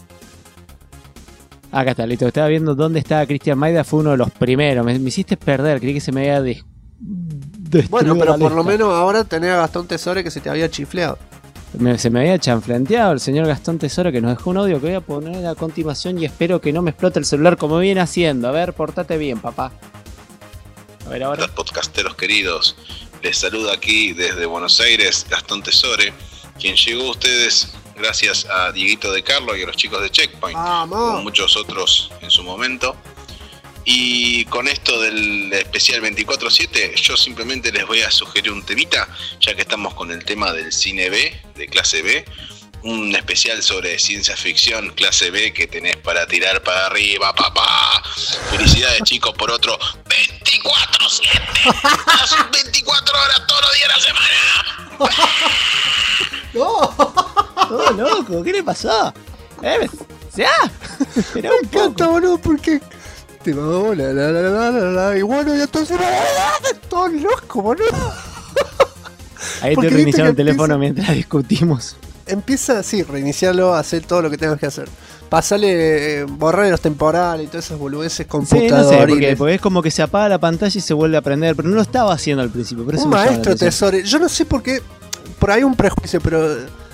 Acá está, listo. Estaba viendo dónde estaba Cristian Maida, fue uno de los primeros. Me hiciste perder, creí que se me había bueno, pero por lo menos ahora tenés a Gastón Tesore que se te había chifleado. Se me había chanflanteado el señor Gastón Tesoro, que nos dejó un audio que voy a poner a continuación y espero que no me explote el celular como viene haciendo. A ver, portate bien, papá. A ver ahora. Hola, podcasteros queridos. Les saluda aquí desde Buenos Aires Gastón Tesore, quien llegó a ustedes gracias a Dieguito de Carlo y a los chicos de Checkpoint, ¡vamos! como muchos otros en su momento. Y con esto del especial 24/7, yo simplemente les voy a sugerir un temita, ya que estamos con el tema del cine B, de clase B. Un especial sobre ciencia ficción clase B que tenés para tirar para arriba, papá. Felicidades, chicos, por otro 24/7. Las 24 horas todos los días de la semana. ¡Oh, loco! ¿Qué le pasó? ¡Ya! Esperá un Me encanta, poco. boludo, porque te va y bueno, y entonces todo loco, boludo. Ahí Porque te viste reiniciaron el que teléfono mientras discutimos. Empieza así, reiniciarlo, hacer todo lo que tengas que hacer. Pasale, borrar los temporales y todas esas boludeces Sí, no computadoriles. sé, porque es como que se apaga la pantalla y se vuelve a prender, pero no lo estaba haciendo al principio. Por eso Un me llama la maestro atención. tesoro. Yo no sé por qué. Por ahí un prejuicio, pero.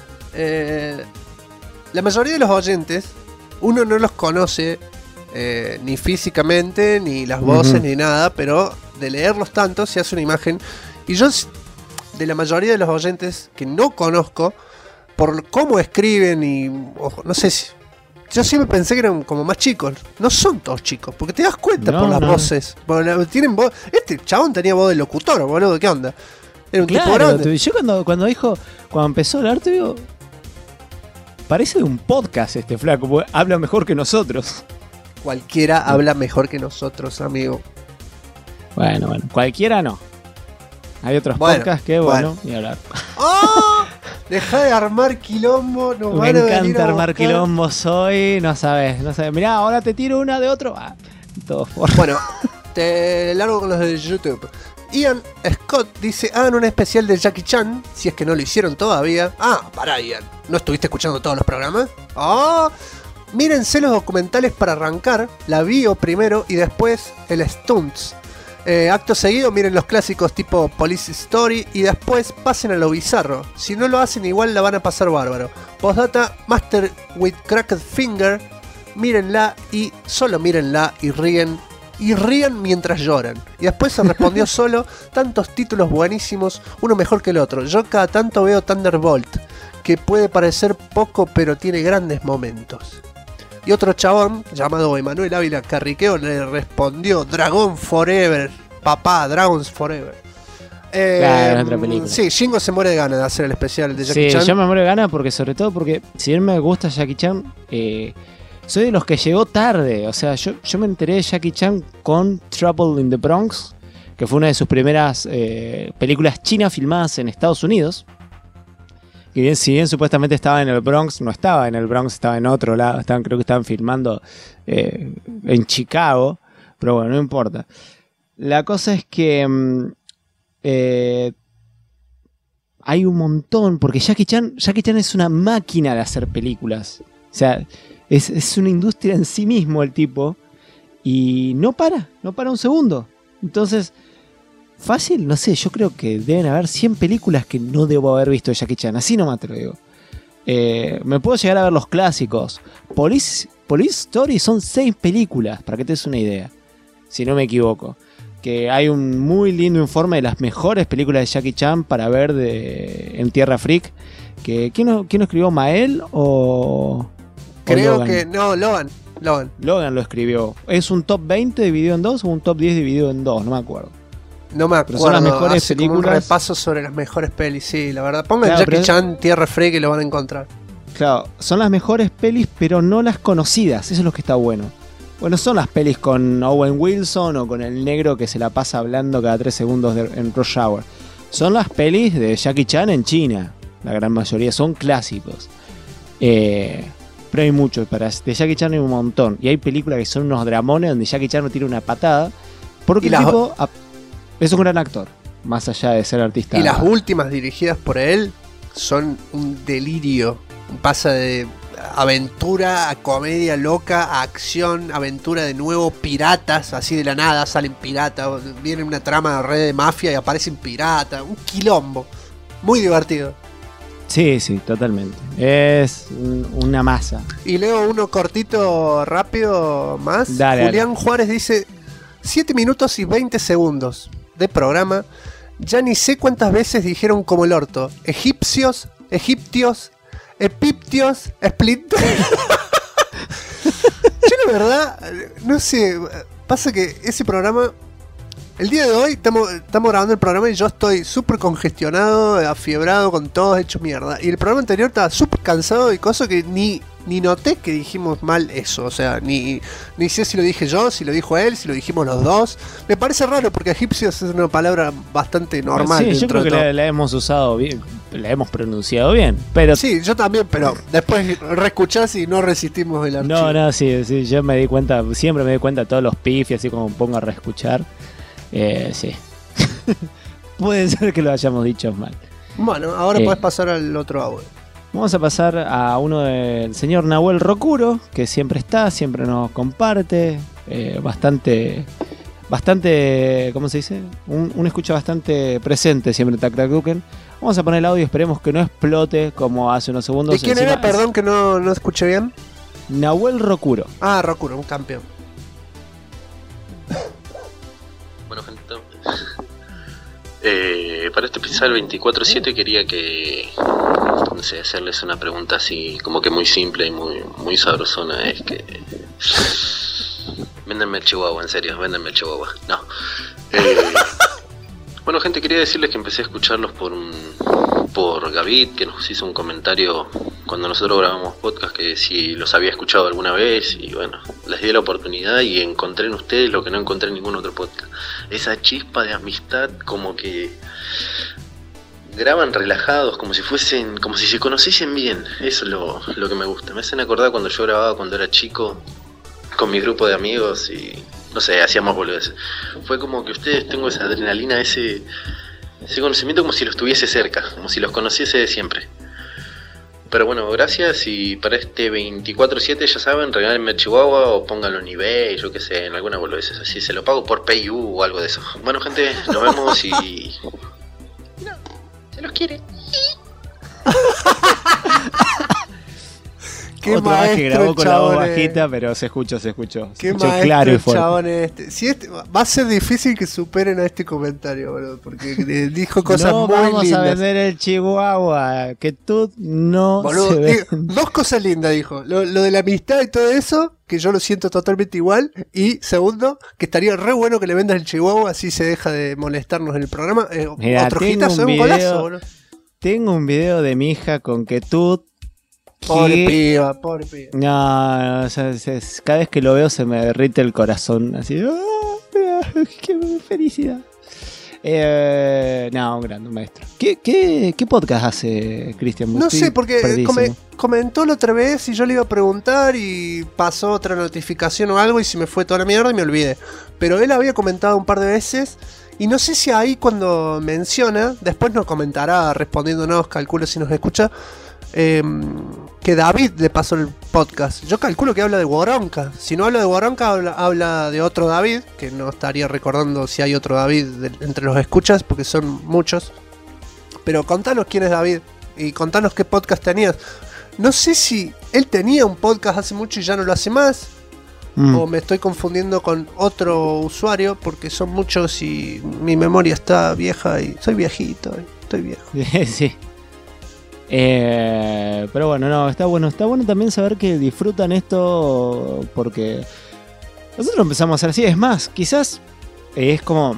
La mayoría de los oyentes, uno no los conoce ni físicamente, ni las voces, ni nada, pero de leerlos tanto se hace una imagen. Y yo, de la mayoría de los oyentes que no conozco, por cómo escriben y. No sé si. Yo siempre pensé que eran como más chicos. No son todos chicos, porque te das cuenta No, por las no. voces. Tienen voz. Este chabón tenía voz de locutor, boludo, ¿qué onda? Era un tipo Claro, grande. yo cuando empezó a hablar, te digo, parece de un podcast este flaco, porque habla mejor que nosotros. Cualquiera habla mejor que nosotros, amigo. Bueno, cualquiera no. Hay otros Bueno, podcasts que, bueno, ni hablar. ¡Oh! Deja de armar quilombo. Nos Me van a venir encanta a armar buscar. quilombos hoy, no sabes. Mirá, ahora te tiro una de otro. Todo por... Bueno, te largo con los de YouTube. Ian Scott dice, hagan un especial de Jackie Chan, si es que no lo hicieron todavía. Ah, pará, Ian, ¿no estuviste escuchando todos los programas? ¡Oh! Mírense los documentales para arrancar, la bio primero y después el Stunts. Acto seguido miren los clásicos tipo Police Story y después pasen a lo bizarro. Si no lo hacen igual la van a pasar bárbaro. Postdata, Master with Cracked Finger, mírenla y solo mírenla y ríen mientras lloran. Y después se respondió solo, tantos títulos buenísimos, uno mejor que el otro. Yo cada tanto veo Thunderbolt, que puede parecer poco pero tiene grandes momentos. Y otro chabón, llamado Emanuel Ávila Carriqueo, le respondió, Dragon Forever, papá, Dragons Forever. Claro, es otra película. Sí, Shingo se muere de ganas de hacer el especial de Jackie Sí, Chan. yo me muero de ganas porque, sobre todo porque, si bien me gusta Jackie Chan, soy de los que llegó tarde. O sea, yo me enteré de Jackie Chan con Trouble in the Bronx, que fue una de sus primeras películas chinas filmadas en Estados Unidos. Que bien, si bien supuestamente estaba en el Bronx, no estaba en el Bronx, estaba en otro lado. Creo que estaban filmando en Chicago. Pero bueno, no importa. La cosa es que hay un montón, porque Jackie Chan es una máquina de hacer películas. O sea, es una industria en sí mismo el tipo. Y no para un segundo. Entonces, fácil, no sé, yo creo que deben haber 100 películas que no debo haber visto de Jackie Chan. Así nomás te lo digo. Me puedo llegar a ver los clásicos. Police Story son 6 películas, para que te des una idea. Si no me equivoco. Que hay un muy lindo informe de las mejores películas de Jackie Chan para ver en Tierra Freak. ¿Quién lo escribió? ¿Mael o Creo Logan? que no, Logan. Logan lo escribió. ¿Es un top 20 dividido en 2 o un top 10 dividido en 2? No me acuerdo. No me Pero acuerdo. son las mejores Hace como un películas. repaso sobre las mejores pelis, sí, la verdad. Pongan Claro, Jackie pero- Chan, Tierra Freak y lo van a encontrar. Claro, son las mejores pelis, pero no las conocidas. Eso es lo que está bueno. Bueno, son las pelis con Owen Wilson o con el negro que se la pasa hablando cada 3 segundos en Rush Hour. Son las pelis de Jackie Chan en China. La gran mayoría son clásicos. Pero hay muchos. De Jackie Chan hay un montón. Y hay películas que son unos dramones donde Jackie Chan no tira una patada. Porque Y el las- tipo es un gran actor. Más allá de ser artista. Y las últimas dirigidas por él son un delirio. Pasa de aventura a comedia loca, a acción, aventura de nuevo, piratas, así de la nada salen piratas. Viene una trama de red de mafia y aparecen piratas. Un quilombo. Muy divertido. Sí, totalmente. Es una masa. Y leo uno cortito, rápido más. Dale, Julián Juárez dice 7 minutos y 20 segundos de programa. Ya ni sé cuántas veces dijeron como el orto. Egipcios, egiptios, splinter. Yo la verdad, no sé. Pasa que ese programa, el día de hoy estamos grabando el programa y yo estoy súper congestionado, afiebrado, con todo hecho mierda. Y el programa anterior estaba súper cansado y cosas que ni noté que dijimos mal eso. O sea, ni sé si lo dije yo, si lo dijo él, si lo dijimos los dos. Me parece raro porque egipcios es una palabra bastante normal. Sí, yo creo que la hemos usado bien, la hemos pronunciado bien. Pero sí, yo también, pero después reescuchás y no resistimos el archivo. No, sí, yo me di cuenta, siempre me di cuenta de todos los pifs, así como pongo a reescuchar. Sí. Puede ser que lo hayamos dicho mal. Bueno, ahora podés pasar al otro audio. Vamos a pasar a uno del señor Nahuel Rocuro, que siempre está, siempre nos comparte. Bastante, ¿cómo se dice? Un escucha bastante presente siempre en Tac Tac Duken. Vamos a poner el audio, esperemos que no explote como hace unos segundos. ¿Y quién era? Perdón que no escuché bien. Nahuel Rocuro. Ah, Rocuro, un campeón. Bueno, gente, para este especial 24/7 quería que, no sé, hacerles una pregunta así como que muy simple y muy sabrosona. Es que véndanme el chihuahua, en serio, véndanme el chihuahua. No. Bueno, gente, quería decirles que empecé a escucharlos por Gavid, que nos hizo un comentario cuando nosotros grabamos podcast, que si los había escuchado alguna vez, y bueno, les di la oportunidad y encontré en ustedes lo que no encontré en ningún otro podcast. Esa chispa de amistad, como que graban relajados, como si se conociesen bien. Eso es lo que me gusta. Me hacen acordar cuando yo grababa cuando era chico con mi grupo de amigos y no sé, hacíamos boludeces. Fue como que ustedes, tengo esa adrenalina, ese conocimiento como si los tuviese cerca, como si los conociese de siempre. Pero bueno, gracias, y para este 24/7 ya saben, regálenme el Chihuahua o pónganlo en eBay, yo qué sé, en alguna boludeces así, se lo pago por PayU o algo de eso. Bueno, gente, nos vemos y... No, se los quiere. Qué Otro más que grabó con la voz chabón, bajita, pero se escuchó. Qué maestro claro y fuerte. Chabón este. Si va a ser difícil que superen a este comentario, boludo, porque dijo cosas no muy lindas. vamos a vender el Chihuahua, que tú no Boludo, se ve. dos cosas lindas dijo. Lo de la amistad y todo eso, que yo lo siento totalmente igual. Y segundo, que estaría re bueno que le vendas el Chihuahua, así se deja de molestarnos en el programa. Mirá, otro hitazo, un golazo, boludo. Tengo un video de mi hija con que tú... Pobre piba. No, o sea, cada vez que lo veo se me derrite el corazón. Así, ¡qué felicidad! No, un gran maestro. ¿Qué podcast hace Cristian? No sé, porque comentó la otra vez y yo le iba a preguntar y pasó otra notificación o algo y se me fue toda la mierda y me olvidé. Pero él había comentado un par de veces y no sé si ahí cuando menciona, después nos comentará respondiéndonos, calculo si nos escucha, que David le pasó el podcast. Yo calculo que habla de Woronka. Si no habla de Woronka, habla de otro David, que no estaría recordando si hay otro David entre los escuchas, porque son muchos. Pero contanos quién es David y contanos qué podcast tenías. No sé si él tenía un podcast hace mucho y ya no lo hace más, o me estoy confundiendo con otro usuario, porque son muchos y mi memoria está vieja y soy viejito, estoy viejo. Sí. Pero bueno, no, está bueno también saber que disfrutan esto, porque nosotros empezamos a hacer así. Es más, quizás es como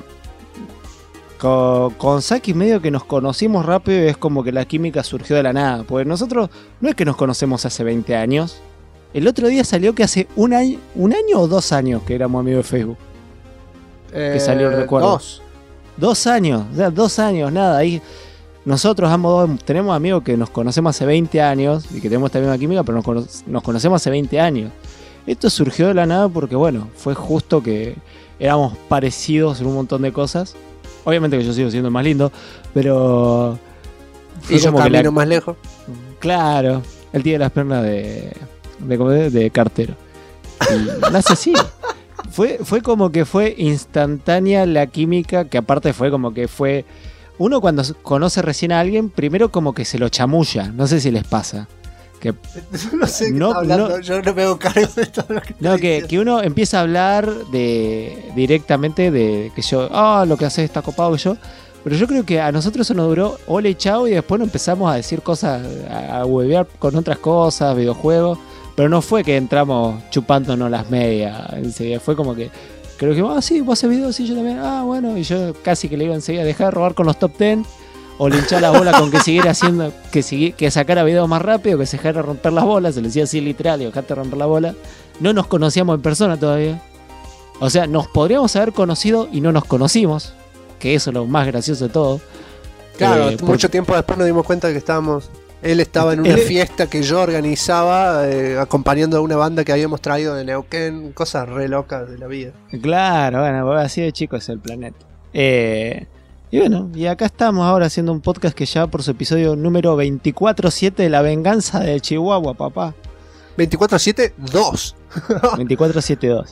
con Saki medio que nos conocimos rápido y es como que la química surgió de la nada, porque nosotros no es que nos conocemos hace 20 años. El otro día salió que hace un año o 2 años que éramos amigos de Facebook, que salió el recuerdo. 2 años, o sea, 2 años, nada, ahí. Nosotros ambos tenemos amigos que nos conocemos hace 20 años y que tenemos esta misma química, pero nos conocemos hace 20 años. Esto surgió de la nada porque, bueno, fue justo que éramos parecidos en un montón de cosas. Obviamente que yo sigo siendo el más lindo, pero... Y yo camino más lejos. Claro, él tiene las piernas de cartero. Y nace así. Fue como que fue instantánea la química, que aparte fue como que fue... Uno cuando conoce recién a alguien, primero como que se lo chamulla. No sé si les pasa. Que no sé qué está hablando, yo no me hago cargo de todo lo que no, que uno empieza a hablar directamente de que yo, lo que haces está copado que yo. Pero yo creo que a nosotros eso nos duró ole y chao, y después nos empezamos a decir cosas, a huevear con otras cosas, videojuegos. Pero no fue que entramos chupándonos las medias. Fue como que Creo que, sí, vos haces videos, sí, yo también. Ah, bueno, y yo casi que le iba enseguida a dejar de robar con los top 10. O le hinchaba la bola con que siguiera haciendo, que sacara videos más rápido, que se dejara romper las bolas. Se le decía así literal, y dejate romper la bola. No nos conocíamos en persona todavía. O sea, nos podríamos haber conocido y no nos conocimos. Que eso es lo más gracioso de todo. Claro, mucho tiempo después nos dimos cuenta de que estábamos... Él estaba en una fiesta que yo organizaba, acompañando a una banda que habíamos traído de Neuquén. Cosas re locas de la vida. Claro, bueno, así de chico es el planeta. Y bueno, y acá estamos ahora haciendo un podcast que ya va por su episodio número 24/7 de La Venganza de Chihuahua, papá. 24/7-2. 24/7-2.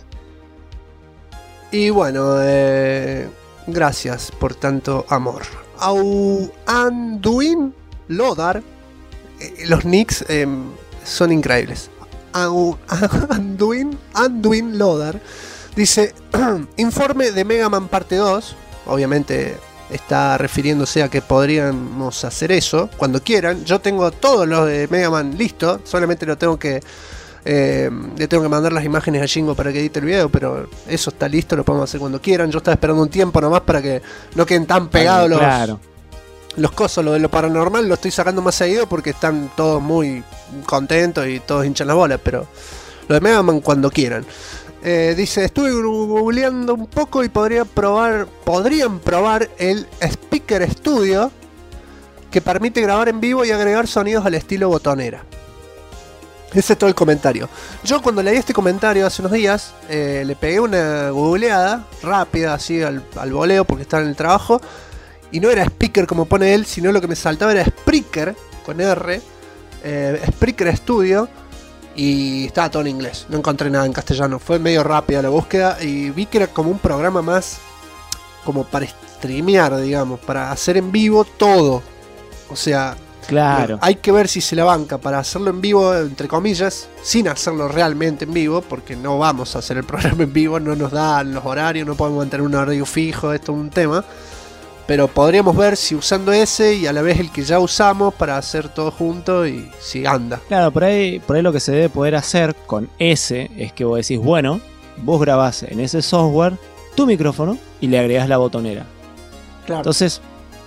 Y bueno, gracias por tanto amor. Anduin Lodar, los nicks son increíbles. Anduin Lodar dice: informe de Mega Man parte 2. Obviamente está refiriéndose a que podríamos hacer eso cuando quieran. Yo tengo todos los de Mega Man listo, solamente le tengo que mandar las imágenes a Shingo para que edite el video, pero eso está listo, lo podemos hacer cuando quieran. Yo estaba esperando un tiempo nomás para que no queden tan pegados los cosos. Lo de lo paranormal lo estoy sacando más seguido porque están todos muy contentos y todos hinchan las bolas, pero lo de Mega Man cuando quieran. Dice: estuve googleando un poco y podrían probar el Speaker Studio, que permite grabar en vivo y agregar sonidos al estilo botonera. Ese es todo el comentario. Yo cuando leí este comentario hace unos días, le pegué una googleada rápida así al voleo porque estaba en el trabajo, y no era Speaker como pone él, sino lo que me saltaba era Spreaker con R, Spreaker Studio. Y estaba todo en inglés, no encontré nada en castellano. Fue medio rápida la búsqueda y vi que era como un programa más como para streamear, digamos, para hacer en vivo todo. O sea, claro, hay que ver si se la banca para hacerlo en vivo, entre comillas, sin hacerlo realmente en vivo, porque no vamos a hacer el programa en vivo, no nos dan los horarios, no podemos mantener un horario fijo, esto es un tema. Pero podríamos ver si usando ese y a la vez el que ya usamos para hacer todo junto y si anda. Claro, por ahí lo que se debe poder hacer con ese es que vos decís, bueno, vos grabás en ese software tu micrófono y le agregás la botonera. Claro. Entonces,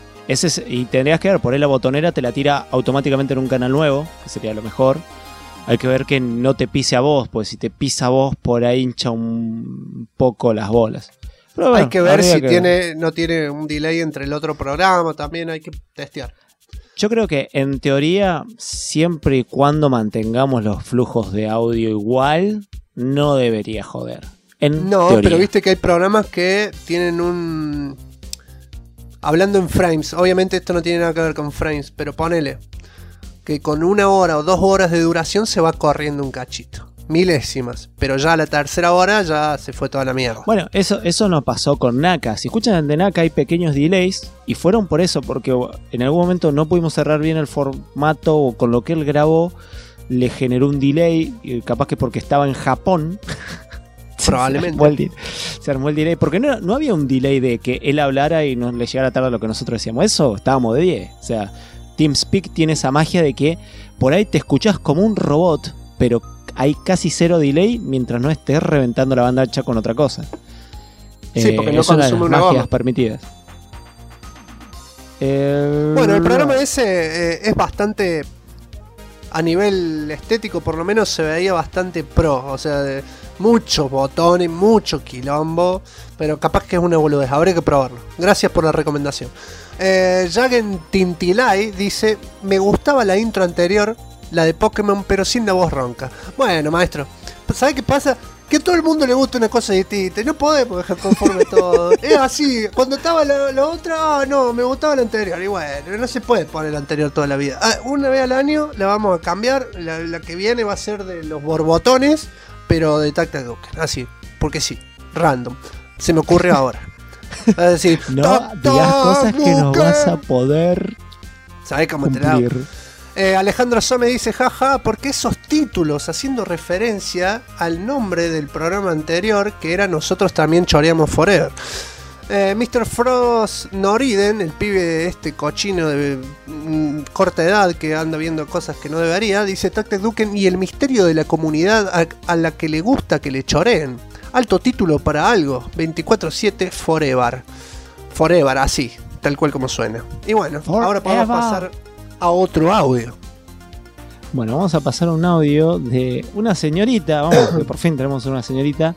y tendrías que ver, por ahí la botonera te la tira automáticamente en un canal nuevo, que sería lo mejor. Hay que ver que no te pise a vos, pues si te pisa a vos, por ahí hincha un poco las bolas. Bueno, hay que ver si no tiene un delay entre el otro programa, también hay que testear. Yo creo que en teoría, siempre y cuando mantengamos los flujos de audio igual, no debería joder. No, teoría. Pero viste que hay programas que tienen hablando en frames, obviamente esto no tiene nada que ver con frames, pero ponele que con 1 hora o 2 horas de duración se va corriendo un cachito. Milésimas, pero ya a la tercera hora ya se fue toda la mierda. Bueno, eso no pasó con Naka. Si escuchan de Naka hay pequeños delays y fueron por eso, porque en algún momento no pudimos cerrar bien el formato o con lo que él grabó le generó un delay, capaz que porque estaba en Japón. Probablemente. Se armó el delay, porque no había un delay de que él hablara y nos le llegara tarde a lo que nosotros decíamos. Eso estábamos de 10. O sea, TeamSpeak tiene esa magia de que por ahí te escuchás como un robot, pero hay casi 0 delay mientras no estés reventando la banda ancha con otra cosa. Sí, porque no es una de consume las una magias goma permitidas. Bueno, el programa ese es bastante, a nivel estético por lo menos, se veía bastante pro. O sea, muchos botones, mucho quilombo, pero capaz que es una boludez, habría que probarlo. Gracias por la recomendación. Jagen Tintilay dice: me gustaba la intro anterior, la de Pokémon, pero sin la voz ronca. Bueno, maestro, ¿sabes qué pasa? Que a todo el mundo le gusta una cosa distinta. No podemos dejar conforme todo. Es así, cuando estaba la otra, no, me gustaba la anterior. Y bueno, no se puede poner la anterior toda la vida. Una vez al año la vamos a cambiar. La que viene va a ser de los borbotones, pero de Tac Tac Duken. Así, porque sí, random. Se me ocurre ahora. Es decir, no digas cosas que no vas a poder. ¿Sabés cómo te la Alejandro So me dice: jaja, ¿por qué esos títulos? Haciendo referencia al nombre del programa anterior, que era Nosotros También Choreamos Forever. Mr. Frost Noriden, el pibe este cochino de corta edad que anda viendo cosas que no debería, dice: Tac Tac Duken y el misterio de la comunidad a la que le gusta que le choreen. Alto título para algo. 24/7 Forever. Forever, así, tal cual como suena. Y bueno, ahora podemos pasar a otro audio. Bueno, vamos a pasar un audio de una señorita, vamos, que por fin tenemos una señorita,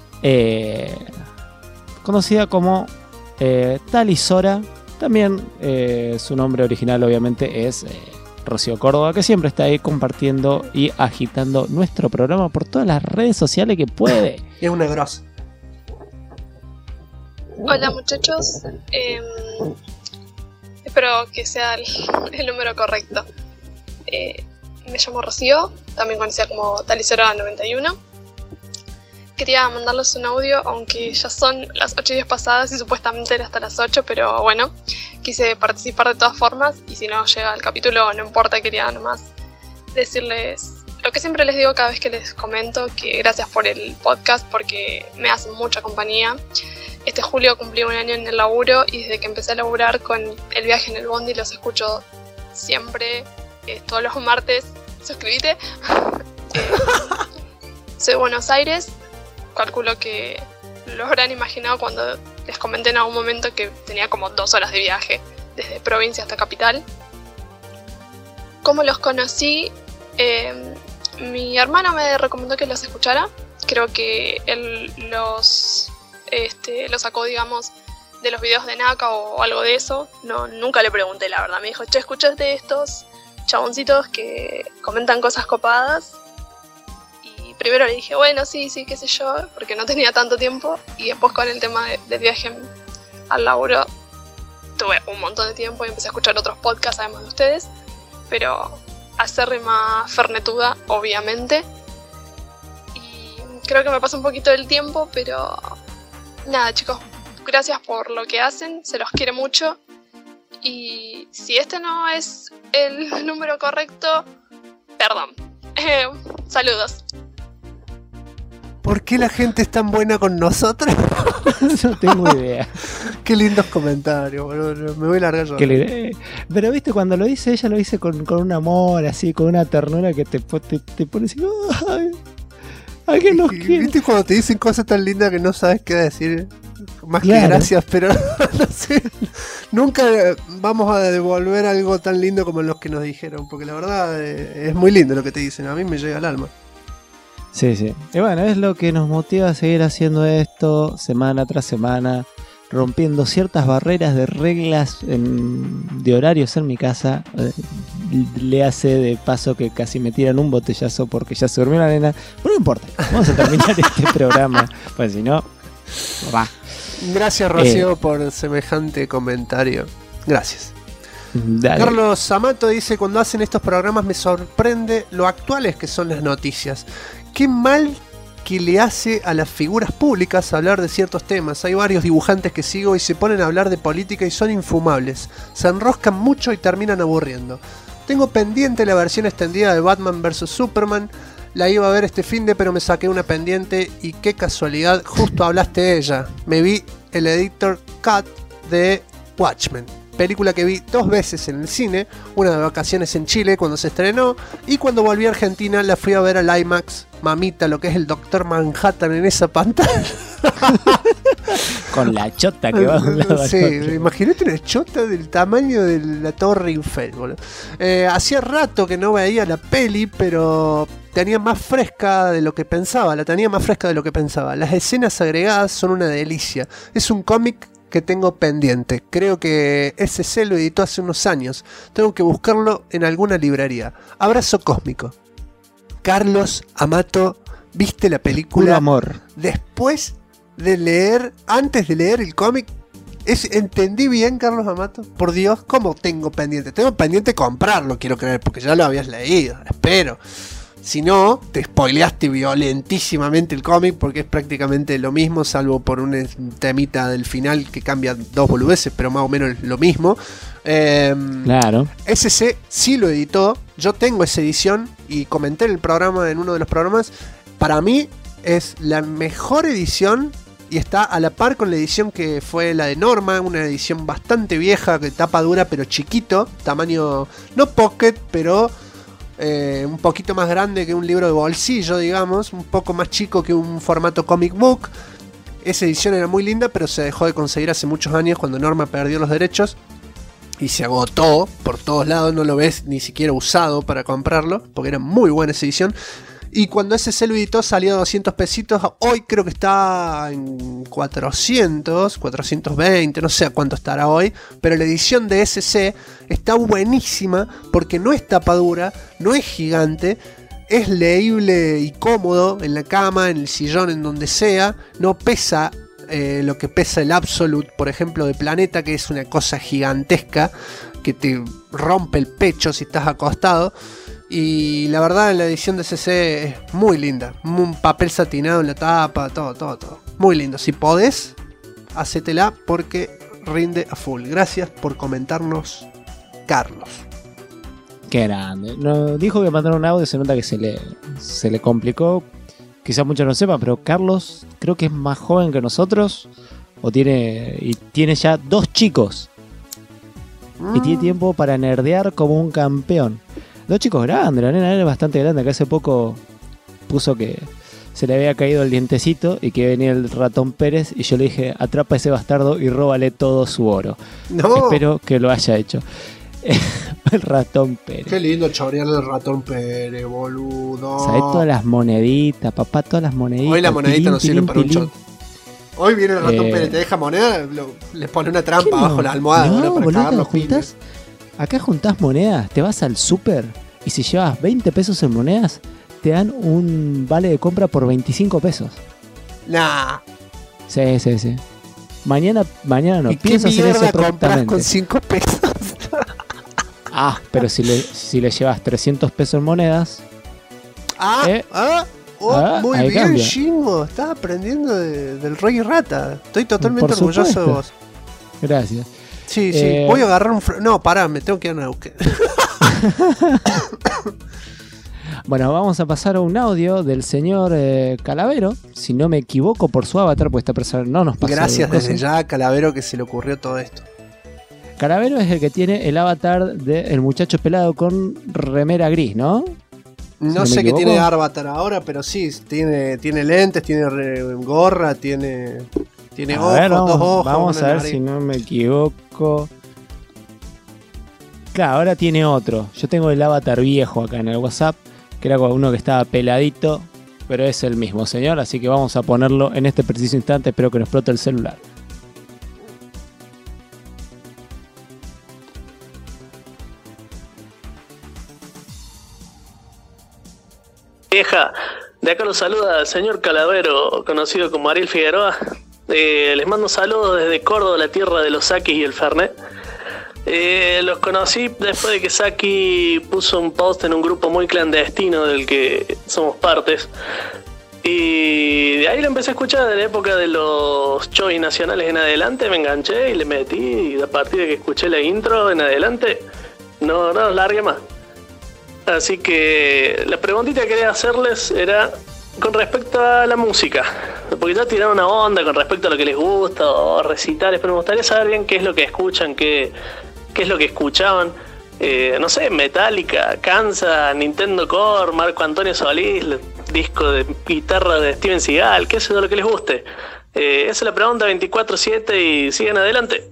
conocida como Talisora. También su nombre original obviamente es Rocío Córdoba, que siempre está ahí compartiendo y agitando nuestro programa por todas las redes sociales que puede. Es una grosa. Hola muchachos, espero que sea el número correcto. Me llamo Rocío, también conocida como Talisora 91. Quería mandarles un audio, aunque ya son las 8:10 pasadas y supuestamente era hasta las 8, pero bueno, quise participar de todas formas y si no llega el capítulo no importa, quería nomás decirles lo que siempre les digo cada vez que les comento, que gracias por el podcast porque me hacen mucha compañía. Este julio cumplí 1 año en el laburo y desde que empecé a laburar con el viaje en el bondi los escucho siempre, todos los martes. Suscríbete. Soy de Buenos Aires. Calculo que lo habrán imaginado cuando les comenté en algún momento que tenía como 2 horas de viaje desde provincia hasta capital. ¿Cómo los conocí? Mi hermano me recomendó que los escuchara. Creo que él los sacó, digamos, de los videos de Naka o algo de eso. No, nunca le pregunté, la verdad. Me dijo, che, escuchate estos chaboncitos que comentan cosas copadas. Y primero le dije, bueno, sí, qué sé yo, porque no tenía tanto tiempo. Y después con el tema del viaje al laburo tuve un montón de tiempo y empecé a escuchar otros podcasts además de ustedes. Pero acérrima fernetuda, obviamente. Y creo que me pasa un poquito del tiempo, pero nada, chicos, gracias por lo que hacen, se los quiere mucho. Y si este no es el número correcto, perdón. Saludos. ¿Por qué la gente es tan buena con nosotros? No tengo idea. Qué lindos comentarios, boludo. Me voy a largar yo. Pero viste, cuando lo dice ella, lo dice con un amor, así, con una ternura que te pone así. ¡Ay! ¿Alguien nos quiere? ¿Viste cuando te dicen cosas tan lindas que no sabes qué decir? Más Claro. que gracias, pero no sé. Nunca vamos a devolver algo tan lindo como los que nos dijeron, porque la verdad es muy lindo lo que te dicen. A mí me llega al alma. Sí. Y bueno, es lo que nos motiva a seguir haciendo esto semana tras semana, rompiendo ciertas barreras de reglas de horarios en mi casa. Le hace de paso que casi me tiran un botellazo porque ya se durmió la nena. Pero no importa, vamos a terminar este programa, pues si no, va. Gracias, Rocío, por semejante comentario. Gracias. Dale. Carlos Amato dice, cuando hacen estos programas me sorprende lo actuales que son las noticias. Qué mal que le hace a las figuras públicas hablar de ciertos temas. Hay varios dibujantes que sigo y se ponen a hablar de política y son infumables. Se enroscan mucho y terminan aburriendo. Tengo pendiente la versión extendida de Batman vs Superman. La iba a ver este finde, pero me saqué una pendiente y qué casualidad, justo hablaste de ella. Me vi el editor cut de Watchmen, película que vi 2 veces en el cine, una de vacaciones en Chile cuando se estrenó y cuando volví a Argentina la fui a ver al IMAX. Mamita, lo que es el Doctor Manhattan en esa pantalla. Con la chota que va de un lado Sí, al otro. imagínate una chota del tamaño de la Torre Eiffel, boludo. Hacía rato que no veía la peli, pero tenía más fresca de lo que pensaba. La tenía más fresca de lo que pensaba. Las escenas agregadas son una delicia. Es un cómic que tengo pendiente. Creo que SC lo editó hace unos años. Tengo que buscarlo en alguna librería. Abrazo cósmico. Carlos Amato, ¿viste la película? Puro amor. Después de leer, antes de leer el cómic, ¿entendí bien, Carlos Amato? Por Dios, ¿cómo tengo pendiente? Tengo pendiente comprarlo, quiero creer, porque ya lo habías leído, espero. Si no, te spoileaste violentísimamente el cómic, porque es prácticamente lo mismo, salvo por un temita del final que cambia 2 boludeces, pero más o menos lo mismo. Claro. SC sí lo editó, yo tengo esa edición y comenté en el programa, en uno de los programas. Para mí es la mejor edición y está a la par con la edición que fue la de Norma, una edición bastante vieja, de tapa dura pero chiquito, tamaño no pocket, pero un poquito más grande que un libro de bolsillo, digamos, un poco más chico que un formato comic book. Esa edición era muy linda, pero se dejó de conseguir hace muchos años cuando Norma perdió los derechos y se agotó por todos lados. No lo ves ni siquiera usado para comprarlo, porque era muy buena esa edición. Y cuando ese lo editó salió a 200 pesitos. Hoy creo que está en 400, 420, no sé a cuánto estará hoy. Pero la edición de SC está buenísima porque no es tapadura, no es gigante. Es leíble y cómodo en la cama, en el sillón, en donde sea. No pesa lo que pesa el Absolute, por ejemplo, de Planeta, que es una cosa gigantesca que te rompe el pecho si estás acostado. Y la verdad, la edición de CC es muy linda. Un papel satinado en la tapa, todo. Muy lindo. Si podés, hacétela porque rinde a full. Gracias por comentarnos, Carlos. Qué grande. No, dijo que mandaron un audio, se nota que se le complicó. Quizás muchos no sepan, pero Carlos creo que es más joven que nosotros. Y tiene ya 2 chicos. Y tiene tiempo para nerdear como un campeón. 2 chicos grandes, la nena era bastante grande, que hace poco puso que se le había caído el dientecito y que venía el ratón Pérez y yo le dije, atrapa a ese bastardo y róbale todo su oro. No. Espero que lo haya hecho. El ratón Pérez. Qué lindo chorearle el ratón Pérez, boludo. ¿Sabés todas las moneditas, papá? Todas las moneditas. Hoy la monedita no sirve para un tilín. shot. Hoy viene el ratón Pérez, te deja moneda, les pone una trampa abajo la almohada, no, para cagar los pines. Acá juntás monedas, te vas al súper y si llevas 20 pesos en monedas, te dan un vale de compra por 25 pesos. Nah. Sí. Mañana no. ¿Y Pienso qué hacer eso mierda compras prontamente. con 5 pesos? Pero si le llevas 300 pesos en monedas. Muy ahí bien, cambia. Shingo. Estás aprendiendo del Rey Rata. Estoy totalmente Por orgulloso supuesto. de vos. Gracias. Sí. Voy a agarrar un... No, pará, me tengo que ir a Neuquén. Bueno, vamos a pasar a un audio del señor Calavero, si no me equivoco por su avatar, pues esta persona no nos pasa. Gracias desde ya a Calavero que se le ocurrió todo esto. Calavero es el que tiene el avatar del muchacho pelado con remera gris, ¿no? No sé qué tiene Avatar ahora, pero sí, tiene lentes, tiene gorra, tiene ojos, 2 ojos. Vamos a ver si no me equivoco. Claro, ahora tiene otro. Yo tengo el avatar viejo acá en el WhatsApp, que era uno que estaba peladito, pero es el mismo señor, así que vamos a ponerlo en este preciso instante. Espero que no explote el celular. Vieja, de acá los saluda el señor Calavero, conocido como Ariel Figueroa. Les mando saludos desde Córdoba, la tierra de los Sakis y el Fernet. Los conocí después de que Saki puso un post en un grupo muy clandestino del que somos partes. Y de ahí lo empecé a escuchar de la época de los shows nacionales en adelante. Me enganché y le metí. Y a partir de que escuché la intro en adelante, no largué más. Así que la preguntita que quería hacerles era con respecto a la música, porque ya tiraron una onda con respecto a lo que les gusta o recitales, pero me gustaría saber bien qué es lo que escuchan, qué es lo que escuchaban. No sé, Metallica, Kansas, Nintendo Core, Marco Antonio Solís, disco de guitarra de Steven Seagal, qué es lo que les guste. Esa es la pregunta 24/7 y siguen adelante.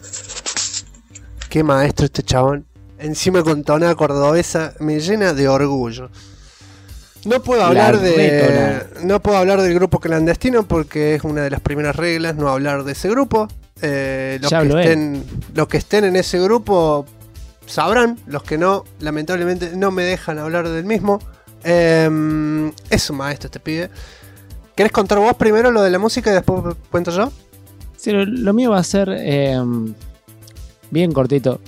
Qué maestro este chabón. Encima con tonada cordobesa, me llena de orgullo. No puedo hablar del grupo clandestino porque es una de las primeras reglas no hablar de ese grupo. Los que estén en ese grupo sabrán, los que no, lamentablemente no me dejan hablar del mismo. Es un maestro este pibe. ¿Querés contar vos primero lo de la música y después cuento yo? Sí, lo mío va a ser bien cortito.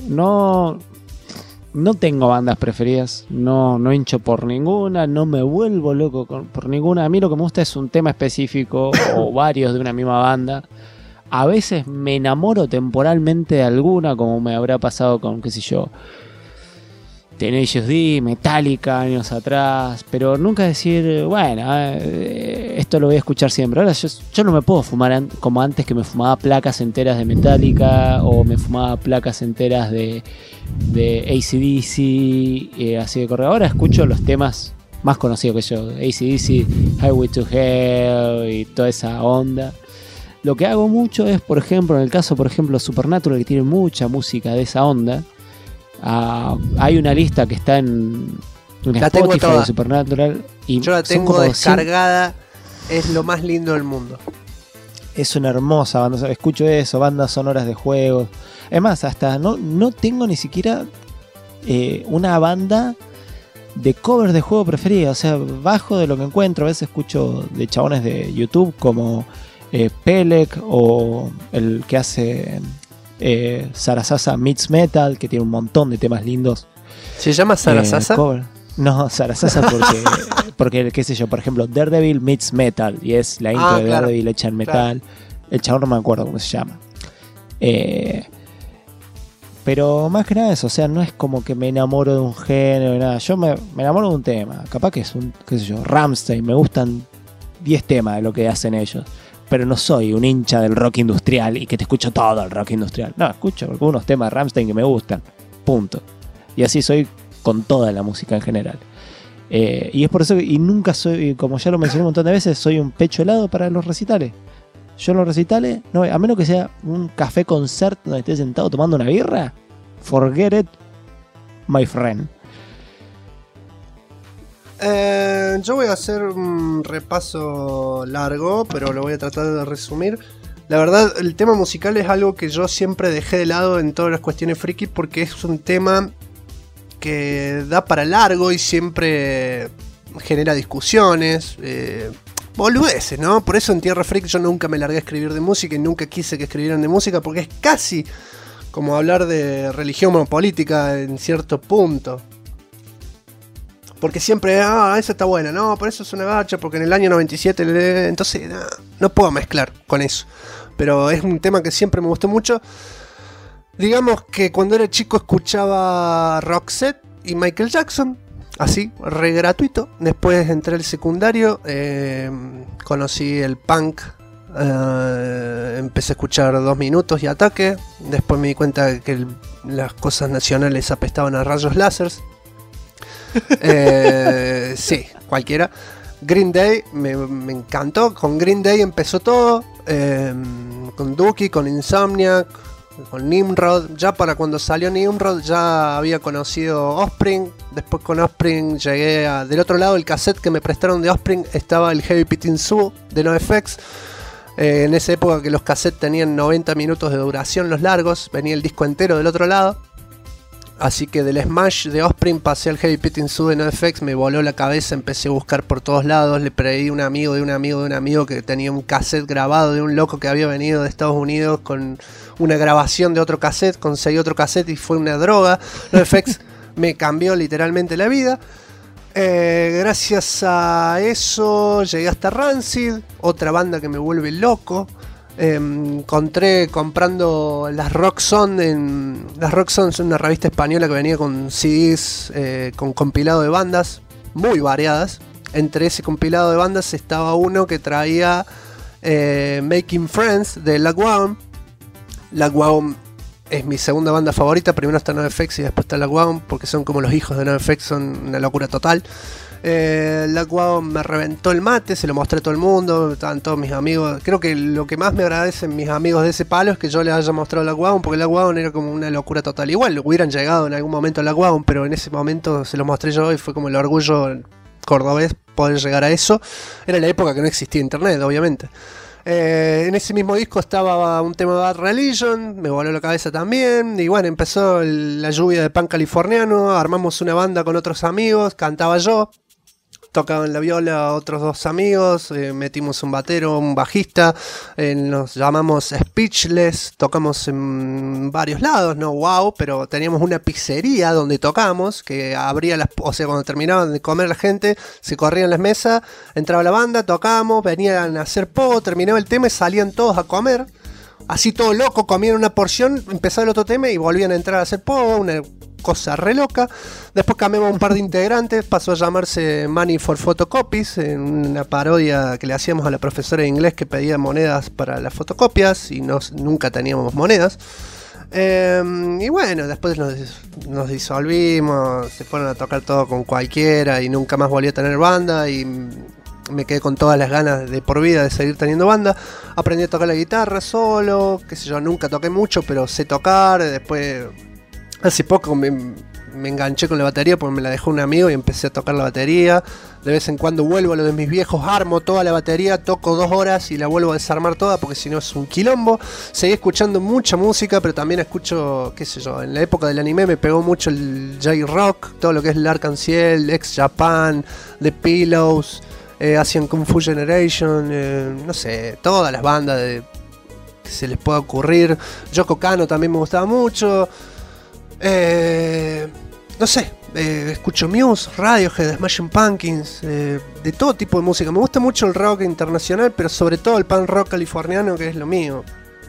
No tengo bandas preferidas, no hincho por ninguna, no me vuelvo loco por ninguna. A mí lo que me gusta es un tema específico o varios de una misma banda. A veces me enamoro temporalmente de alguna, como me habrá pasado con, qué sé yo, Tenacious D, Metallica años atrás, pero nunca decir, bueno, esto lo voy a escuchar siempre. Ahora yo no me puedo fumar como antes, que me fumaba placas enteras de Metallica o me fumaba placas enteras de AC/DC, así de correr. Ahora escucho los temas más conocidos que yo, AC/DC, Highway to Hell y toda esa onda. Lo que hago mucho es, por ejemplo, en el caso, por ejemplo, Supernatural, que tiene mucha música de esa onda. Hay una lista que está en Spotify de Supernatural. Y yo la tengo descargada. Es lo más lindo del mundo. Es una hermosa banda. Escucho eso, bandas sonoras de juegos. Es más, hasta no tengo ni siquiera una banda de covers de juego preferida. O sea, bajo de lo que encuentro. A veces escucho de chabones de YouTube como Pelec o el que hace Sarasasa Meets Metal, que tiene un montón de temas lindos. ¿Se llama Sarasasa? No, Sarasasa porque qué sé yo, por ejemplo, Daredevil Meets Metal, y es la intro de Daredevil hecha en metal. Claro. El chabón no me acuerdo cómo se llama. Pero más que nada eso, o sea, no es como que me enamoro de un género, nada. Yo me enamoro de un tema. Capaz que es un, qué sé yo, Rammstein, me gustan 10 temas de lo que hacen ellos. Pero no soy un hincha del rock industrial y que te escucho todo el rock industrial. No, escucho algunos temas de Rammstein que me gustan. Punto. Y así soy con toda la música en general. Y es por eso que, y nunca soy, como ya lo mencioné un montón de veces, soy un pecho helado para los recitales. Yo en los recitales, no, a menos que sea un café concert donde esté sentado tomando una birra, forget it, my friend. Yo voy a hacer un repaso largo, pero lo voy a tratar de resumir. La verdad, el tema musical es algo que yo siempre dejé de lado en todas las cuestiones friki, porque es un tema que da para largo y siempre genera discusiones, boludeces, ¿no? Por eso en Tierra Freak yo nunca me largué a escribir de música y nunca quise que escribieran de música, porque es casi como hablar de religión o política en cierto punto. Porque siempre, esa está buena, no, por eso es una gacha, porque en el año 97, entonces no puedo mezclar con eso. Pero es un tema que siempre me gustó mucho. Digamos que cuando era chico escuchaba Roxette y Michael Jackson, así, re gratuito. Después entré al secundario, conocí el punk, empecé a escuchar 2 Minutos y Ataque. Después me di cuenta que las cosas nacionales apestaban a rayos láseres. Sí, cualquiera. Green Day me encantó. Con Green Day empezó todo, con Dookie, con Insomniac, con Nimrod. Ya para cuando salió Nimrod ya había conocido Offspring. Después con Offspring llegué a... Del otro lado del cassette que me prestaron de Offspring estaba el Heavy Pitting Zoo de NoFX. En esa época que los cassettes tenían 90 minutos de duración, los largos, venía el disco entero del otro lado. Así que del Smash de Offspring pasé al Heavy Pitting Zoo de NoFX, me voló la cabeza, empecé a buscar por todos lados, le pedí a un amigo de un amigo de un amigo que tenía un cassette grabado de un loco que había venido de Estados Unidos con una grabación de otro cassette, conseguí otro cassette y fue una droga. NoFX me cambió literalmente la vida. Gracias a eso llegué hasta Rancid, otra banda que me vuelve loco. Encontré comprando las Rock Zone. Las Rock Zone son una revista española que venía con CDs, con compilado de bandas muy variadas. Entre ese compilado de bandas estaba uno que traía Making Friends de Lagwagon. Lagwagon es mi segunda banda favorita. Primero está NoFX y después está Lagwagon, porque son como los hijos de NoFX, son una locura total. Lagwagon me reventó el mate, se lo mostré a todo el mundo, estaban todos mis amigos. Creo que lo que más me agradecen mis amigos de ese palo es que yo les haya mostrado Lagwagon, porque Lagwagon era como una locura total. Igual hubieran llegado en algún momento a Lagwagon, pero en ese momento se lo mostré yo y fue como el orgullo cordobés poder llegar a eso. Era la época que no existía internet, obviamente. En ese mismo disco estaba un tema de Bad Religion, me voló la cabeza también. Y bueno, empezó la lluvia de punk californiano. Armamos una banda con otros amigos, cantaba yo, tocaban la viola otros 2 amigos, metimos un batero, un bajista, nos llamamos Speechless, tocamos en varios lados, no wow, pero teníamos una pizzería donde tocamos, que abría o sea, cuando terminaban de comer la gente, se corrían las mesas, entraba la banda, tocábamos, venían a hacer poco, terminaba el tema y salían todos a comer. así todo loco, comían una porción, empezaba el otro tema y volvían a entrar a hacer una cosa re loca. Después cambiamos un par de integrantes, pasó a llamarse Money for Photocopies, en una parodia que le hacíamos a la profesora de inglés que pedía monedas para las fotocopias y nunca teníamos monedas. Y bueno, después nos disolvimos, se fueron a tocar todo con cualquiera y nunca más volví a tener banda y me quedé con todas las ganas de por vida de seguir teniendo banda. Aprendí a tocar la guitarra solo, qué sé yo, nunca toqué mucho, pero sé tocar. Después, hace poco me enganché con la batería porque me la dejó un amigo y empecé a tocar la batería. De vez en cuando vuelvo a lo de mis viejos, armo toda la batería, toco 2 horas y la vuelvo a desarmar toda porque si no es un quilombo. Seguí escuchando mucha música, pero también escucho, qué sé yo, en la época del anime me pegó mucho el J-Rock, todo lo que es el Arc-en-Ciel, Ex Japan, The Pillows, Asian Kung Fu Generation, no sé, todas las bandas que se les pueda ocurrir. Yoko Kanno también me gustaba mucho. No sé, escucho Muse, Radiohead, Smashing Pumpkins, de todo tipo de música. Me gusta mucho el rock internacional, pero sobre todo el punk rock californiano, que es lo mío.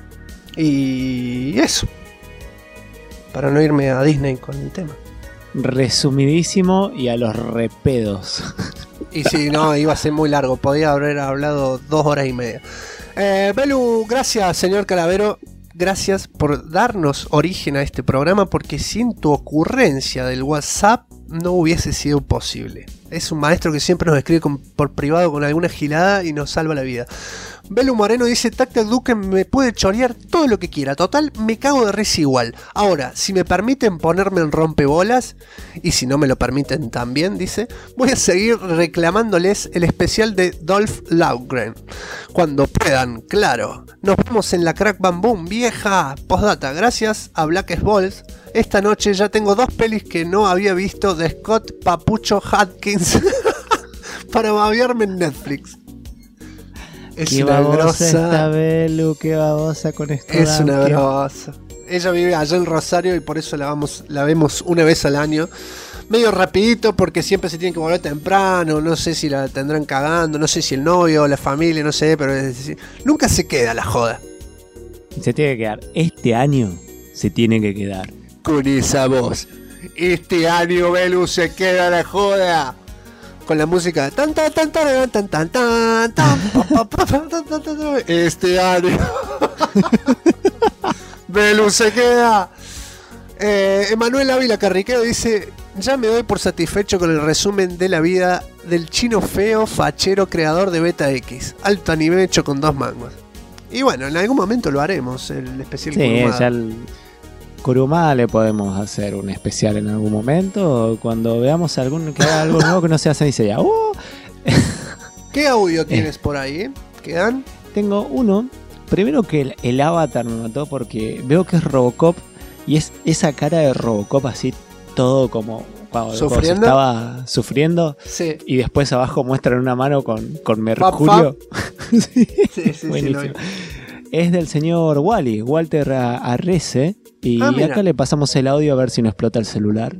Y eso, para no irme a Disney con el tema. Resumidísimo y a los repedos. Y si no, iba a ser muy largo, podía haber hablado 2 horas y media. Belu, gracias señor Calavero. Gracias por darnos origen a este programa, porque sin tu ocurrencia del WhatsApp no hubiese sido posible. Es un maestro que siempre nos escribe por privado con alguna gilada y nos salva la vida. Belu Moreno dice: Tactac Duque me puede chorear todo lo que quiera, total me cago de risa igual. Ahora, si me permiten ponerme en rompebolas, y si no me lo permiten también, dice, voy a seguir reclamándoles el especial de Dolph Lundgren. Cuando puedan, claro. Nos vemos en la Crack Bam Boom, vieja. Postdata, gracias a Black Balls. Esta noche ya tengo 2 pelis que no había visto de Scott Papucho Hopkins para babearme en Netflix. Es qué una babosa grosa. esta Belu, qué babosa con esto. Es una grosa. Ella vive allá en Rosario y por eso la vemos una vez al año. Medio rapidito porque siempre se tiene que volver temprano. No sé si la tendrán cagando, no sé si el novio o la familia, no sé, pero nunca se queda la joda. Se tiene que quedar. Este año se tiene que quedar. Con esa voz. Este año Belu se queda la joda. Con la música tan tan tan tan tan tan tan tan. Este año Belu se queda. Emanuel Ávila Carriqueo dice: ya me doy por satisfecho con el resumen de la vida del chino feo, fachero, creador de Beta X. Alto anime hecho con 2 mangos. Y bueno, en algún momento lo haremos, el especial Kurumada. Ya el Kurumada le podemos hacer un especial en algún momento. Cuando veamos que haga algo nuevo que no sea Sensei. ¿Qué audio tienes por ahí? ¿Quedan? Tengo uno. Primero que el avatar me mató porque veo que es Robocop y es esa cara de Robocop así todo como cuando se estaba sufriendo. Sí. Y después abajo muestran una mano con mercurio. Sí, buenísimo. Es del señor Walter Arrese. Y acá le pasamos el audio a ver si no explota el celular.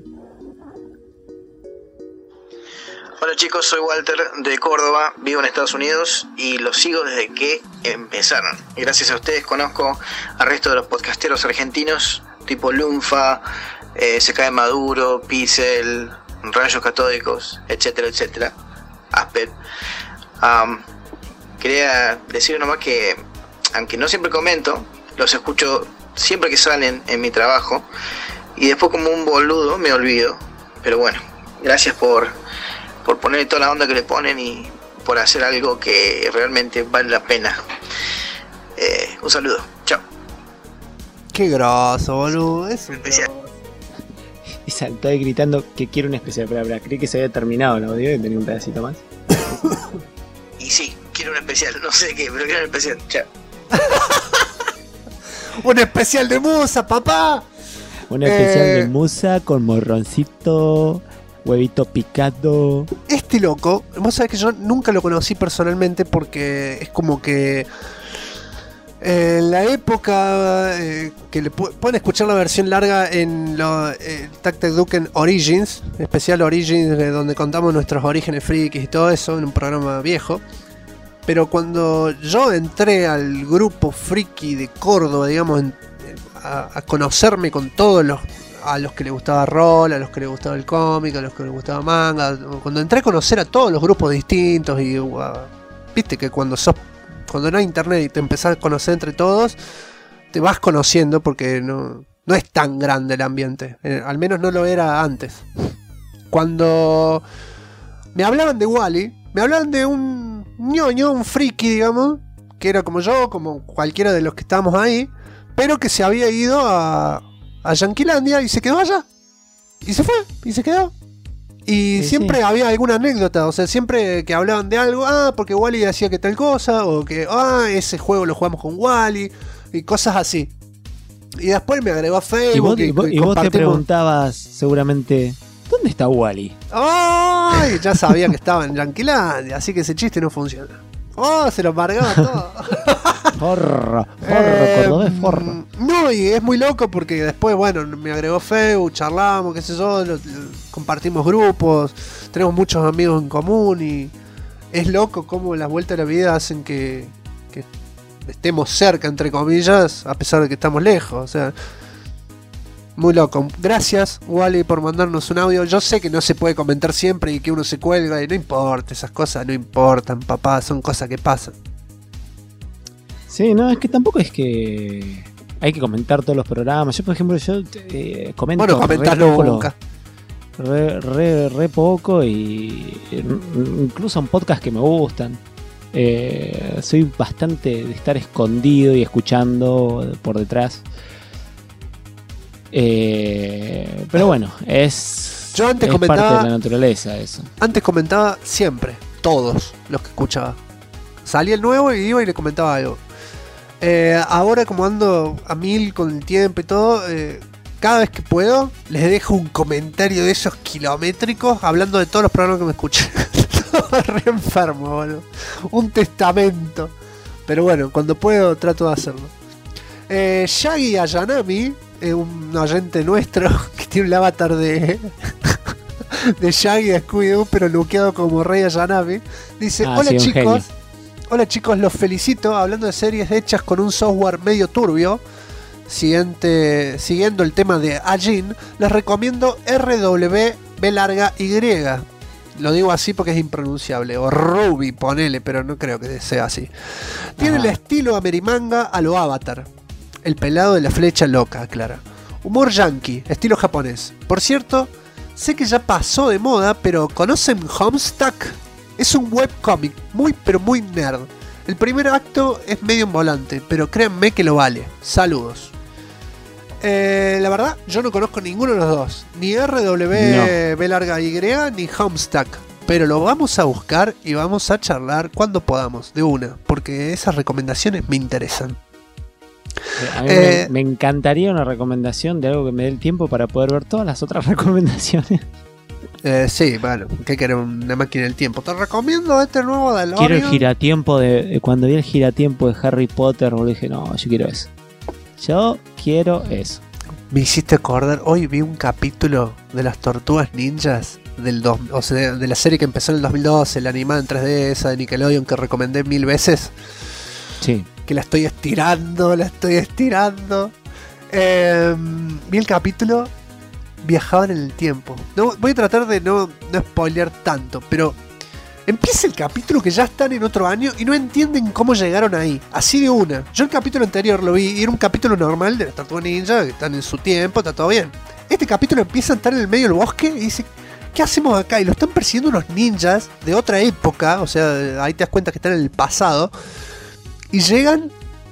Hola chicos, soy Walter de Córdoba, vivo en Estados Unidos y los sigo desde que empezaron. Y gracias a ustedes conozco al resto de los podcasteros argentinos, tipo Lunfa, Se Maduro, Pixel, Rayos Catódicos, etcétera, etcétera. Asped. Quería decir nomás que, aunque no siempre comento, los escucho siempre que salen en mi trabajo y después como un boludo me olvido. Pero bueno, gracias por poner toda la onda que le ponen y por hacer algo que realmente vale la pena. Un saludo, chao. Qué groso, boludo. Es especial. Y saltó ahí gritando que quiere un especial. Pero creí que se había terminado el audio y tenía un pedacito más. Y sí, quiero un especial, no sé qué, pero quiero un especial, chao. Un especial de Musa, papá. Un especial de Musa con morroncito, huevito picado. Este loco, vos sabés que yo nunca lo conocí personalmente porque es como que en la época que le pueden escuchar la versión larga en Tactac Duken Origins, especial Origins, donde contamos nuestros orígenes frikis y todo eso, en un programa viejo. Pero cuando yo entré al grupo friki de Córdoba, digamos, a conocerme con todos a los que les gustaba rol, a los que les gustaba el cómic, a los que les gustaba manga, cuando entré a conocer a todos los grupos distintos y viste que cuando no hay internet y te empezás a conocer entre todos, te vas conociendo porque no es tan grande el ambiente, al menos no lo era antes. Cuando me hablaban de Wally, me hablaban de un ñoño, un friki, digamos, que era como yo, como cualquiera de los que estábamos ahí, pero que se había ido a Yanquilandia y se quedó allá. Y se fue, y se quedó. Y siempre había alguna anécdota, o sea, siempre que hablaban de algo, porque Wally decía que tal cosa, o que, ese juego lo jugamos con Wally, y cosas así. Y después me agregó a Facebook. Y vos te preguntabas seguramente, ¿dónde está Wally? ¡Ay! Ya sabía que estaba en Yanquilandia, así que ese chiste no funciona. Se lo amargaba todo. Forro, cordobés, forro. No, y es muy loco porque después, bueno, me agregó Facebook, charlamos, qué sé yo, compartimos grupos, tenemos muchos amigos en común y es loco cómo las vueltas de la vida hacen que estemos cerca, entre comillas, a pesar de que estamos lejos, o sea, muy loco. Gracias, Wally, por mandarnos un audio. Yo sé que no se puede comentar siempre y que uno se cuelga y no importa, esas cosas no importan, papá, son cosas que pasan. Sí, no, es que tampoco es que hay que comentar todos los programas. Yo, por ejemplo, comento. Bueno, comentarlo nunca. Re poco y incluso en podcasts que me gustan. Soy bastante de estar escondido y escuchando por detrás. Pero bueno, yo antes es comentaba, parte de la naturaleza eso. Antes comentaba siempre, todos los que escuchaba. Salía el nuevo y iba y le comentaba algo. Ahora como ando a 1000 con el tiempo y todo, cada vez que puedo les dejo un comentario de esos kilométricos hablando de todos los programas que me escuché. Todo re enfermo, boludo. Un testamento. Pero bueno, cuando puedo trato de hacerlo. Shaggy Ayanami, un oyente nuestro que tiene un avatar de Shaggy de Scooby-Doo, pero luqueado como Rey Ayanami, dice: hola chicos. Hola chicos, los felicito, hablando de series hechas con un software medio turbio. Siguiendo el tema de Ajin, les recomiendo RWBY. Lo digo así porque es impronunciable. O Ruby, ponele, pero no creo que sea así. Tiene el estilo amerimanga a lo Avatar. El pelado de la flecha loca, aclara. Humor yankee, estilo japonés. Por cierto, sé que ya pasó de moda, pero ¿conocen Homestuck? Es un webcomic muy pero muy nerd. El primer acto es medio en volante, pero créanme que lo vale. Saludos. La verdad, yo no conozco ninguno de los dos. Ni RWBY ni Homestuck. Pero lo vamos a buscar y vamos a charlar cuando podamos, de una. Porque esas recomendaciones me interesan. A mí me encantaría una recomendación de algo que me dé el tiempo para poder ver todas las otras recomendaciones. Sí, bueno, ¿qué querés? Una máquina del tiempo. Te recomiendo este nuevo de Quiero el giratiempo cuando vi el giratiempo de Harry Potter, dije, no, yo quiero eso. Yo quiero eso. Me hiciste acordar, hoy vi un capítulo de las Tortugas Ninjas de la serie que empezó en el 2012, la animada en 3D esa de Nickelodeon que recomendé 1000 veces. Sí. Que la estoy estirando. Vi el capítulo, viajaban en el tiempo. No, voy a tratar de no spoilear tanto, pero empieza el capítulo que ya están en otro año y no entienden cómo llegaron ahí. Así de una. Yo el capítulo anterior lo vi y era un capítulo normal de las Tortugas Ninja, que están en su tiempo, está todo bien. Este capítulo empieza a estar en el medio del bosque y dice: ¿qué hacemos acá? Y lo están persiguiendo unos ninjas de otra época, o sea, ahí te das cuenta que están en el pasado. Y llegan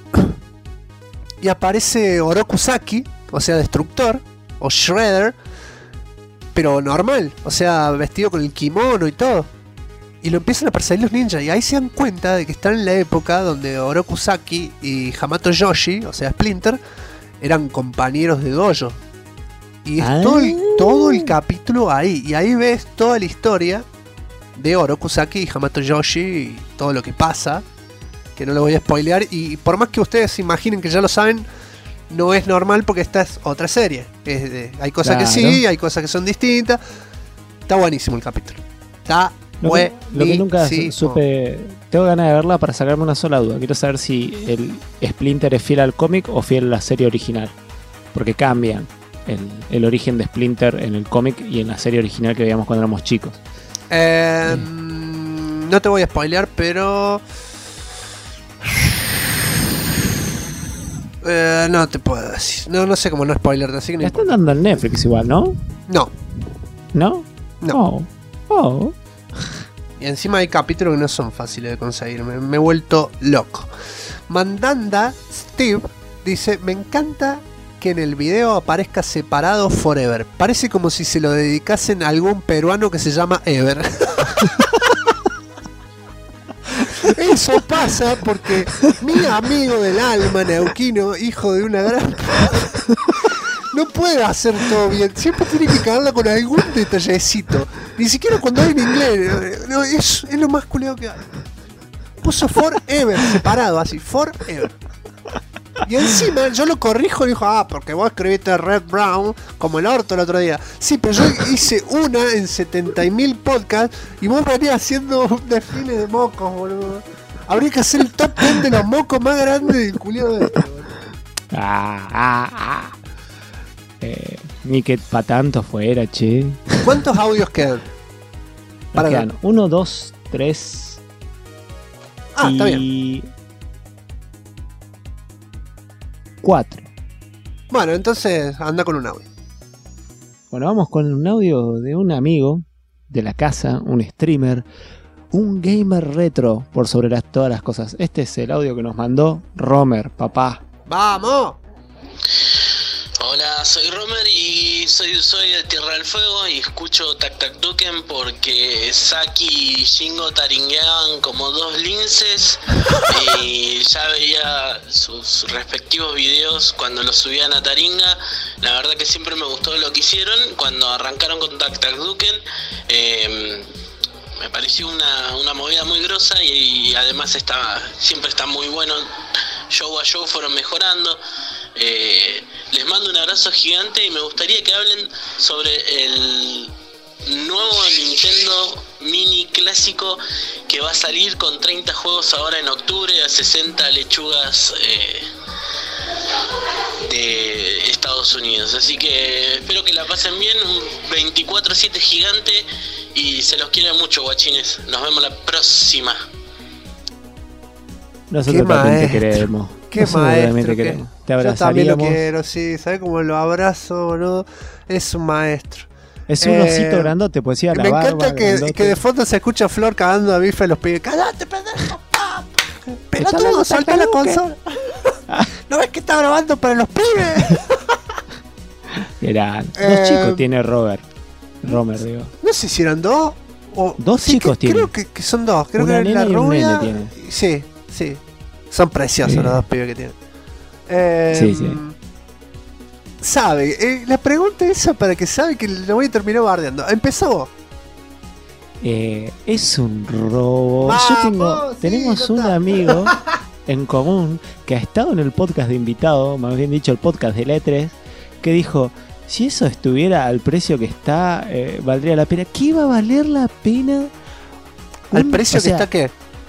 y aparece Oroku Saki, o sea, Destructor, o Shredder, pero normal, o sea, vestido con el kimono y todo. Y lo empiezan a perseguir los ninjas, y ahí se dan cuenta de que están en la época donde Oroku Saki y Hamato Yoshi, o sea, Splinter, eran compañeros de dojo. Y es todo el capítulo ahí, y ahí ves toda la historia de Oroku Saki y Hamato Yoshi y todo lo que pasa, que no lo voy a spoilear, y por más que ustedes se imaginen que ya lo saben, no es normal porque esta es otra serie. Hay cosas que sí, hay cosas que son distintas. Está buenísimo el capítulo. Está Lo que nunca supe. Tengo ganas de verla para sacarme una sola duda. Quiero saber si el Splinter es fiel al cómic o fiel a la serie original. Porque cambian el origen de Splinter en el cómic y en la serie original que veíamos cuando éramos chicos. No te voy a spoilear, pero... no te puedo decir. No sé cómo no spoilearte, así que no. La están dando en Netflix igual, ¿no? No. ¿No? No. Oh. Y encima hay capítulos que no son fáciles de conseguir. Me he vuelto loco. Mandanda Steve dice: me encanta que en el video aparezca separado Forever. Parece como si se lo dedicasen a algún peruano que se llama Ever. Eso pasa porque mi amigo del alma, Neuquino, hijo de una gran... no puede hacer todo bien. Siempre tiene que cagarla con algún detallecito. Ni siquiera cuando hay en inglés. No, es lo más culeado que hay. Puso Forever separado, así, Forever. Y encima yo lo corrijo y dijo: porque vos escribiste Red Brown como el orto el otro día. Sí, pero yo hice una en 70.000 podcasts y vos venías haciendo un desfile de mocos, boludo. Habría que hacer el top 10 de los mocos más grandes del culiado de este, boludo. Ni que pa' tanto fuera, che. ¿Cuántos audios quedan? Quedan 1, 2, 3. Está bien. 4. Bueno, entonces anda con un audio. Bueno, vamos con un audio de un amigo de la casa, un streamer, un gamer retro por sobre todas las cosas. Este es el audio que nos mandó Romer, papá. ¡Vamos! Hola, soy Romer y soy de Tierra del Fuego y escucho Tac Tac Duken porque Saki y Shingo taringueaban como dos linces y ya veía sus respectivos videos cuando los subían a Taringa. La verdad que siempre me gustó lo que hicieron. Cuando arrancaron con Tac Tac Duken me pareció una movida muy grosa y además siempre está muy bueno. Show a show fueron mejorando. Les mando un abrazo gigante y me gustaría que hablen sobre el nuevo Nintendo Mini clásico que va a salir con 30 juegos ahora en octubre a 60 lechugas de Estados Unidos. Así que espero que la pasen bien, un 24/7 gigante y se los quiere mucho, guachines. Nos vemos la próxima. Nosotros también te queremos. Qué maestro, te abrazaríamos. Yo también lo quiero, sí. ¿Sabes cómo lo abrazo, boludo? Es un maestro. Es un osito grandote, pues sí, a la me barba. Me encanta que de fondo se escucha a Flor cagando a bife a los pibes. ¡Cállate, pendejo! ¡Pelotudo, soltá la consola! ¿No ves que está grabando para los pibes? Eran dos chicos tiene Romer, digo. No sé si eran dos o... Dos chicos tiene. Creo que son dos. Creo una que la rubia... tiene. Sí. Son preciosos los dos pibes que tienen. Sí. Sabe, la pregunta esa para que sabe que lo voy a terminar bardeando. Empezó vos. Es un robo. Tenemos un amigo en común que ha estado en el podcast de invitado, más bien dicho el podcast de E3, que dijo: si eso estuviera al precio que está, valdría la pena. ¿Qué iba a valer la pena? ¿Al precio que está qué?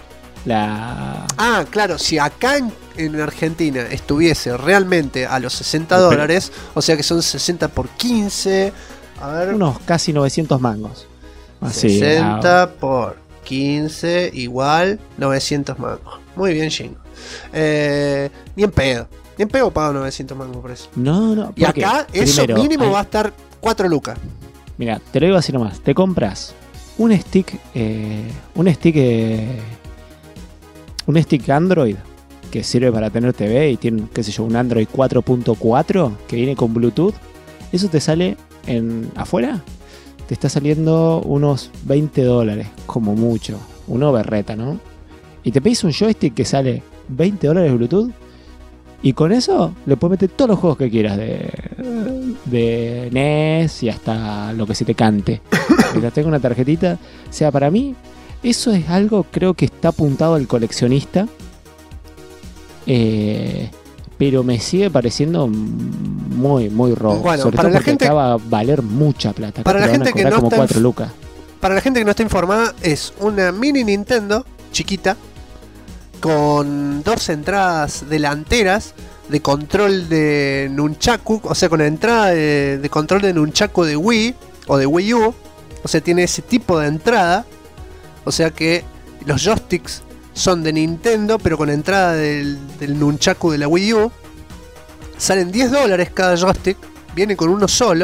La... claro, si acá en Argentina estuviese realmente a los $60, o sea que son 60 por 15, a ver, unos casi 900 mangos. Así, 60 por 15 igual 900 mangos. Muy bien, Shingo. Ni en pedo pago 900 mangos por eso. No. Y acá eso primero, mínimo va a estar 4 lucas. Mira, te lo digo así nomás. Te compras un stick Android que sirve para tener TV y tiene, qué sé yo, un Android 4.4 que viene con Bluetooth. Eso te sale afuera, te está saliendo unos $20 como mucho, uno berreta, ¿no? Y te pedís un joystick que sale $20 Bluetooth y con eso le puedes meter todos los juegos que quieras de NES y hasta lo que se te cante. Mientras tengo una tarjetita, o sea, para mí eso es algo, creo que está apuntado al coleccionista, pero me sigue pareciendo muy robo. Bueno, sobre para todo la porque gente acaba a valer mucha plata. Para la gente que no como está 4 lucas. para la gente que no está informada, es una mini Nintendo chiquita con 2 entradas delanteras de control de Nunchaku, o sea, con la entrada de control de Nunchaku de Wii o de Wii U, o sea, tiene ese tipo de entrada, o sea que los joysticks son de Nintendo, pero con entrada del Nunchaku de la Wii U. Salen $10 cada joystick, viene con uno solo,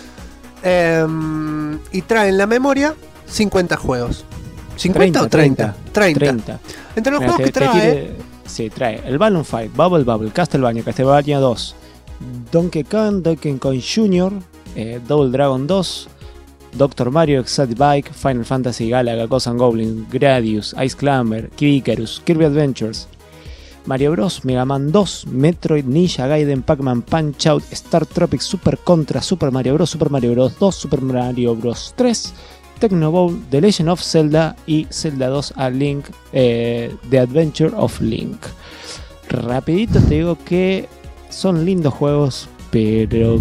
y traen la memoria 50 juegos. ¿50 o 30? 30. Entre los juegos que trae... Sí, trae el Balloon Fight, Bubble Bubble, Castlevania 2, Donkey Kong Jr., Double Dragon 2, Dr. Mario Exotic Bike, Final Fantasy Galaga, Ghosts and Goblins, Gradius, Ice Climber, Kid Icarus, Kirby Adventures, Mario Bros, Mega Man 2, Metroid, Ninja Gaiden, Pac-Man, Punch-Out, Star Tropics, Super Contra, Super Mario Bros 2, Super Mario Bros 3, Tecno Bowl, The Legend of Zelda y Zelda 2 a Link, The Adventure of Link. Rapidito te digo que son lindos juegos, pero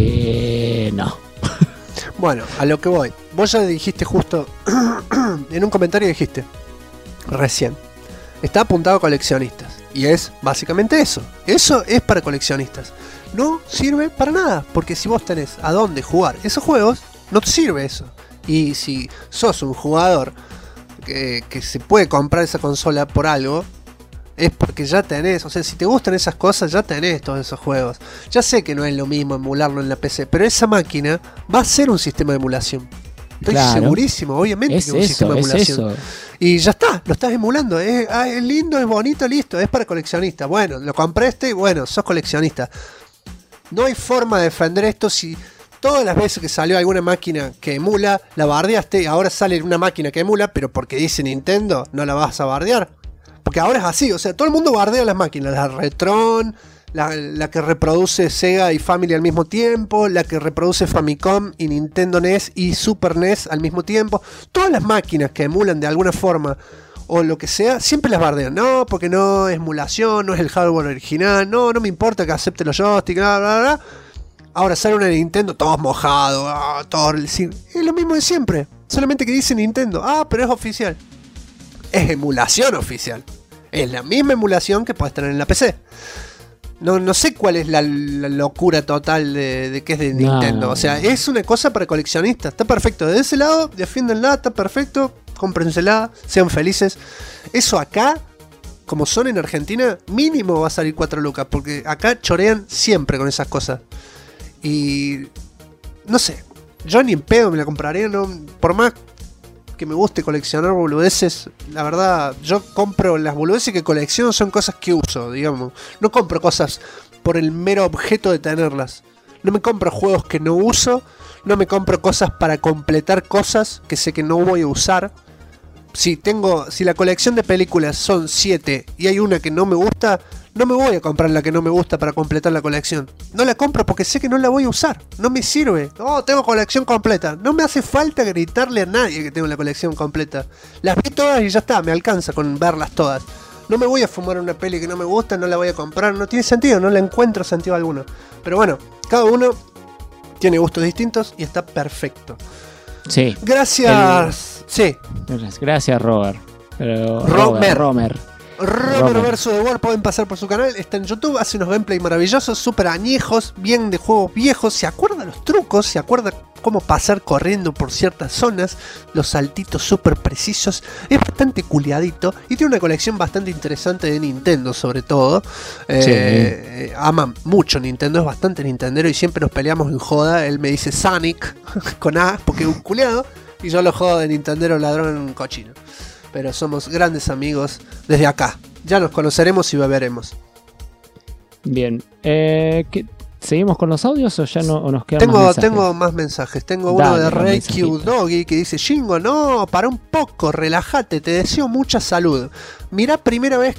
que no. Bueno, a lo que voy. Vos ya dijiste justo en un comentario, dijiste recién, está apuntado a coleccionistas. Y es básicamente eso. Eso es para coleccionistas. No sirve para nada, porque si vos tenés a dónde jugar esos juegos, no te sirve eso. Y si sos un jugador que se puede comprar esa consola por algo, es porque ya tenés, o sea, si te gustan esas cosas, ya tenés todos esos juegos. Ya sé que no es lo mismo emularlo en la PC, pero esa máquina va a ser un sistema de emulación. Estoy segurísimo, obviamente que es un sistema de emulación. Y ya está, lo estás emulando. Es lindo, es bonito, listo, es para coleccionistas. Bueno, lo compraste, bueno, sos coleccionista. No hay forma de defender esto si todas las veces que salió alguna máquina que emula, la bardeaste, y ahora sale una máquina que emula, pero porque dice Nintendo, no la vas a bardear. Porque ahora es así, o sea, todo el mundo bardea las máquinas, la Retron, la que reproduce Sega y Family al mismo tiempo, la que reproduce Famicom y Nintendo NES y Super NES al mismo tiempo. Todas las máquinas que emulan de alguna forma o lo que sea, siempre las bardean. No, porque no es emulación, no es el hardware original, no me importa que acepte los joysticks, bla, bla, bla. Ahora sale una Nintendo, todos mojados, todo es lo mismo de siempre, solamente que dice Nintendo, pero es oficial. Es emulación oficial. Es la misma emulación que puedes tener en la PC. No sé cuál es la locura total de que es de Nintendo. O sea, es una cosa para coleccionistas. Está perfecto. De ese lado, defiéndenla, está perfecto. Cómprensela, sean felices. Eso acá, como son en Argentina, mínimo va a salir 4 lucas. Porque acá chorean siempre con esas cosas. Y no sé, yo ni en pedo me la compraría, no, por más que me guste coleccionar boludeces, la verdad, yo compro las boludeces que colecciono, son cosas que uso, digamos. No compro cosas por el mero objeto de tenerlas. No me compro juegos que no uso, no me compro cosas para completar cosas que sé que no voy a usar. Si la colección de películas son 7 y hay una que no me gusta, no me voy a comprar la que no me gusta para completar la colección. No la compro porque sé que no la voy a usar. No me sirve. Tengo colección completa. No me hace falta gritarle a nadie que tengo la colección completa. Las vi todas y ya está, me alcanza con verlas todas. No me voy a fumar una peli que no me gusta, no la voy a comprar. No tiene sentido, no le encuentro sentido alguno. Pero bueno, cada uno tiene gustos distintos y está perfecto. Sí. Gracias. Sí. Gracias, Robert. Romer vs. The World, pueden pasar por su canal, está en YouTube, hace unos gameplays maravillosos, súper añejos, bien de juegos viejos, se acuerda los trucos, se acuerda cómo pasar corriendo por ciertas zonas, los saltitos súper precisos, es bastante culiadito y tiene una colección bastante interesante de Nintendo sobre todo. Ama mucho Nintendo, es bastante nintendero y siempre nos peleamos en joda, él me dice Sonic con A porque es un culiado y yo lo jodo de Nintendero ladrón cochino. Pero somos grandes amigos desde acá. Ya nos conoceremos y beberemos. Bien. ¿Seguimos con los audios o ya no o nos quedan más mensajes? Tengo más mensajes. Tengo uno de Rey Q Doggy que dice: Shingo, no, para un poco, relájate, te deseo mucha salud. Mirá primera vez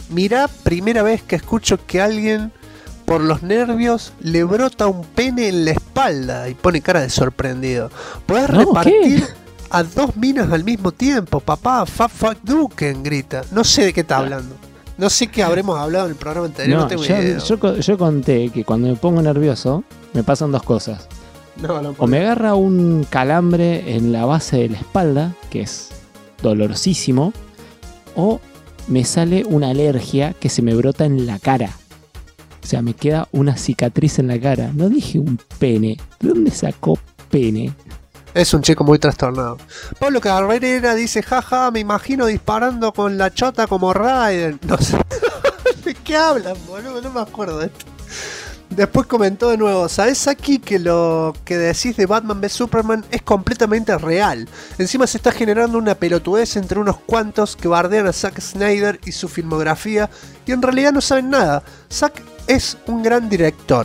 que escucho que alguien por los nervios le brota un pene en la espalda y pone cara de sorprendido. ¿Podés repartir a 2 minas al mismo tiempo, papá? Fuck Duken, grita. No sé de qué está hablando. No sé qué habremos hablado en el programa anterior. No tengo idea. Yo conté que cuando me pongo nervioso me pasan 2 cosas. O me agarra un calambre en la base de la espalda, que es dolorosísimo, o me sale una alergia que se me brota en la cara. O sea, me queda una cicatriz en la cara. No dije un pene. ¿De dónde sacó pene? Es un chico muy trastornado. Pablo Cabrera dice, jaja, me imagino disparando con la chota como Raiden. No sé. ¿De qué hablan, boludo? No me acuerdo de esto. Después comentó de nuevo, ¿sabes aquí que lo que decís de Batman v Superman es completamente real? Encima se está generando una pelotudez entre unos cuantos que bardean a Zack Snyder y su filmografía y en realidad no saben nada. Zack es un gran director.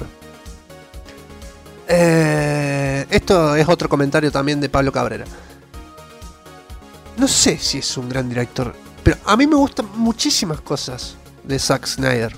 Esto es otro comentario también de Pablo Cabrera. No sé si es un gran director, pero a mí me gustan muchísimas cosas de Zack Snyder.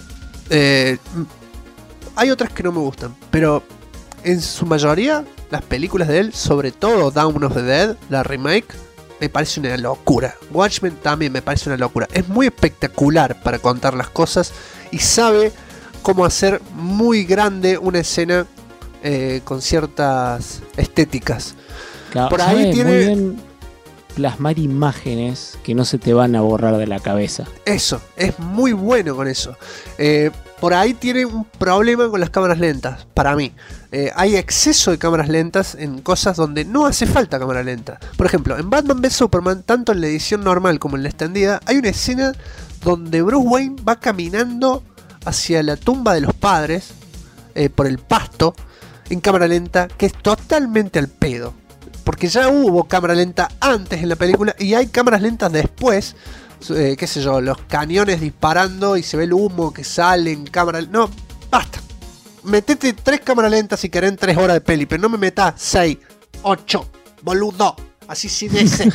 Hay otras que no me gustan, pero en su mayoría las películas de él, sobre todo Dawn of the Dead, la remake, me parece una locura. Watchmen también me parece una locura. Es muy espectacular para contar las cosas y sabe cómo hacer muy grande una escena con ciertas estéticas. Claro, por ahí tiene muy bien plasmar imágenes que no se te van a borrar de la cabeza. Eso, es muy bueno con eso. Por ahí tiene un problema con las cámaras lentas, para mí. Hay exceso de cámaras lentas en cosas donde no hace falta cámara lenta. Por ejemplo, en Batman v Superman, tanto en la edición normal como en la extendida, hay una escena donde Bruce Wayne va caminando hacia la tumba de los padres, por el pasto, en cámara lenta, que es totalmente al pedo. Porque ya hubo cámara lenta antes en la película y hay cámaras lentas después. Qué sé yo, los cañones disparando y se ve el humo que sale en cámara. No, basta. Metete 3 cámaras lentas si querés en 3 horas de peli, pero no me metas 6, 8, boludo. Así sin ese.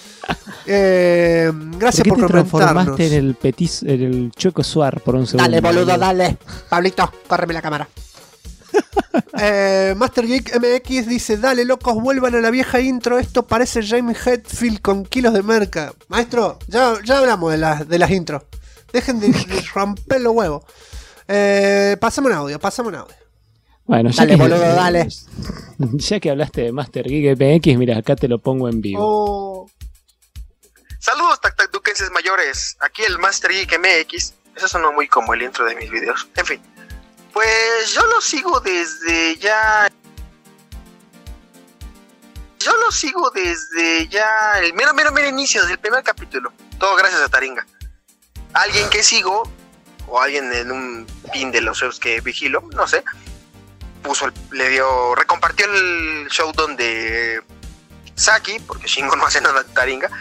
Gracias por te comentarnos. Transformaste en el Choco Suar por un segundo. Dale, boludo, dale. Pablito, córreme la cámara. Master Geek MX dice, dale locos, vuelvan a la vieja intro, esto parece James Hetfield con kilos de merca. Maestro, ya hablamos de las intros. Dejen de romper los huevos. Pasame un audio. Bueno, dale, boludo, dale. Ya que hablaste de Master Geek MX, mira, acá te lo pongo en vivo. Saludos, tactaduquenses mayores. Aquí el Master Geek MX. Eso sonó muy como el intro de mis videos. En fin. Pues yo lo sigo desde ya el mero inicio del primer capítulo. Todo gracias a Taringa. Alguien que sigo, o alguien en un pin de los shows que vigilo, no sé, recompartió el show donde Saki, porque Shingo no hace nada de Taringa,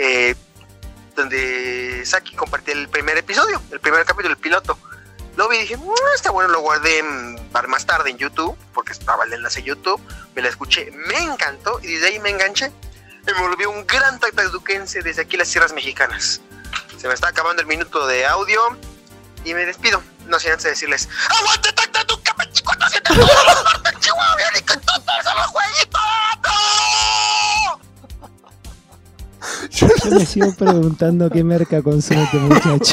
donde Saki compartió el primer episodio, el primer capítulo, el piloto. Lo vi y dije, está bueno, lo guardé para más tarde en YouTube, porque estaba el enlace de YouTube, me la escuché, me encantó, y desde ahí me enganché, y me volvió un gran tactaduquense desde aquí las tierras mexicanas. Se me está acabando el minuto de audio, y me despido, no sin antes decirles, ¡aguante tactaduca 24/7! ¡Chihuahua, y que todos los jueguitos! Yo me sigo preguntando qué merca consume este muchacho.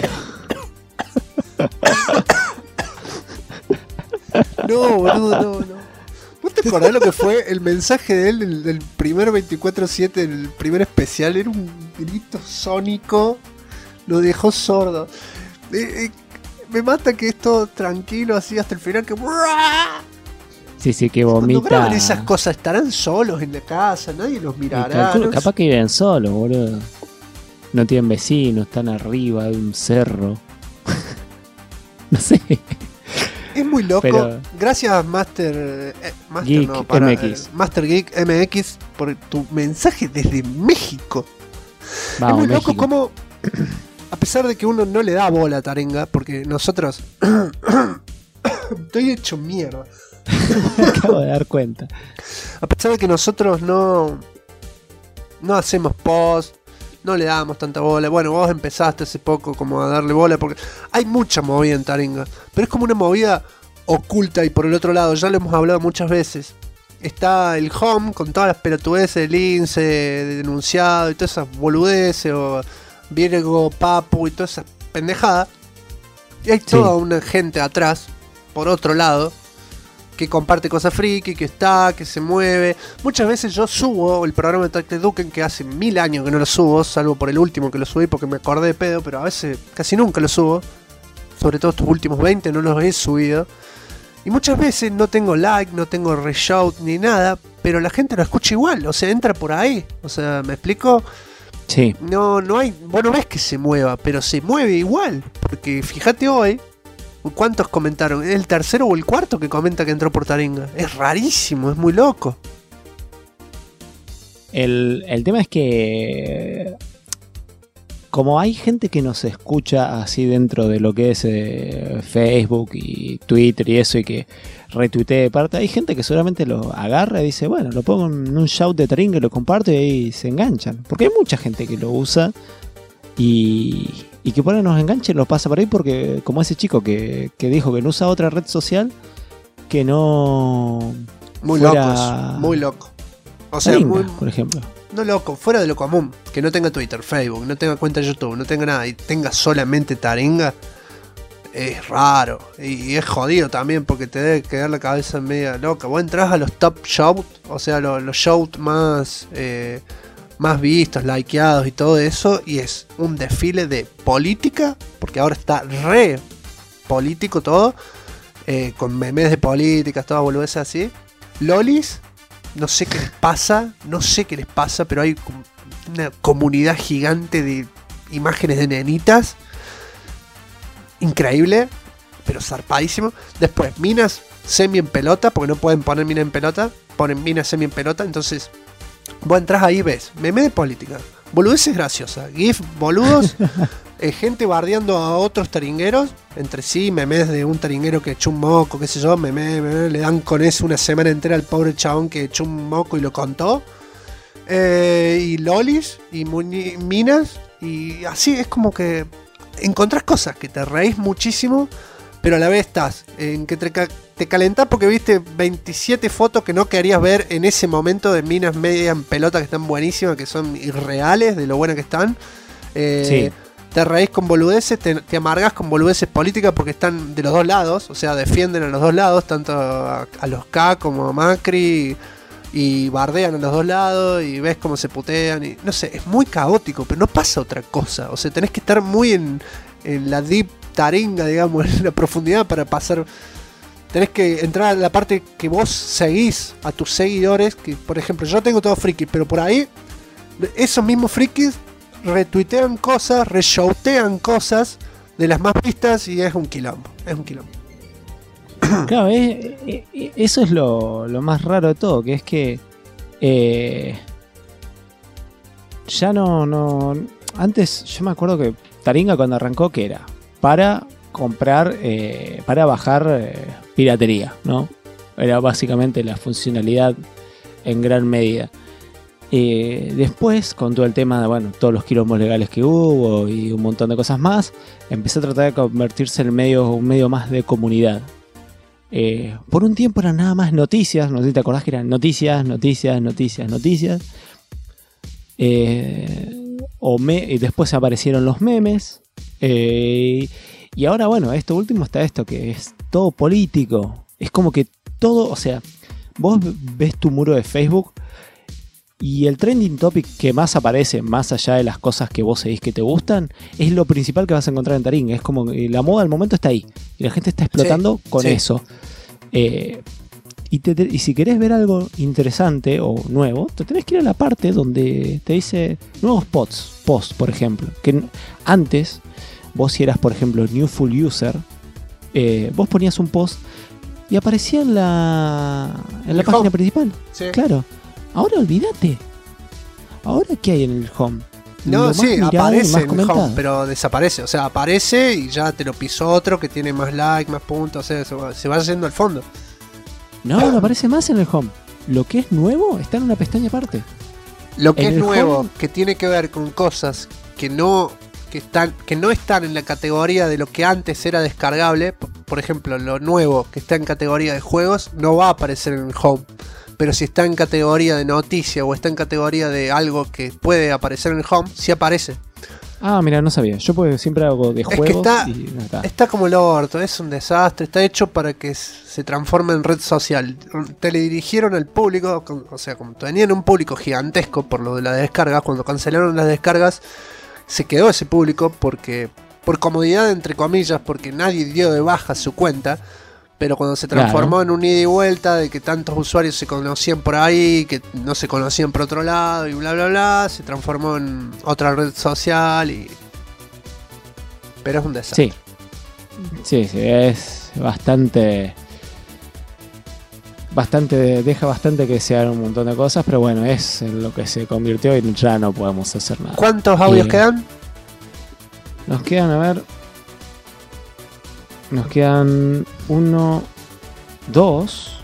No, boludo, no. ¿Vos te acordás lo que fue el mensaje de él del primer 24/7, el primer especial? Era un grito sónico, lo dejó sordo. Me mata que es todo tranquilo así hasta el final, que... Sí, que vomita. Cuando graban esas cosas, estarán solos en la casa, nadie los mirará. ¿No? Capaz que viven solos, boludo. No tienen vecinos, están arriba de un cerro. No sé. Es muy loco. Pero gracias Master Geek MX. Master Geek MX por tu mensaje desde México. Vamos, es muy México. Loco como, a pesar de que uno no le da bola a Taringa, porque nosotros estoy hecho mierda. Me acabo de dar cuenta. A pesar de que nosotros no hacemos post, no le damos tanta bola. Bueno, vos empezaste hace poco como a darle bola porque hay mucha movida en Taringa, pero es como una movida oculta. Y por el otro lado, ya lo hemos hablado muchas veces, está el home con todas las pelotudeces del INSE, de denunciado y todas esas boludeces, o Virgo, Papu y todas esas pendejadas. Y hay toda una gente atrás, por otro lado, que comparte cosas friki, que se mueve. Muchas veces yo subo el programa de Tacte Duken, que hace 1000 años que no lo subo, salvo por el último que lo subí porque me acordé de pedo, pero a veces casi nunca lo subo. Sobre todo estos últimos 20 no los he subido. Y muchas veces no tengo like, no tengo reshout ni nada, pero la gente lo escucha igual, o sea, entra por ahí. O sea, ¿me explico? Sí. No hay, vos no ves que se mueva, pero se mueve igual. Porque fíjate hoy, ¿cuántos comentaron? ¿Es el tercero o el cuarto que comenta que entró por Taringa? Es rarísimo, es muy loco. El tema es que como hay gente que nos escucha así dentro de lo que es Facebook y Twitter y eso, y que retuitea de parte, hay gente que seguramente lo agarra y dice, bueno, lo pongo en un shout de Taringa y lo comparto y ahí se enganchan. Porque hay mucha gente que lo usa y que por ahí nos engancha y lo pasa por ahí, porque como ese chico que dijo que no usa otra red social que no... Muy loco. O sea, Taringa, por ejemplo. No loco, fuera de lo común. Que no tenga Twitter, Facebook, no tenga cuenta de YouTube, no tenga nada y tenga solamente Taringa. Es raro. Y es jodido también porque te debe quedar la cabeza media loca. Vos entrás a los top shows, o sea, los shows más vistos, likeados y todo eso. Y es un desfile de política. Porque ahora está re político todo. Con memes de políticas, todas boludeces así. Lolis. No sé qué les pasa, pero hay una comunidad gigante de imágenes de nenitas. Increíble, pero zarpadísimo. Después, minas semi en pelota, porque no pueden poner mina en pelota, ponen minas semi en pelota. Entonces, vos entras ahí y ves meme de política, boludeces graciosas, gif, boludos, gente bardeando a otros taringueros entre sí, memes de un taringuero que echó un moco, qué sé yo, meme, le dan con eso una semana entera al pobre chabón que echó un moco y lo contó. Y lolis y minas, y así es como que encontrás cosas que te reís muchísimo, pero a la vez estás en que te calentás porque viste 27 fotos que no querías ver en ese momento de minas media en pelota que están buenísimas, que son irreales de lo buenas que están. Sí. Te reís con boludeces, te amargás con boludeces políticas porque están de los dos lados, o sea, defienden a los dos lados, tanto a los K como a Macri, y bardean a los dos lados, y ves cómo se putean, y no sé, es muy caótico, pero no pasa otra cosa, o sea, tenés que estar muy en la deep taringa, digamos, en la profundidad para pasar. Tenés que entrar a la parte que vos seguís a tus seguidores, que por ejemplo, yo tengo todo friki, pero por ahí, esos mismos frikis retuitean cosas, reshoutean cosas de las más vistas y es un quilombo. Claro, eso es lo más raro de todo, que es que ya no. Antes yo me acuerdo que Taringa cuando arrancó, que era para comprar, para bajar piratería, ¿no? Era básicamente la funcionalidad en gran medida. Después, con todo el tema de, bueno, todos los quilombos legales que hubo y un montón de cosas más, empezó a tratar de convertirse en un medio más de comunidad. Por un tiempo eran nada más noticias, no sé si te acordás que eran noticias. Y después aparecieron los memes. Y ahora, bueno, esto último está esto, que es todo político. Es como que todo, o sea, vos ves tu muro de Facebook y el trending topic que más aparece, más allá de las cosas que vos seguís que te gustan, es lo principal que vas a encontrar en Taringa. Es como que la moda al momento está ahí y la gente está explotando con eso. Y si querés ver algo interesante o nuevo, te tenés que ir a la parte donde te dice nuevos posts, por ejemplo. Que antes, vos si eras, por ejemplo, New Full User, vos ponías un post y aparecía en la página principal. Sí. Claro. Ahora olvídate. ¿Ahora qué hay en el home? No, sí, aparece en el home, pero desaparece. O sea, aparece y ya te lo pisó otro que tiene más likes, más puntos. O sea, se va yendo al fondo. No aparece más en el home. Lo que es nuevo está en una pestaña aparte. Lo que es nuevo, home, que tiene que ver con cosas que no están en la categoría de lo que antes era descargable. Por ejemplo, lo nuevo que está en categoría de juegos no va a aparecer en el home. Pero si está en categoría de noticia o está en categoría de algo que puede aparecer en el home, sí aparece. Ah, mira, no sabía. Yo pues siempre hago de juegos Es que y no está. está como el orto, es un desastre, está hecho para que se transforme en red social. Teledirigieron al público, o sea, como tenían un público gigantesco por lo de las descargas, cuando cancelaron las descargas, se quedó ese público porque por comodidad, entre comillas, porque nadie dio de baja su cuenta. Pero cuando se transformó en un ida y vuelta de que tantos usuarios se conocían por ahí, que no se conocían por otro lado y bla bla bla, se transformó en otra red social y... Pero es un desastre. Sí, es bastante... Deja bastante que se hagan un montón de cosas, pero bueno, es en lo que se convirtió y ya no podemos hacer nada. ¿Cuántos audios quedan? Nos quedan, a ver... Nos quedan 1, 2.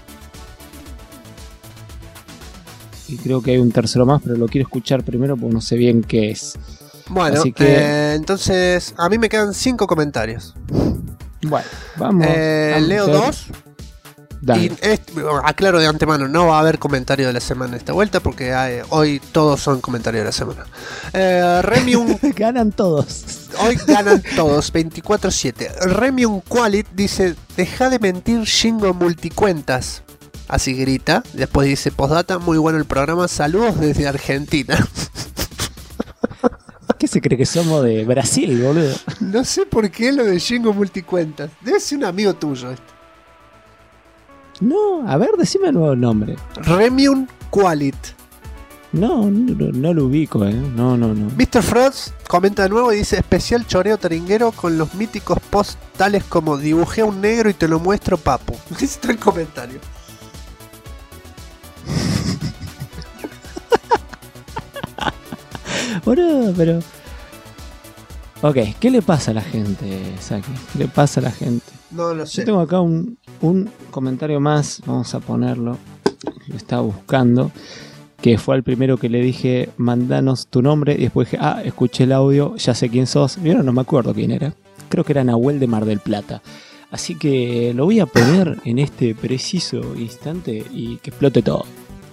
Y creo que hay un tercero más, pero lo quiero escuchar primero porque no sé bien qué es. Bueno, así que... entonces a mí me quedan 5 comentarios. Bueno, vamos. Leo 2. Y aclaro de antemano, no va a haber comentario de la semana esta vuelta porque hoy todos son comentarios de la semana. Remium ganan todos. Hoy ganan todos, 24/7. Remium Qualit dice: deja de mentir, Shingo multicuentas. Así grita. Después dice: postdata, muy bueno el programa. Saludos desde Argentina. ¿Qué se cree que somos de Brasil, boludo? No sé por qué lo de Shingo multicuentas. Debe ser un amigo tuyo este. No, a ver, decime el nuevo nombre. Remium Qualit. No lo ubico, No. Mr. Frost comenta de nuevo y dice: especial choreo taringuero con los míticos posts tales como dibujé a un negro y te lo muestro, papu. Ese es el comentario. Boludo, pero... Ok, ¿qué le pasa a la gente, Saki? ¿Qué le pasa a la gente? No lo sé. Yo tengo acá un comentario más, vamos a ponerlo. Lo estaba buscando. Que fue el primero que le dije: mandanos tu nombre. Y después dije: escuché el audio, ya sé quién sos. Vieron, no me acuerdo quién era. Creo que era Nahuel de Mar del Plata. Así que lo voy a poner en este preciso instante y que explote todo.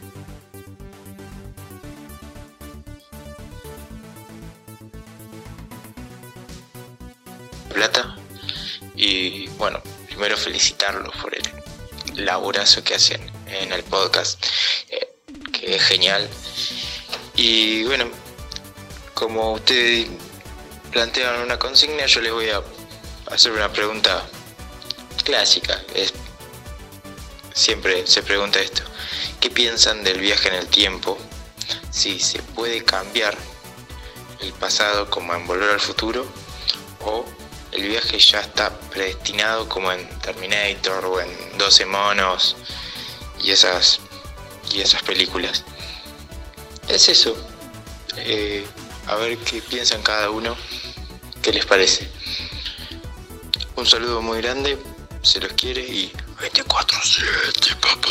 Plata. Y bueno, primero felicitarlos por el laburazo que hacen en el podcast, que es genial. Y bueno, como ustedes plantean una consigna, yo les voy a hacer una pregunta clásica. Siempre se pregunta esto: ¿qué piensan del viaje en el tiempo? Si se puede cambiar el pasado como en Volver al Futuro, o el viaje ya está predestinado como en Terminator o en 12 monos y esas películas. Es eso. A ver qué piensan cada uno, qué les parece. Un saludo muy grande, se los quiere y 24/7, papá.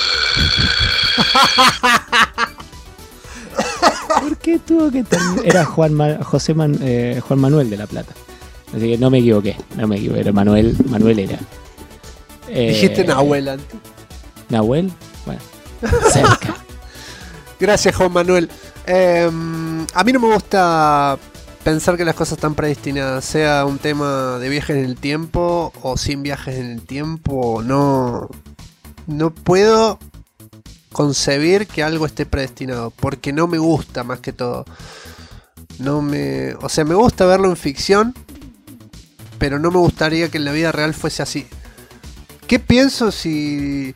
¿Por qué tuvo que terminar? Era Juan Manuel de La Plata. Así que no me equivoqué, era Manuel era. Dijiste Nahuel antes. ¿Nahuel? Bueno, cerca. Gracias, Juan Manuel. A mí no me gusta pensar que las cosas están predestinadas, sea un tema de viajes en el tiempo o sin viajes en el tiempo. No puedo concebir que algo esté predestinado, porque no me gusta, más que todo. O sea, me gusta verlo en ficción, pero no me gustaría que en la vida real fuese así. ¿Qué pienso si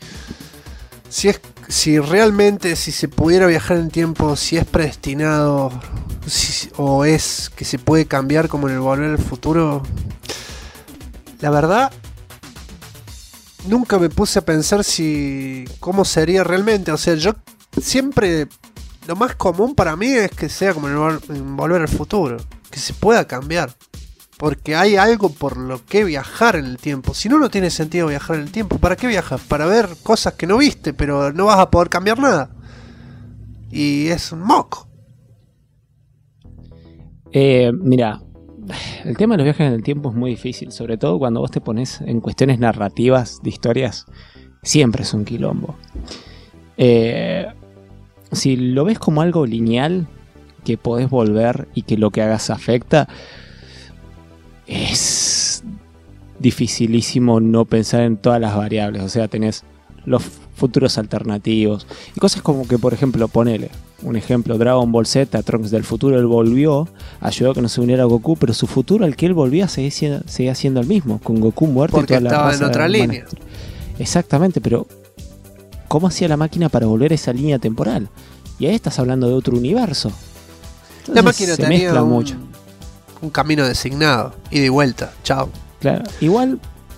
realmente, si se pudiera viajar en el tiempo, si es predestinado, o es que se puede cambiar como en el Volver al Futuro? La verdad, nunca me puse a pensar cómo sería realmente. O sea, yo siempre, lo más común para mí es que sea como en Volver al Futuro, que se pueda cambiar. Porque hay algo por lo que viajar en el tiempo. Si no, no tiene sentido viajar en el tiempo. ¿Para qué viajas? Para ver cosas que no viste, pero no vas a poder cambiar nada. Y es un moco. Mira, el tema de los viajes en el tiempo es muy difícil. Sobre todo cuando vos te pones en cuestiones narrativas de historias. Siempre es un quilombo. Si lo ves como algo lineal, que podés volver y que lo que hagas afecta, es dificilísimo no pensar en todas las variables. O sea, tenés los futuros alternativos y cosas como que, por ejemplo, ponele un ejemplo, Dragon Ball Z, Trunks del futuro, él volvió, ayudó a que no se uniera a Goku, pero su futuro al que él volvía seguía siendo el mismo, con Goku muerto. Porque y toda estaba la raza en otra línea. Exactamente, pero ¿cómo hacía la máquina para volver a esa línea temporal? Y ahí estás hablando de otro universo. Entonces, la máquina se tenía mezcla mucho. un camino designado, ida y vuelta, chao. Claro, igual,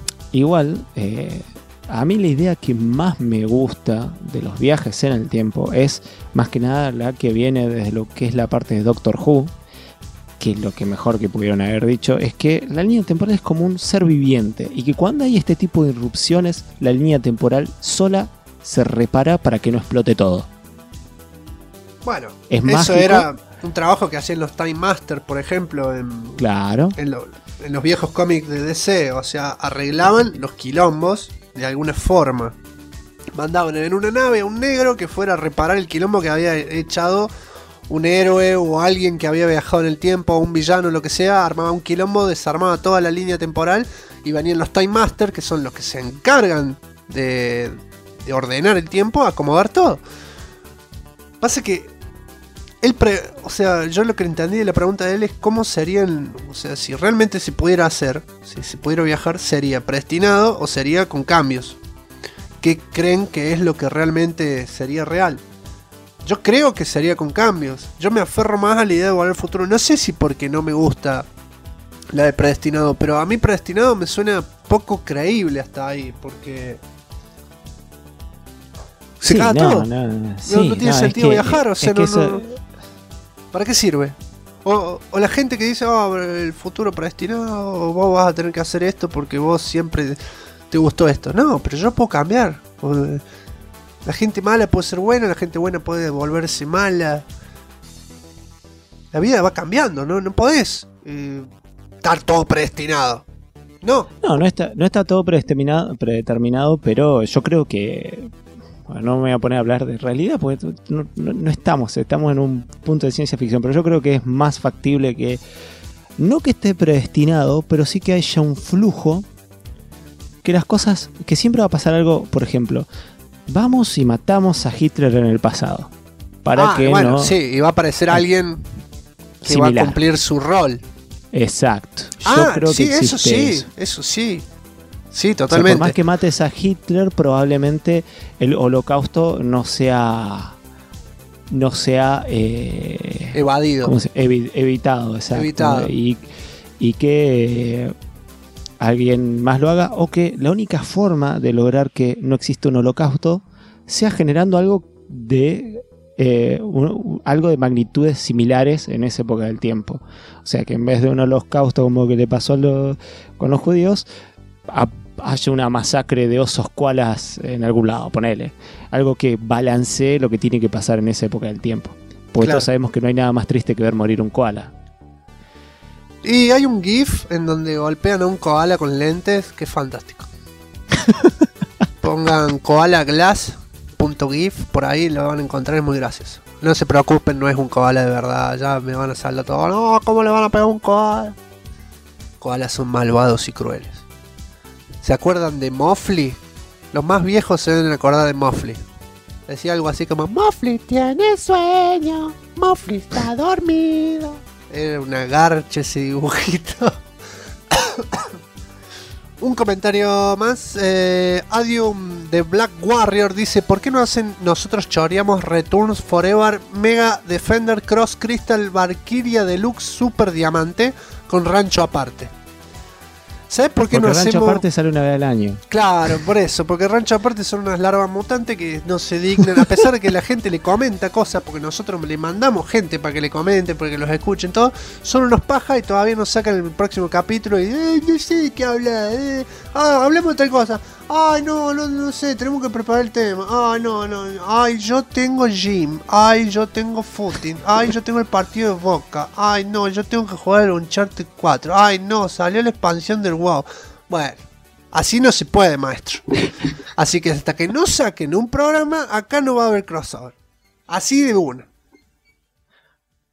a mí la idea que más me gusta de los viajes en el tiempo es más que nada la que viene desde lo que es la parte de Doctor Who, que lo que mejor que pudieron haber dicho es que la línea temporal es como un ser viviente y que cuando hay este tipo de irrupciones, la línea temporal sola se repara para que no explote todo. Bueno, es eso mágico. era un trabajo que hacían los Time Master, por ejemplo, Claro. en los viejos cómics de DC. O sea, arreglaban los quilombos de alguna forma. Mandaban en una nave a un negro que fuera a reparar el quilombo que había echado un héroe o alguien que había viajado en el tiempo, o un villano, lo que sea. Armaba un quilombo, desarmaba toda la línea temporal y venían los Time Master, que son los que se encargan de ordenar el tiempo, acomodar todo. Pasa que o sea, yo lo que entendí de la pregunta de él es cómo serían, o sea, si realmente se pudiera hacer, si se pudiera viajar, ¿sería predestinado o sería con cambios? ¿Qué creen que es lo que realmente sería real? Yo creo que sería con cambios. Yo me aferro más a la idea de volver al futuro. No sé si porque no me gusta la de predestinado, pero a mí predestinado me suena poco creíble hasta ahí, porque se caga todo. No tiene sentido viajar, o sea, ¿para qué sirve? O la gente que dice, el futuro predestinado, vos vas a tener que hacer esto porque vos siempre te gustó esto. No, pero yo puedo cambiar. La gente mala puede ser buena, la gente buena puede volverse mala. La vida va cambiando, ¿no? No podés estar todo predestinado. No está todo predeterminado, pero yo creo que... Bueno, no me voy a poner a hablar de realidad porque no estamos en un punto de ciencia ficción, pero yo creo que es más factible que no que esté predestinado, pero sí que haya un flujo, que las cosas, que siempre va a pasar algo. Por ejemplo, vamos y matamos a Hitler en el pasado para que bueno, no, sí, y va a aparecer alguien que similar. va a cumplir su rol. Exacto. Yo creo sí, que existe eso sí. Sí, O sea, totalmente. por más que mates a Hitler, probablemente el holocausto no sea evadido. Evitado, exacto. Evitado. Y que alguien más lo haga, o que la única forma de lograr que no exista un holocausto sea generando algo de magnitudes similares en esa época del tiempo. O sea, que en vez de un holocausto como que le pasó con los judíos, haya una masacre de osos koalas en algún lado, ponele. Algo que balancee lo que tiene que pasar en esa época del tiempo. Porque Claro. todos sabemos que no hay nada más triste que ver morir un koala. Y hay un GIF en donde golpean a un koala con lentes, que es fantástico. Pongan koalaglass.gif, por ahí lo van a encontrar, es muy gracioso. No se preocupen, no es un koala de verdad, ya me van a saldar todo. No, ¿cómo le van a pegar a un koala? Koalas son malvados y crueles. ¿Se acuerdan de Mofli? Los más viejos se deben acordar de Mofli. Decía algo así como: Mofli tiene sueño, Mofli está dormido. Era una garcha ese dibujito. Un comentario más. Adium de Black Warrior dice: ¿por qué no hacen nosotros choreamos Returns Forever Mega Defender Cross Crystal Valkyria Deluxe Super Diamante con rancho aparte? ¿Sabes por qué Porque no el rancho hacemos? aparte sale una vez al año. Claro, por eso, porque rancho aparte son unas larvas mutantes que no se dignan, a pesar de que la gente le comenta cosas, porque nosotros le mandamos gente para que le comenten, para que los escuchen, todo, son unos pajas y todavía nos sacan el próximo capítulo y no sé de qué hablar, hablemos de tal cosa, ay no sé, tenemos que preparar el tema, ay yo tengo gym, ay yo tengo footing, ay yo tengo el partido de Boca, ay no, yo tengo que jugar el Uncharted 4, ay no, salió la expansión del WoW. Bueno, así no se puede, maestro. Así que hasta que no saquen un programa, acá no va a haber crossover. Así de una.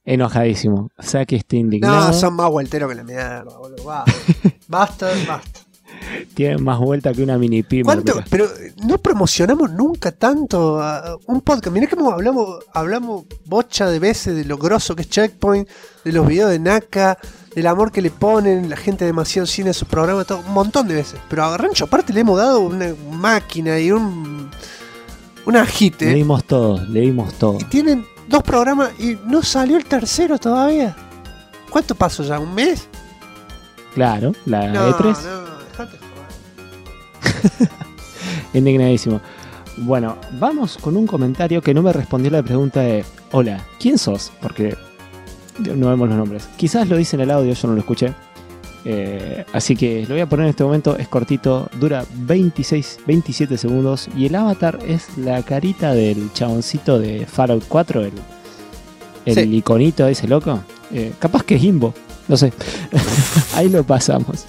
Enojadísimo. Saki está indignado. No, son más vuelteros que la mierda, boludo. Basta. Tienen más vuelta que una mini pyme. ¿Cuánto? Pero no promocionamos nunca tanto a un podcast. Mirá que hablamos bocha de veces de lo grosso que es Checkpoint, de los videos de Naka, del amor que le ponen la gente de Demasiado Cine a sus programas, todo, un montón de veces. Pero a Rancho aparte le hemos dado una máquina y un agite. Le dimos todo. Y tienen 2 programas y no salió el tercero todavía. ¿Cuánto pasó ya? ¿Un mes? Claro, la E3. No, dejate joder. Indignadísimo. Bueno, vamos con un comentario que no me respondió la pregunta de: hola, ¿quién sos? Porque no vemos los nombres. Quizás lo dice en el audio, yo no lo escuché. Así que lo voy a poner en este momento. Es cortito, dura 27 segundos. Y el avatar es la carita del chaboncito de Fallout 4, el iconito ese loco. Capaz que es Imbo, no sé. Ahí lo pasamos.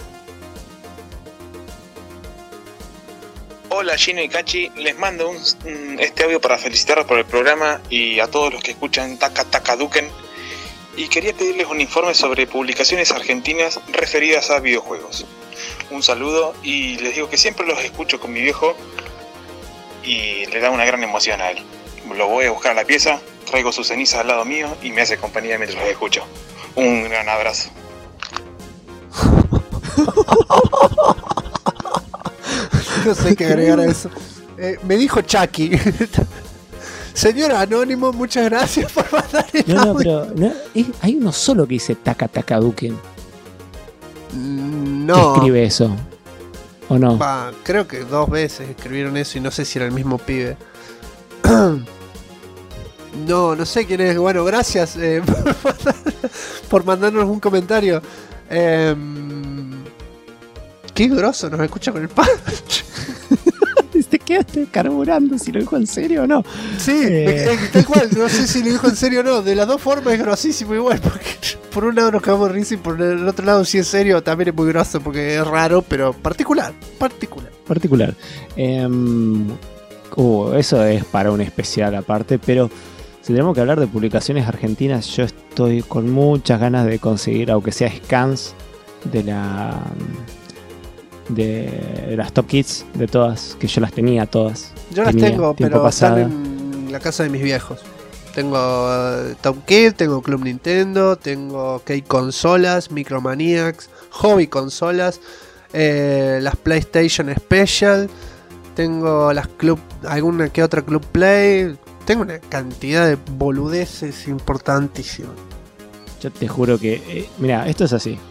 Hola Gino y Cachi, les mando este audio para felicitarlos por el programa y a todos los que escuchan Taka Duken. Y quería pedirles un informe sobre publicaciones argentinas referidas a videojuegos. Un saludo y les digo que siempre los escucho con mi viejo y le da una gran emoción a él. Lo voy a buscar a la pieza, traigo sus cenizas al lado mío y me hace compañía mientras los escucho. Un gran abrazo. No sé qué agregar a eso. Me dijo Chucky. Señor Anónimo, muchas gracias por mandar el audio. Pero hay uno solo que dice Taka Duken. No. ¿Qué escribe eso? ¿O no? Creo que 2 veces escribieron eso y no sé si era el mismo pibe. No sé quién es. Bueno, gracias por mandarnos un comentario. Qué grosso, nos escucha con el punch. Te quedaste carburando si lo dijo en serio o no. Sí, tal cual, no sé si lo dijo en serio o no. De las 2 formas es grosísimo igual, porque por un lado nos cagamos de risa y por el otro lado, si es serio, también es muy grosso porque es raro, pero particular. Eso es para un especial aparte, pero si tenemos que hablar de publicaciones argentinas, yo estoy con muchas ganas de conseguir, aunque sea scans de las Top Kids, de todas, que yo las tenía todas. Yo las tengo, pero están en la casa de mis viejos. Tengo Top Kid, tengo Club Nintendo, tengo Key Consolas, Micromaniacs, Hobby Consolas, las PlayStation Special, tengo alguna que otra Club Play, tengo una cantidad de boludeces importantísimas. Yo te juro que, mira, esto es así.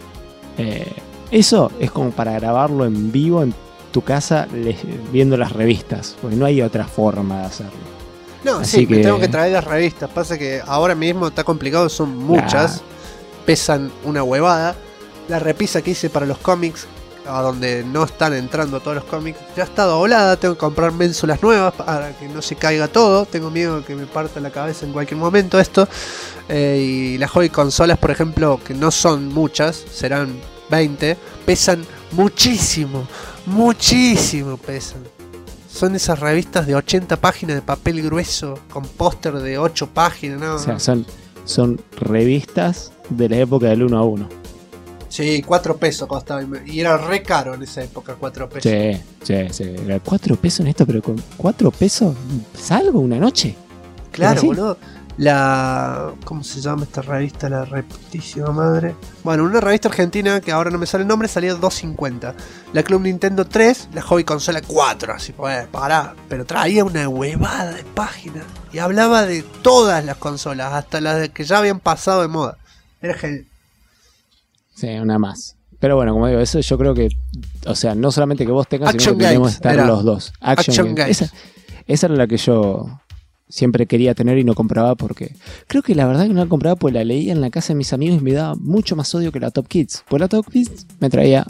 Eso es como para grabarlo en vivo en tu casa viendo las revistas, porque no hay otra forma de hacerlo. No, así me tengo que traer las revistas. Pasa que ahora mismo está complicado, son muchas, pesan una huevada. La repisa que hice para los cómics, a donde no están entrando todos los cómics, ya está doblada. Tengo que comprar ménsulas nuevas para que no se caiga todo. Tengo miedo que me parta la cabeza en cualquier momento esto. Y las Hobby Consolas, por ejemplo, que no son muchas, serán 20, pesan muchísimo pesan. Son esas revistas de 80 páginas de papel grueso con póster de 8 páginas, ¿no? O sea, son revistas de la época del 1 a 1. Sí, 4 pesos costaba. Y era re caro en esa época, 4 pesos. Sí. Era 4 pesos en esto, pero con 4 pesos salgo una noche. Claro, boludo. ¿Cómo se llama esta revista? La reputísima madre. Bueno, una revista argentina que ahora no me sale el nombre, salía $2.50. La Club Nintendo 3, la Hobby Consola 4. Así pues, pará. Pero traía una huevada de páginas. Y hablaba de todas las consolas, hasta las que ya habían pasado de moda. Era genial. Sí, una más. Pero bueno, como digo, eso yo creo que, o sea, no solamente que vos tengas, Action sino que tenemos que estar Games, los dos. Action Games. Esa era la que yo siempre quería tener y no compraba porque... Creo que la verdad que no la compraba porque la leía en la casa de mis amigos y me daba mucho más odio que la Top Kids. Pues la Top Kids me traía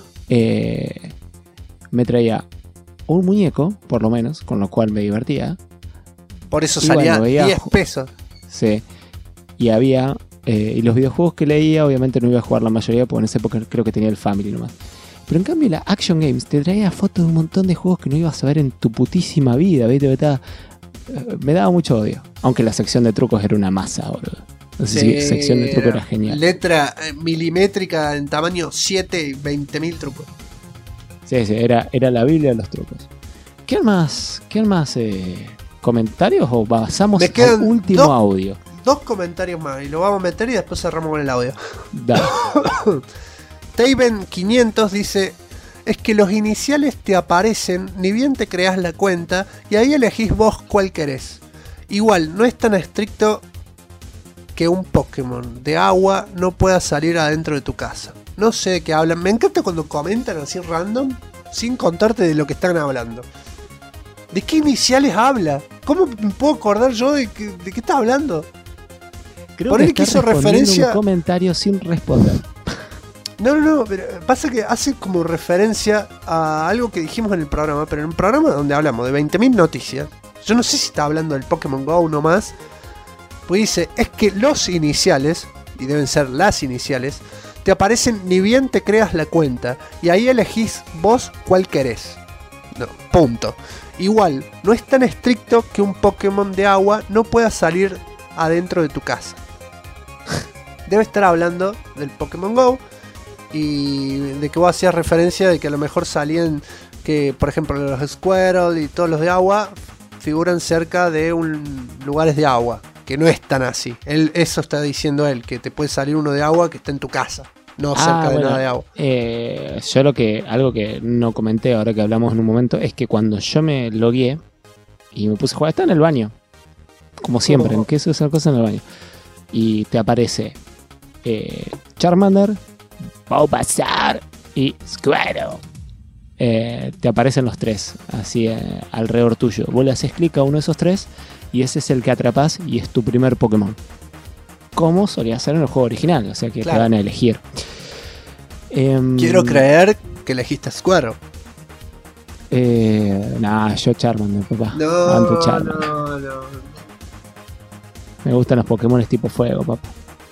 un muñeco, por lo menos, con lo cual me divertía. Por eso salía 10 pesos. Sí. Y había... y los videojuegos que leía, obviamente no iba a jugar la mayoría, porque en esa época creo que tenía el Family nomás. Pero en cambio la Action Games te traía fotos de un montón de juegos que no ibas a ver en tu putísima vida, ¿viste? Me daba mucho odio. Aunque la sección de trucos era una masa, boludo. No sé si sección de trucos era genial. Letra milimétrica en tamaño 7 y 20.000 trucos. Sí, era la Biblia de los trucos. ¿Qué más comentarios o pasamos Me quedan al último audio? 2 comentarios más y lo vamos a meter y después cerramos con el audio. Dale. Taven 500 dice: es que los iniciales te aparecen ni bien te creas la cuenta y ahí elegís vos cuál querés. Igual, no es tan estricto que un Pokémon de agua no pueda salir adentro de tu casa. No sé de qué hablan. Me encanta cuando comentan así random sin contarte de lo que están hablando. ¿De qué iniciales habla? ¿Cómo me puedo acordar yo de qué está hablando? Creo Por que él está quiso respondiendo referencia. un comentario sin responder. No, pero pasa que hace como referencia a algo que dijimos en el programa, pero en un programa donde hablamos de 20.000 noticias. Yo no sé si está hablando del Pokémon GO nomás. Pues dice, es que los iniciales, y deben ser las iniciales, te aparecen ni bien te creas la cuenta, y ahí elegís vos cuál querés. No, punto. Igual, no es tan estricto que un Pokémon de agua no pueda salir adentro de tu casa. Debe estar hablando del Pokémon GO y de que vos hacías referencia de que a lo mejor salían, que por ejemplo los Squirtle y todos los de agua figuran cerca de lugares de agua, que no es tan así. Eso está diciendo él, que te puede salir uno de agua que está en tu casa, no cerca de nada de agua. Yo algo que no comenté ahora que hablamos en un momento es que cuando yo me logueé y me puse a jugar, está en el baño, como siempre, en que eso es una cosa en el baño, y te aparece Charmander, Bulbasaur y Squirtle. Te aparecen los 3 así alrededor tuyo. Vos le haces clic a uno de esos 3 y ese es el que atrapás y es tu primer Pokémon, como solía ser en el juego original, o sea que Claro. te van a elegir. Quiero creer que elegiste a Squirtle. Nah, yo Charmander, papá. No, Ante Charmander. no. Me gustan los Pokémon tipo fuego, papá.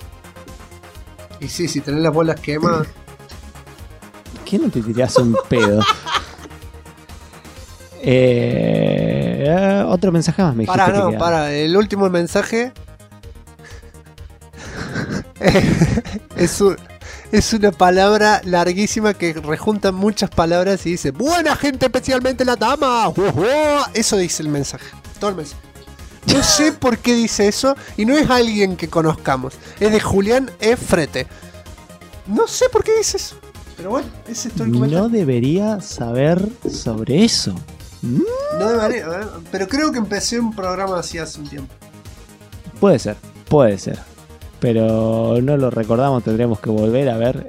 Y sí, si tenés las bolas quemas. ¿Qué no te tirás un pedo? Otro mensaje más me dijiste. El último mensaje es una palabra larguísima que rejunta muchas palabras y dice: buena gente, especialmente la dama. Eso dice el mensaje, todo el mensaje. No sé por qué dice eso y no es alguien que conozcamos, es de Julián E. Frete. No sé por qué dice eso, pero bueno, ese es todo el comentario. No debería saber sobre eso. No debería, pero creo que empecé un programa así hace un tiempo. Puede ser. Pero no lo recordamos, tendremos que volver a ver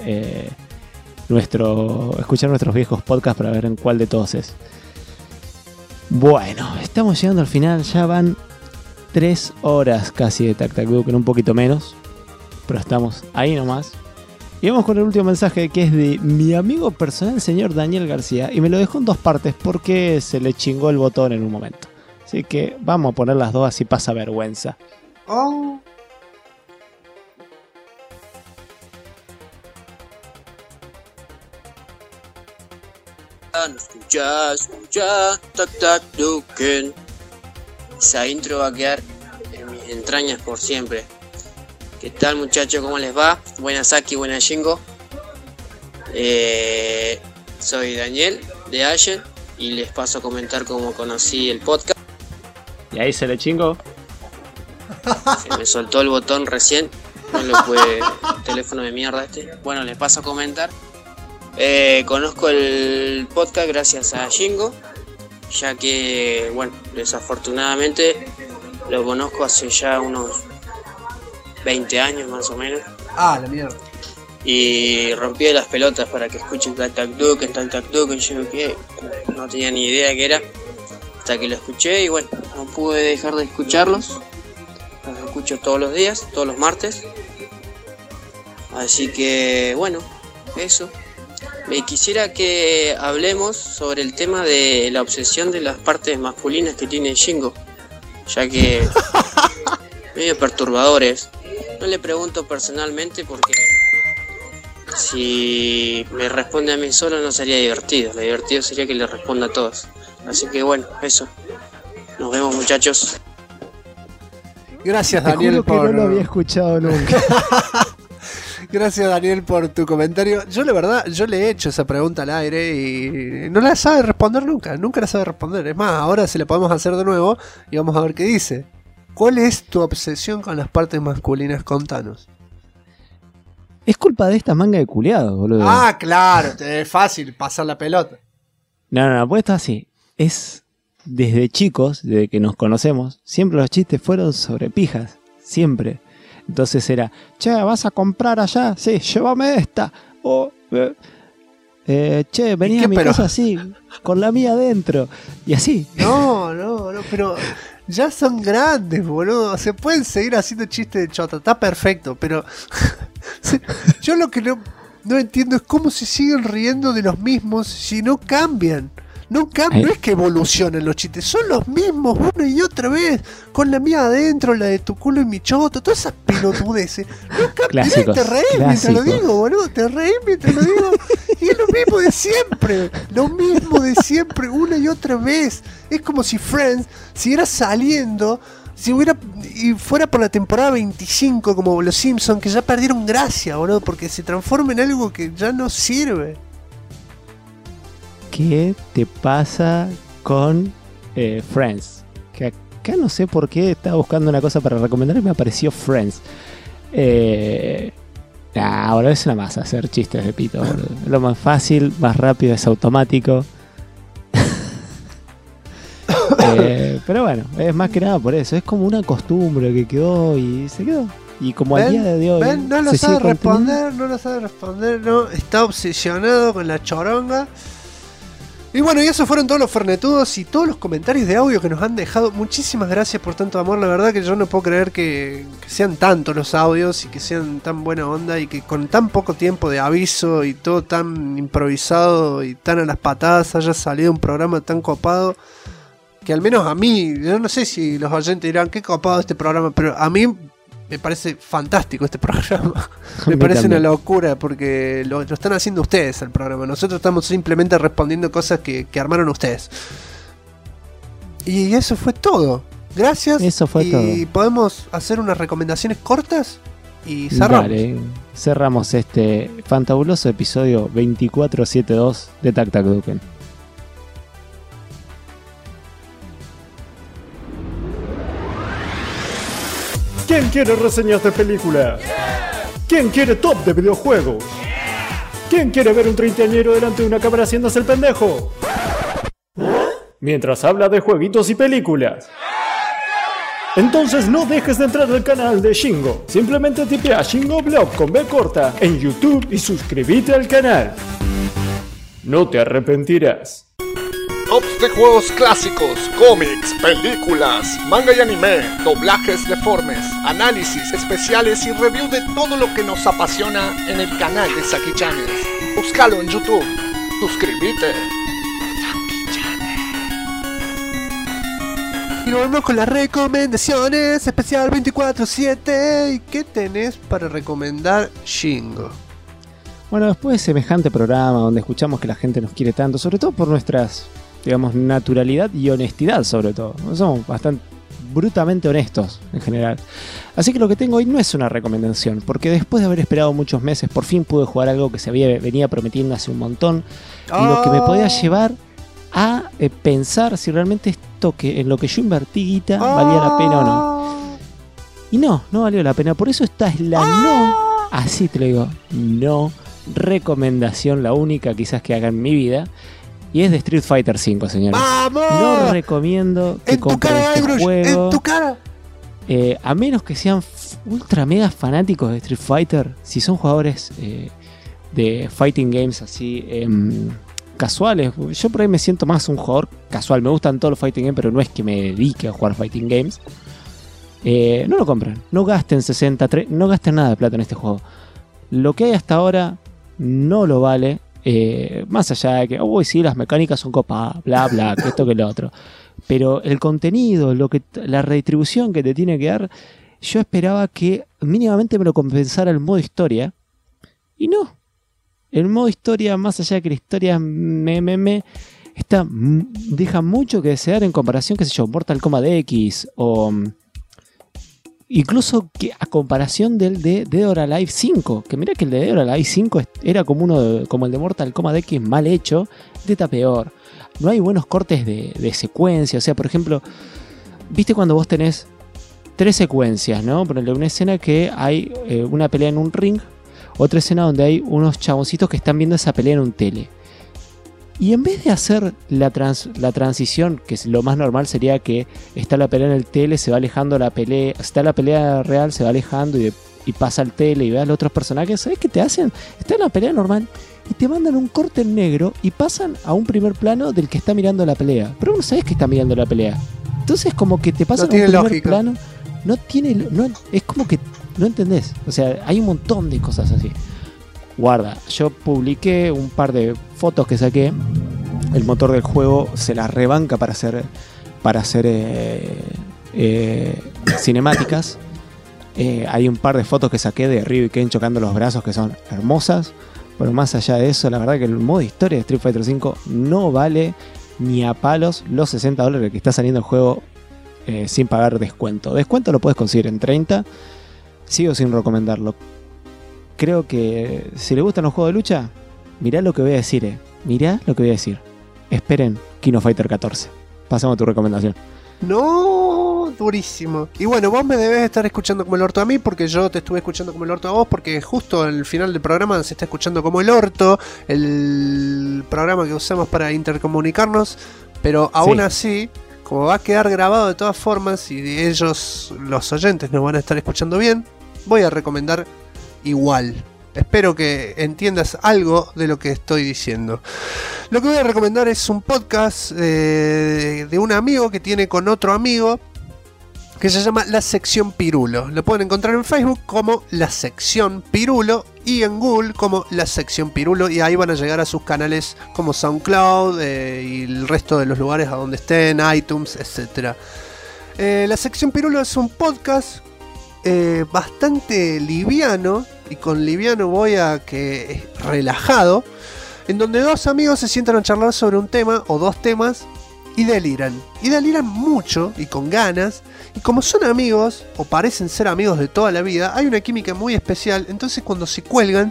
escuchar nuestros viejos podcasts para ver en cuál de todos es. Bueno, estamos llegando al final, ya van 3 horas casi de Tac Tac Duken, un poquito menos, pero estamos ahí nomás. Y vamos con el último mensaje, que es de mi amigo personal, señor Daniel García, y me lo dejó en 2 partes porque se le chingó el botón en un momento. Así que vamos a poner las 2 así pasa vergüenza. Oh. Escucha, Tac Tac Duken. Esa intro va a quedar en mis entrañas por siempre. ¿Qué tal, muchachos? ¿Cómo les va? Buenas Saki, buenas Shingo. Soy Daniel de Ashen y les paso a comentar cómo conocí el podcast. Y ahí se le chingó. Se me soltó el botón recién. No lo pude. Teléfono de mierda este. Bueno, les paso a comentar. Conozco el podcast gracias a Shingo, ya que, bueno, desafortunadamente lo conozco hace ya unos 20 años más o menos. Ah, la mierda. Y rompí las pelotas para que escuchen Tac Tac Duken, yo que no tenía ni idea qué era, hasta que lo escuché y bueno, no pude dejar de escucharlos. Los escucho todos los días, todos los martes. Así que, bueno, eso. Me quisiera que hablemos sobre el tema de la obsesión de las partes masculinas que tiene Shingo, ya que medio perturbadores. No le pregunto personalmente porque si me responde a mí solo no sería divertido. Lo divertido sería que le responda a todos. Así que bueno, eso. Nos vemos, muchachos. Gracias, Te Daniel, juro que por... no lo había escuchado nunca. Gracias, Daniel, por tu comentario. Yo, la verdad, le he hecho esa pregunta al aire y no la sabe responder nunca. Nunca la sabe responder. Es más, ahora se la podemos hacer de nuevo y vamos a ver qué dice. ¿Cuál es tu obsesión con las partes masculinas? Contanos. Es culpa de esta manga de culiados, boludo. Ah, claro, es fácil pasar la pelota. No, pues esto así. Es desde chicos, desde que nos conocemos, siempre los chistes fueron sobre pijas. Siempre. Entonces era, che, ¿vas a comprar allá? Sí, llévame esta. Che, vení a mi casa así, con la mía adentro. Y así. No, pero ya son grandes, boludo. Se pueden seguir haciendo chistes de chota. Está perfecto, pero yo lo que no entiendo es cómo se siguen riendo de los mismos si no cambian. No es que evolucionen los chistes, son los mismos una y otra vez, con la mía adentro, la de tu culo y mi choto, todas esas pelotudeces. No cambian, te reís mientras lo digo, boludo, te reís mientras lo digo. Y es lo mismo de siempre, una y otra vez. Es como si Friends siguiera saliendo, y fuera por la temporada 25 como los Simpsons, que ya perdieron gracia, boludo, porque se transforma en algo que ya no sirve. ¿Qué te pasa con Friends? Que acá no sé por qué estaba buscando una cosa para recomendar y me apareció Friends. Ahora es una masa hacer chistes de pito, boludo. Es lo más fácil, más rápido, es automático. Pero bueno, es más que nada por eso. Es como una costumbre que quedó y se quedó. Y como al día de hoy. No lo sabe responder, no. Está obsesionado con la choronga. Y bueno, y esos fueron todos los fernetudos y todos los comentarios de audio que nos han dejado. Muchísimas gracias por tanto amor. La verdad que yo no puedo creer que sean tantos los audios y que sean tan buena onda y que con tan poco tiempo de aviso y todo tan improvisado y tan a las patadas haya salido un programa tan copado. Que al menos a mí, yo no sé si los oyentes dirán qué copado este programa, pero a mí me parece fantástico este programa. Me parece una locura porque lo están haciendo ustedes el programa. Nosotros estamos simplemente respondiendo cosas que armaron ustedes. Y eso fue todo. Gracias. Eso fue todo. Y podemos hacer unas recomendaciones cortas y cerramos. Dale, cerramos este fantabuloso episodio 2472 de Tac Tac Duken. ¿Quién quiere reseñas de películas? ¿Quién quiere top de videojuegos? ¿Quién quiere ver un treintañero delante de una cámara haciéndose el pendejo? Mientras habla de jueguitos y películas. Entonces no dejes de entrar al canal de Shingo. Simplemente tipea Shingo Blog con B corta en YouTube y suscríbete al canal. No te arrepentirás. Tops de juegos clásicos, cómics, películas, manga y anime, doblajes deformes, análisis especiales y review de todo lo que nos apasiona en el canal de Saki Channels. Búscalo en YouTube. Suscríbete. Y nos vemos con las recomendaciones especial 24/7. ¿Y qué tenés para recomendar, Shingo? Bueno, después de semejante programa donde escuchamos que la gente nos quiere tanto, sobre todo por nuestras, digamos, naturalidad y honestidad, sobre todo. Somos bastante brutalmente honestos en general. Así que lo que tengo hoy no es una recomendación, porque después de haber esperado muchos meses, por fin pude jugar algo que venía prometiendo hace un montón, y lo que me podía llevar a pensar si realmente esto en lo que yo invertí guita valía la pena o no. Y no valió la pena. Por eso esta es la así te lo digo, no recomendación, la única quizás que haga en mi vida, y es de Street Fighter V, señores. ¡Vamos! No recomiendo que compren este juego. ¡En tu cara! A menos que sean ultra mega fanáticos de Street Fighter, si son jugadores de fighting games así casuales. Yo por ahí me siento más un jugador casual. Me gustan todos los fighting games, pero no es que me dedique a jugar fighting games. No lo compren. No gasten 63, no gasten nada de plata en este juego. Lo que hay hasta ahora no lo vale. Más allá de que, sí, las mecánicas son copadas, bla, bla, que esto que lo otro. Pero el contenido, la redistribución que te tiene que dar, yo esperaba que mínimamente me lo compensara el modo historia. Y no. El modo historia, más allá de que la historia deja mucho que desear en comparación, qué sé yo, Mortal Kombat X o incluso que a comparación del de Dead or Alive 5, que mirá que el de Dead or Alive 5 era como el de Mortal Kombat X mal hecho, este está peor. No hay buenos cortes de secuencia, o sea, por ejemplo, viste cuando vos tenés 3 secuencias, ¿no? Ponele una escena que hay una pelea en un ring, otra escena donde hay unos chaboncitos que están viendo esa pelea en un tele. Y en vez de hacer la transición, que es lo más normal sería que está la pelea en el tele, se va alejando la pelea, está la pelea real, se va alejando y pasa al tele y ve a los otros personajes, ¿sabes qué te hacen? Está en la pelea normal y te mandan un corte en negro y pasan a un primer plano del que está mirando la pelea. Pero vos no sabés que está mirando la pelea. Entonces como que te pasan a un primer lógica. plano. Es como que no entendés. O sea, hay un montón de cosas así. Guarda, yo publiqué un par de fotos que saqué. El motor del juego se la rebanca para hacer cinemáticas. Hay un par de fotos que saqué de Ryu y Ken chocando los brazos que son hermosas. Pero más allá de eso, la verdad que el modo historia de Street Fighter V no vale ni a palos los $60 que está saliendo el juego sin pagar descuento. Descuento lo puedes conseguir en 30. Sigo sin recomendarlo. Creo que si le gustan los juegos de lucha, mirá lo que voy a decir, Mirá lo que voy a decir. Esperen Kino Fighter 14. Pasamos a tu recomendación. No, durísimo. Y bueno, vos me debes estar escuchando como el orto a mí, porque yo te estuve escuchando como el orto a vos, porque justo al final del programa se está escuchando como el orto, el programa que usamos para intercomunicarnos, pero aún así, como va a quedar grabado de todas formas y ellos, los oyentes, nos van a estar escuchando bien, voy a recomendar igual. Espero que entiendas algo de lo que estoy diciendo. Lo que voy a recomendar es un podcast de un amigo que tiene con otro amigo que se llama La Sección Pirulo. Lo pueden encontrar en Facebook como La Sección Pirulo y en Google como La Sección Pirulo, y ahí van a llegar a sus canales como SoundCloud y el resto de los lugares a donde estén, iTunes, etc. La Sección Pirulo es un podcast bastante liviano, y con liviano voy a que es relajado, en donde dos amigos se sientan a charlar sobre un tema o dos temas y deliran mucho y con ganas, y como son amigos o parecen ser amigos de toda la vida, hay una química muy especial. Entonces cuando se cuelgan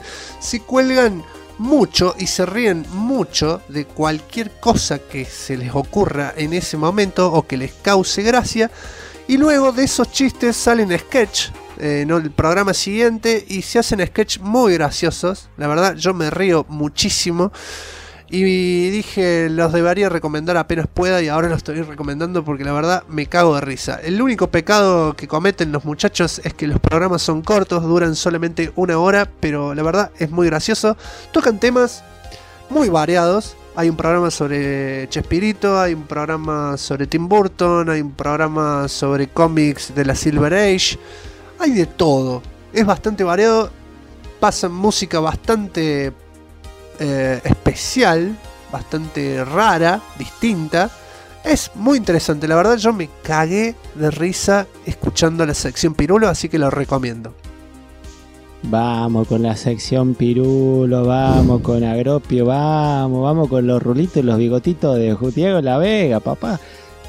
mucho y se ríen mucho de cualquier cosa que se les ocurra en ese momento o que les cause gracia, y luego de esos chistes salen sketch el programa siguiente y se hacen sketch muy graciosos. La verdad, yo me río muchísimo y dije, los debería recomendar apenas pueda, y ahora los estoy recomendando porque la verdad me cago de risa. El único pecado que cometen los muchachos es que los programas son cortos, duran solamente 1 hora, pero la verdad es muy gracioso. Tocan temas muy variados. Hay un programa sobre Chespirito, hay un programa sobre Tim Burton, hay un programa sobre cómics de la Silver Age. Hay de todo, es bastante variado, pasan música bastante especial, bastante rara, distinta. Es muy interesante, la verdad yo me cagué de risa escuchando La Sección Pirulo, así que lo recomiendo. Vamos con La Sección Pirulo, vamos con Agropio, vamos con los rulitos y los bigotitos de Diego La Vega, papá.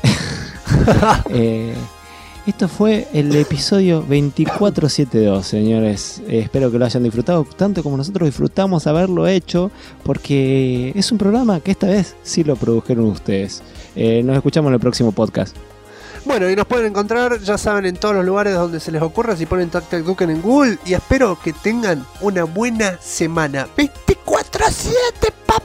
Esto fue el episodio 2472, señores. Espero que lo hayan disfrutado tanto como nosotros disfrutamos haberlo hecho, porque es un programa que esta vez sí lo produjeron ustedes. Nos escuchamos en el próximo podcast. Bueno, y nos pueden encontrar, ya saben, en todos los lugares donde se les ocurra, si ponen Tac Tac Duken en Google, y espero que tengan una buena semana. 24/7, papá.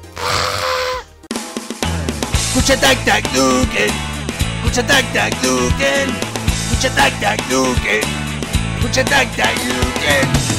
Escucha Tac Tac Duken. Escucha Tac Tac Duken. Escucha Tac Tac Duken. Escucha Tac Tac Duken.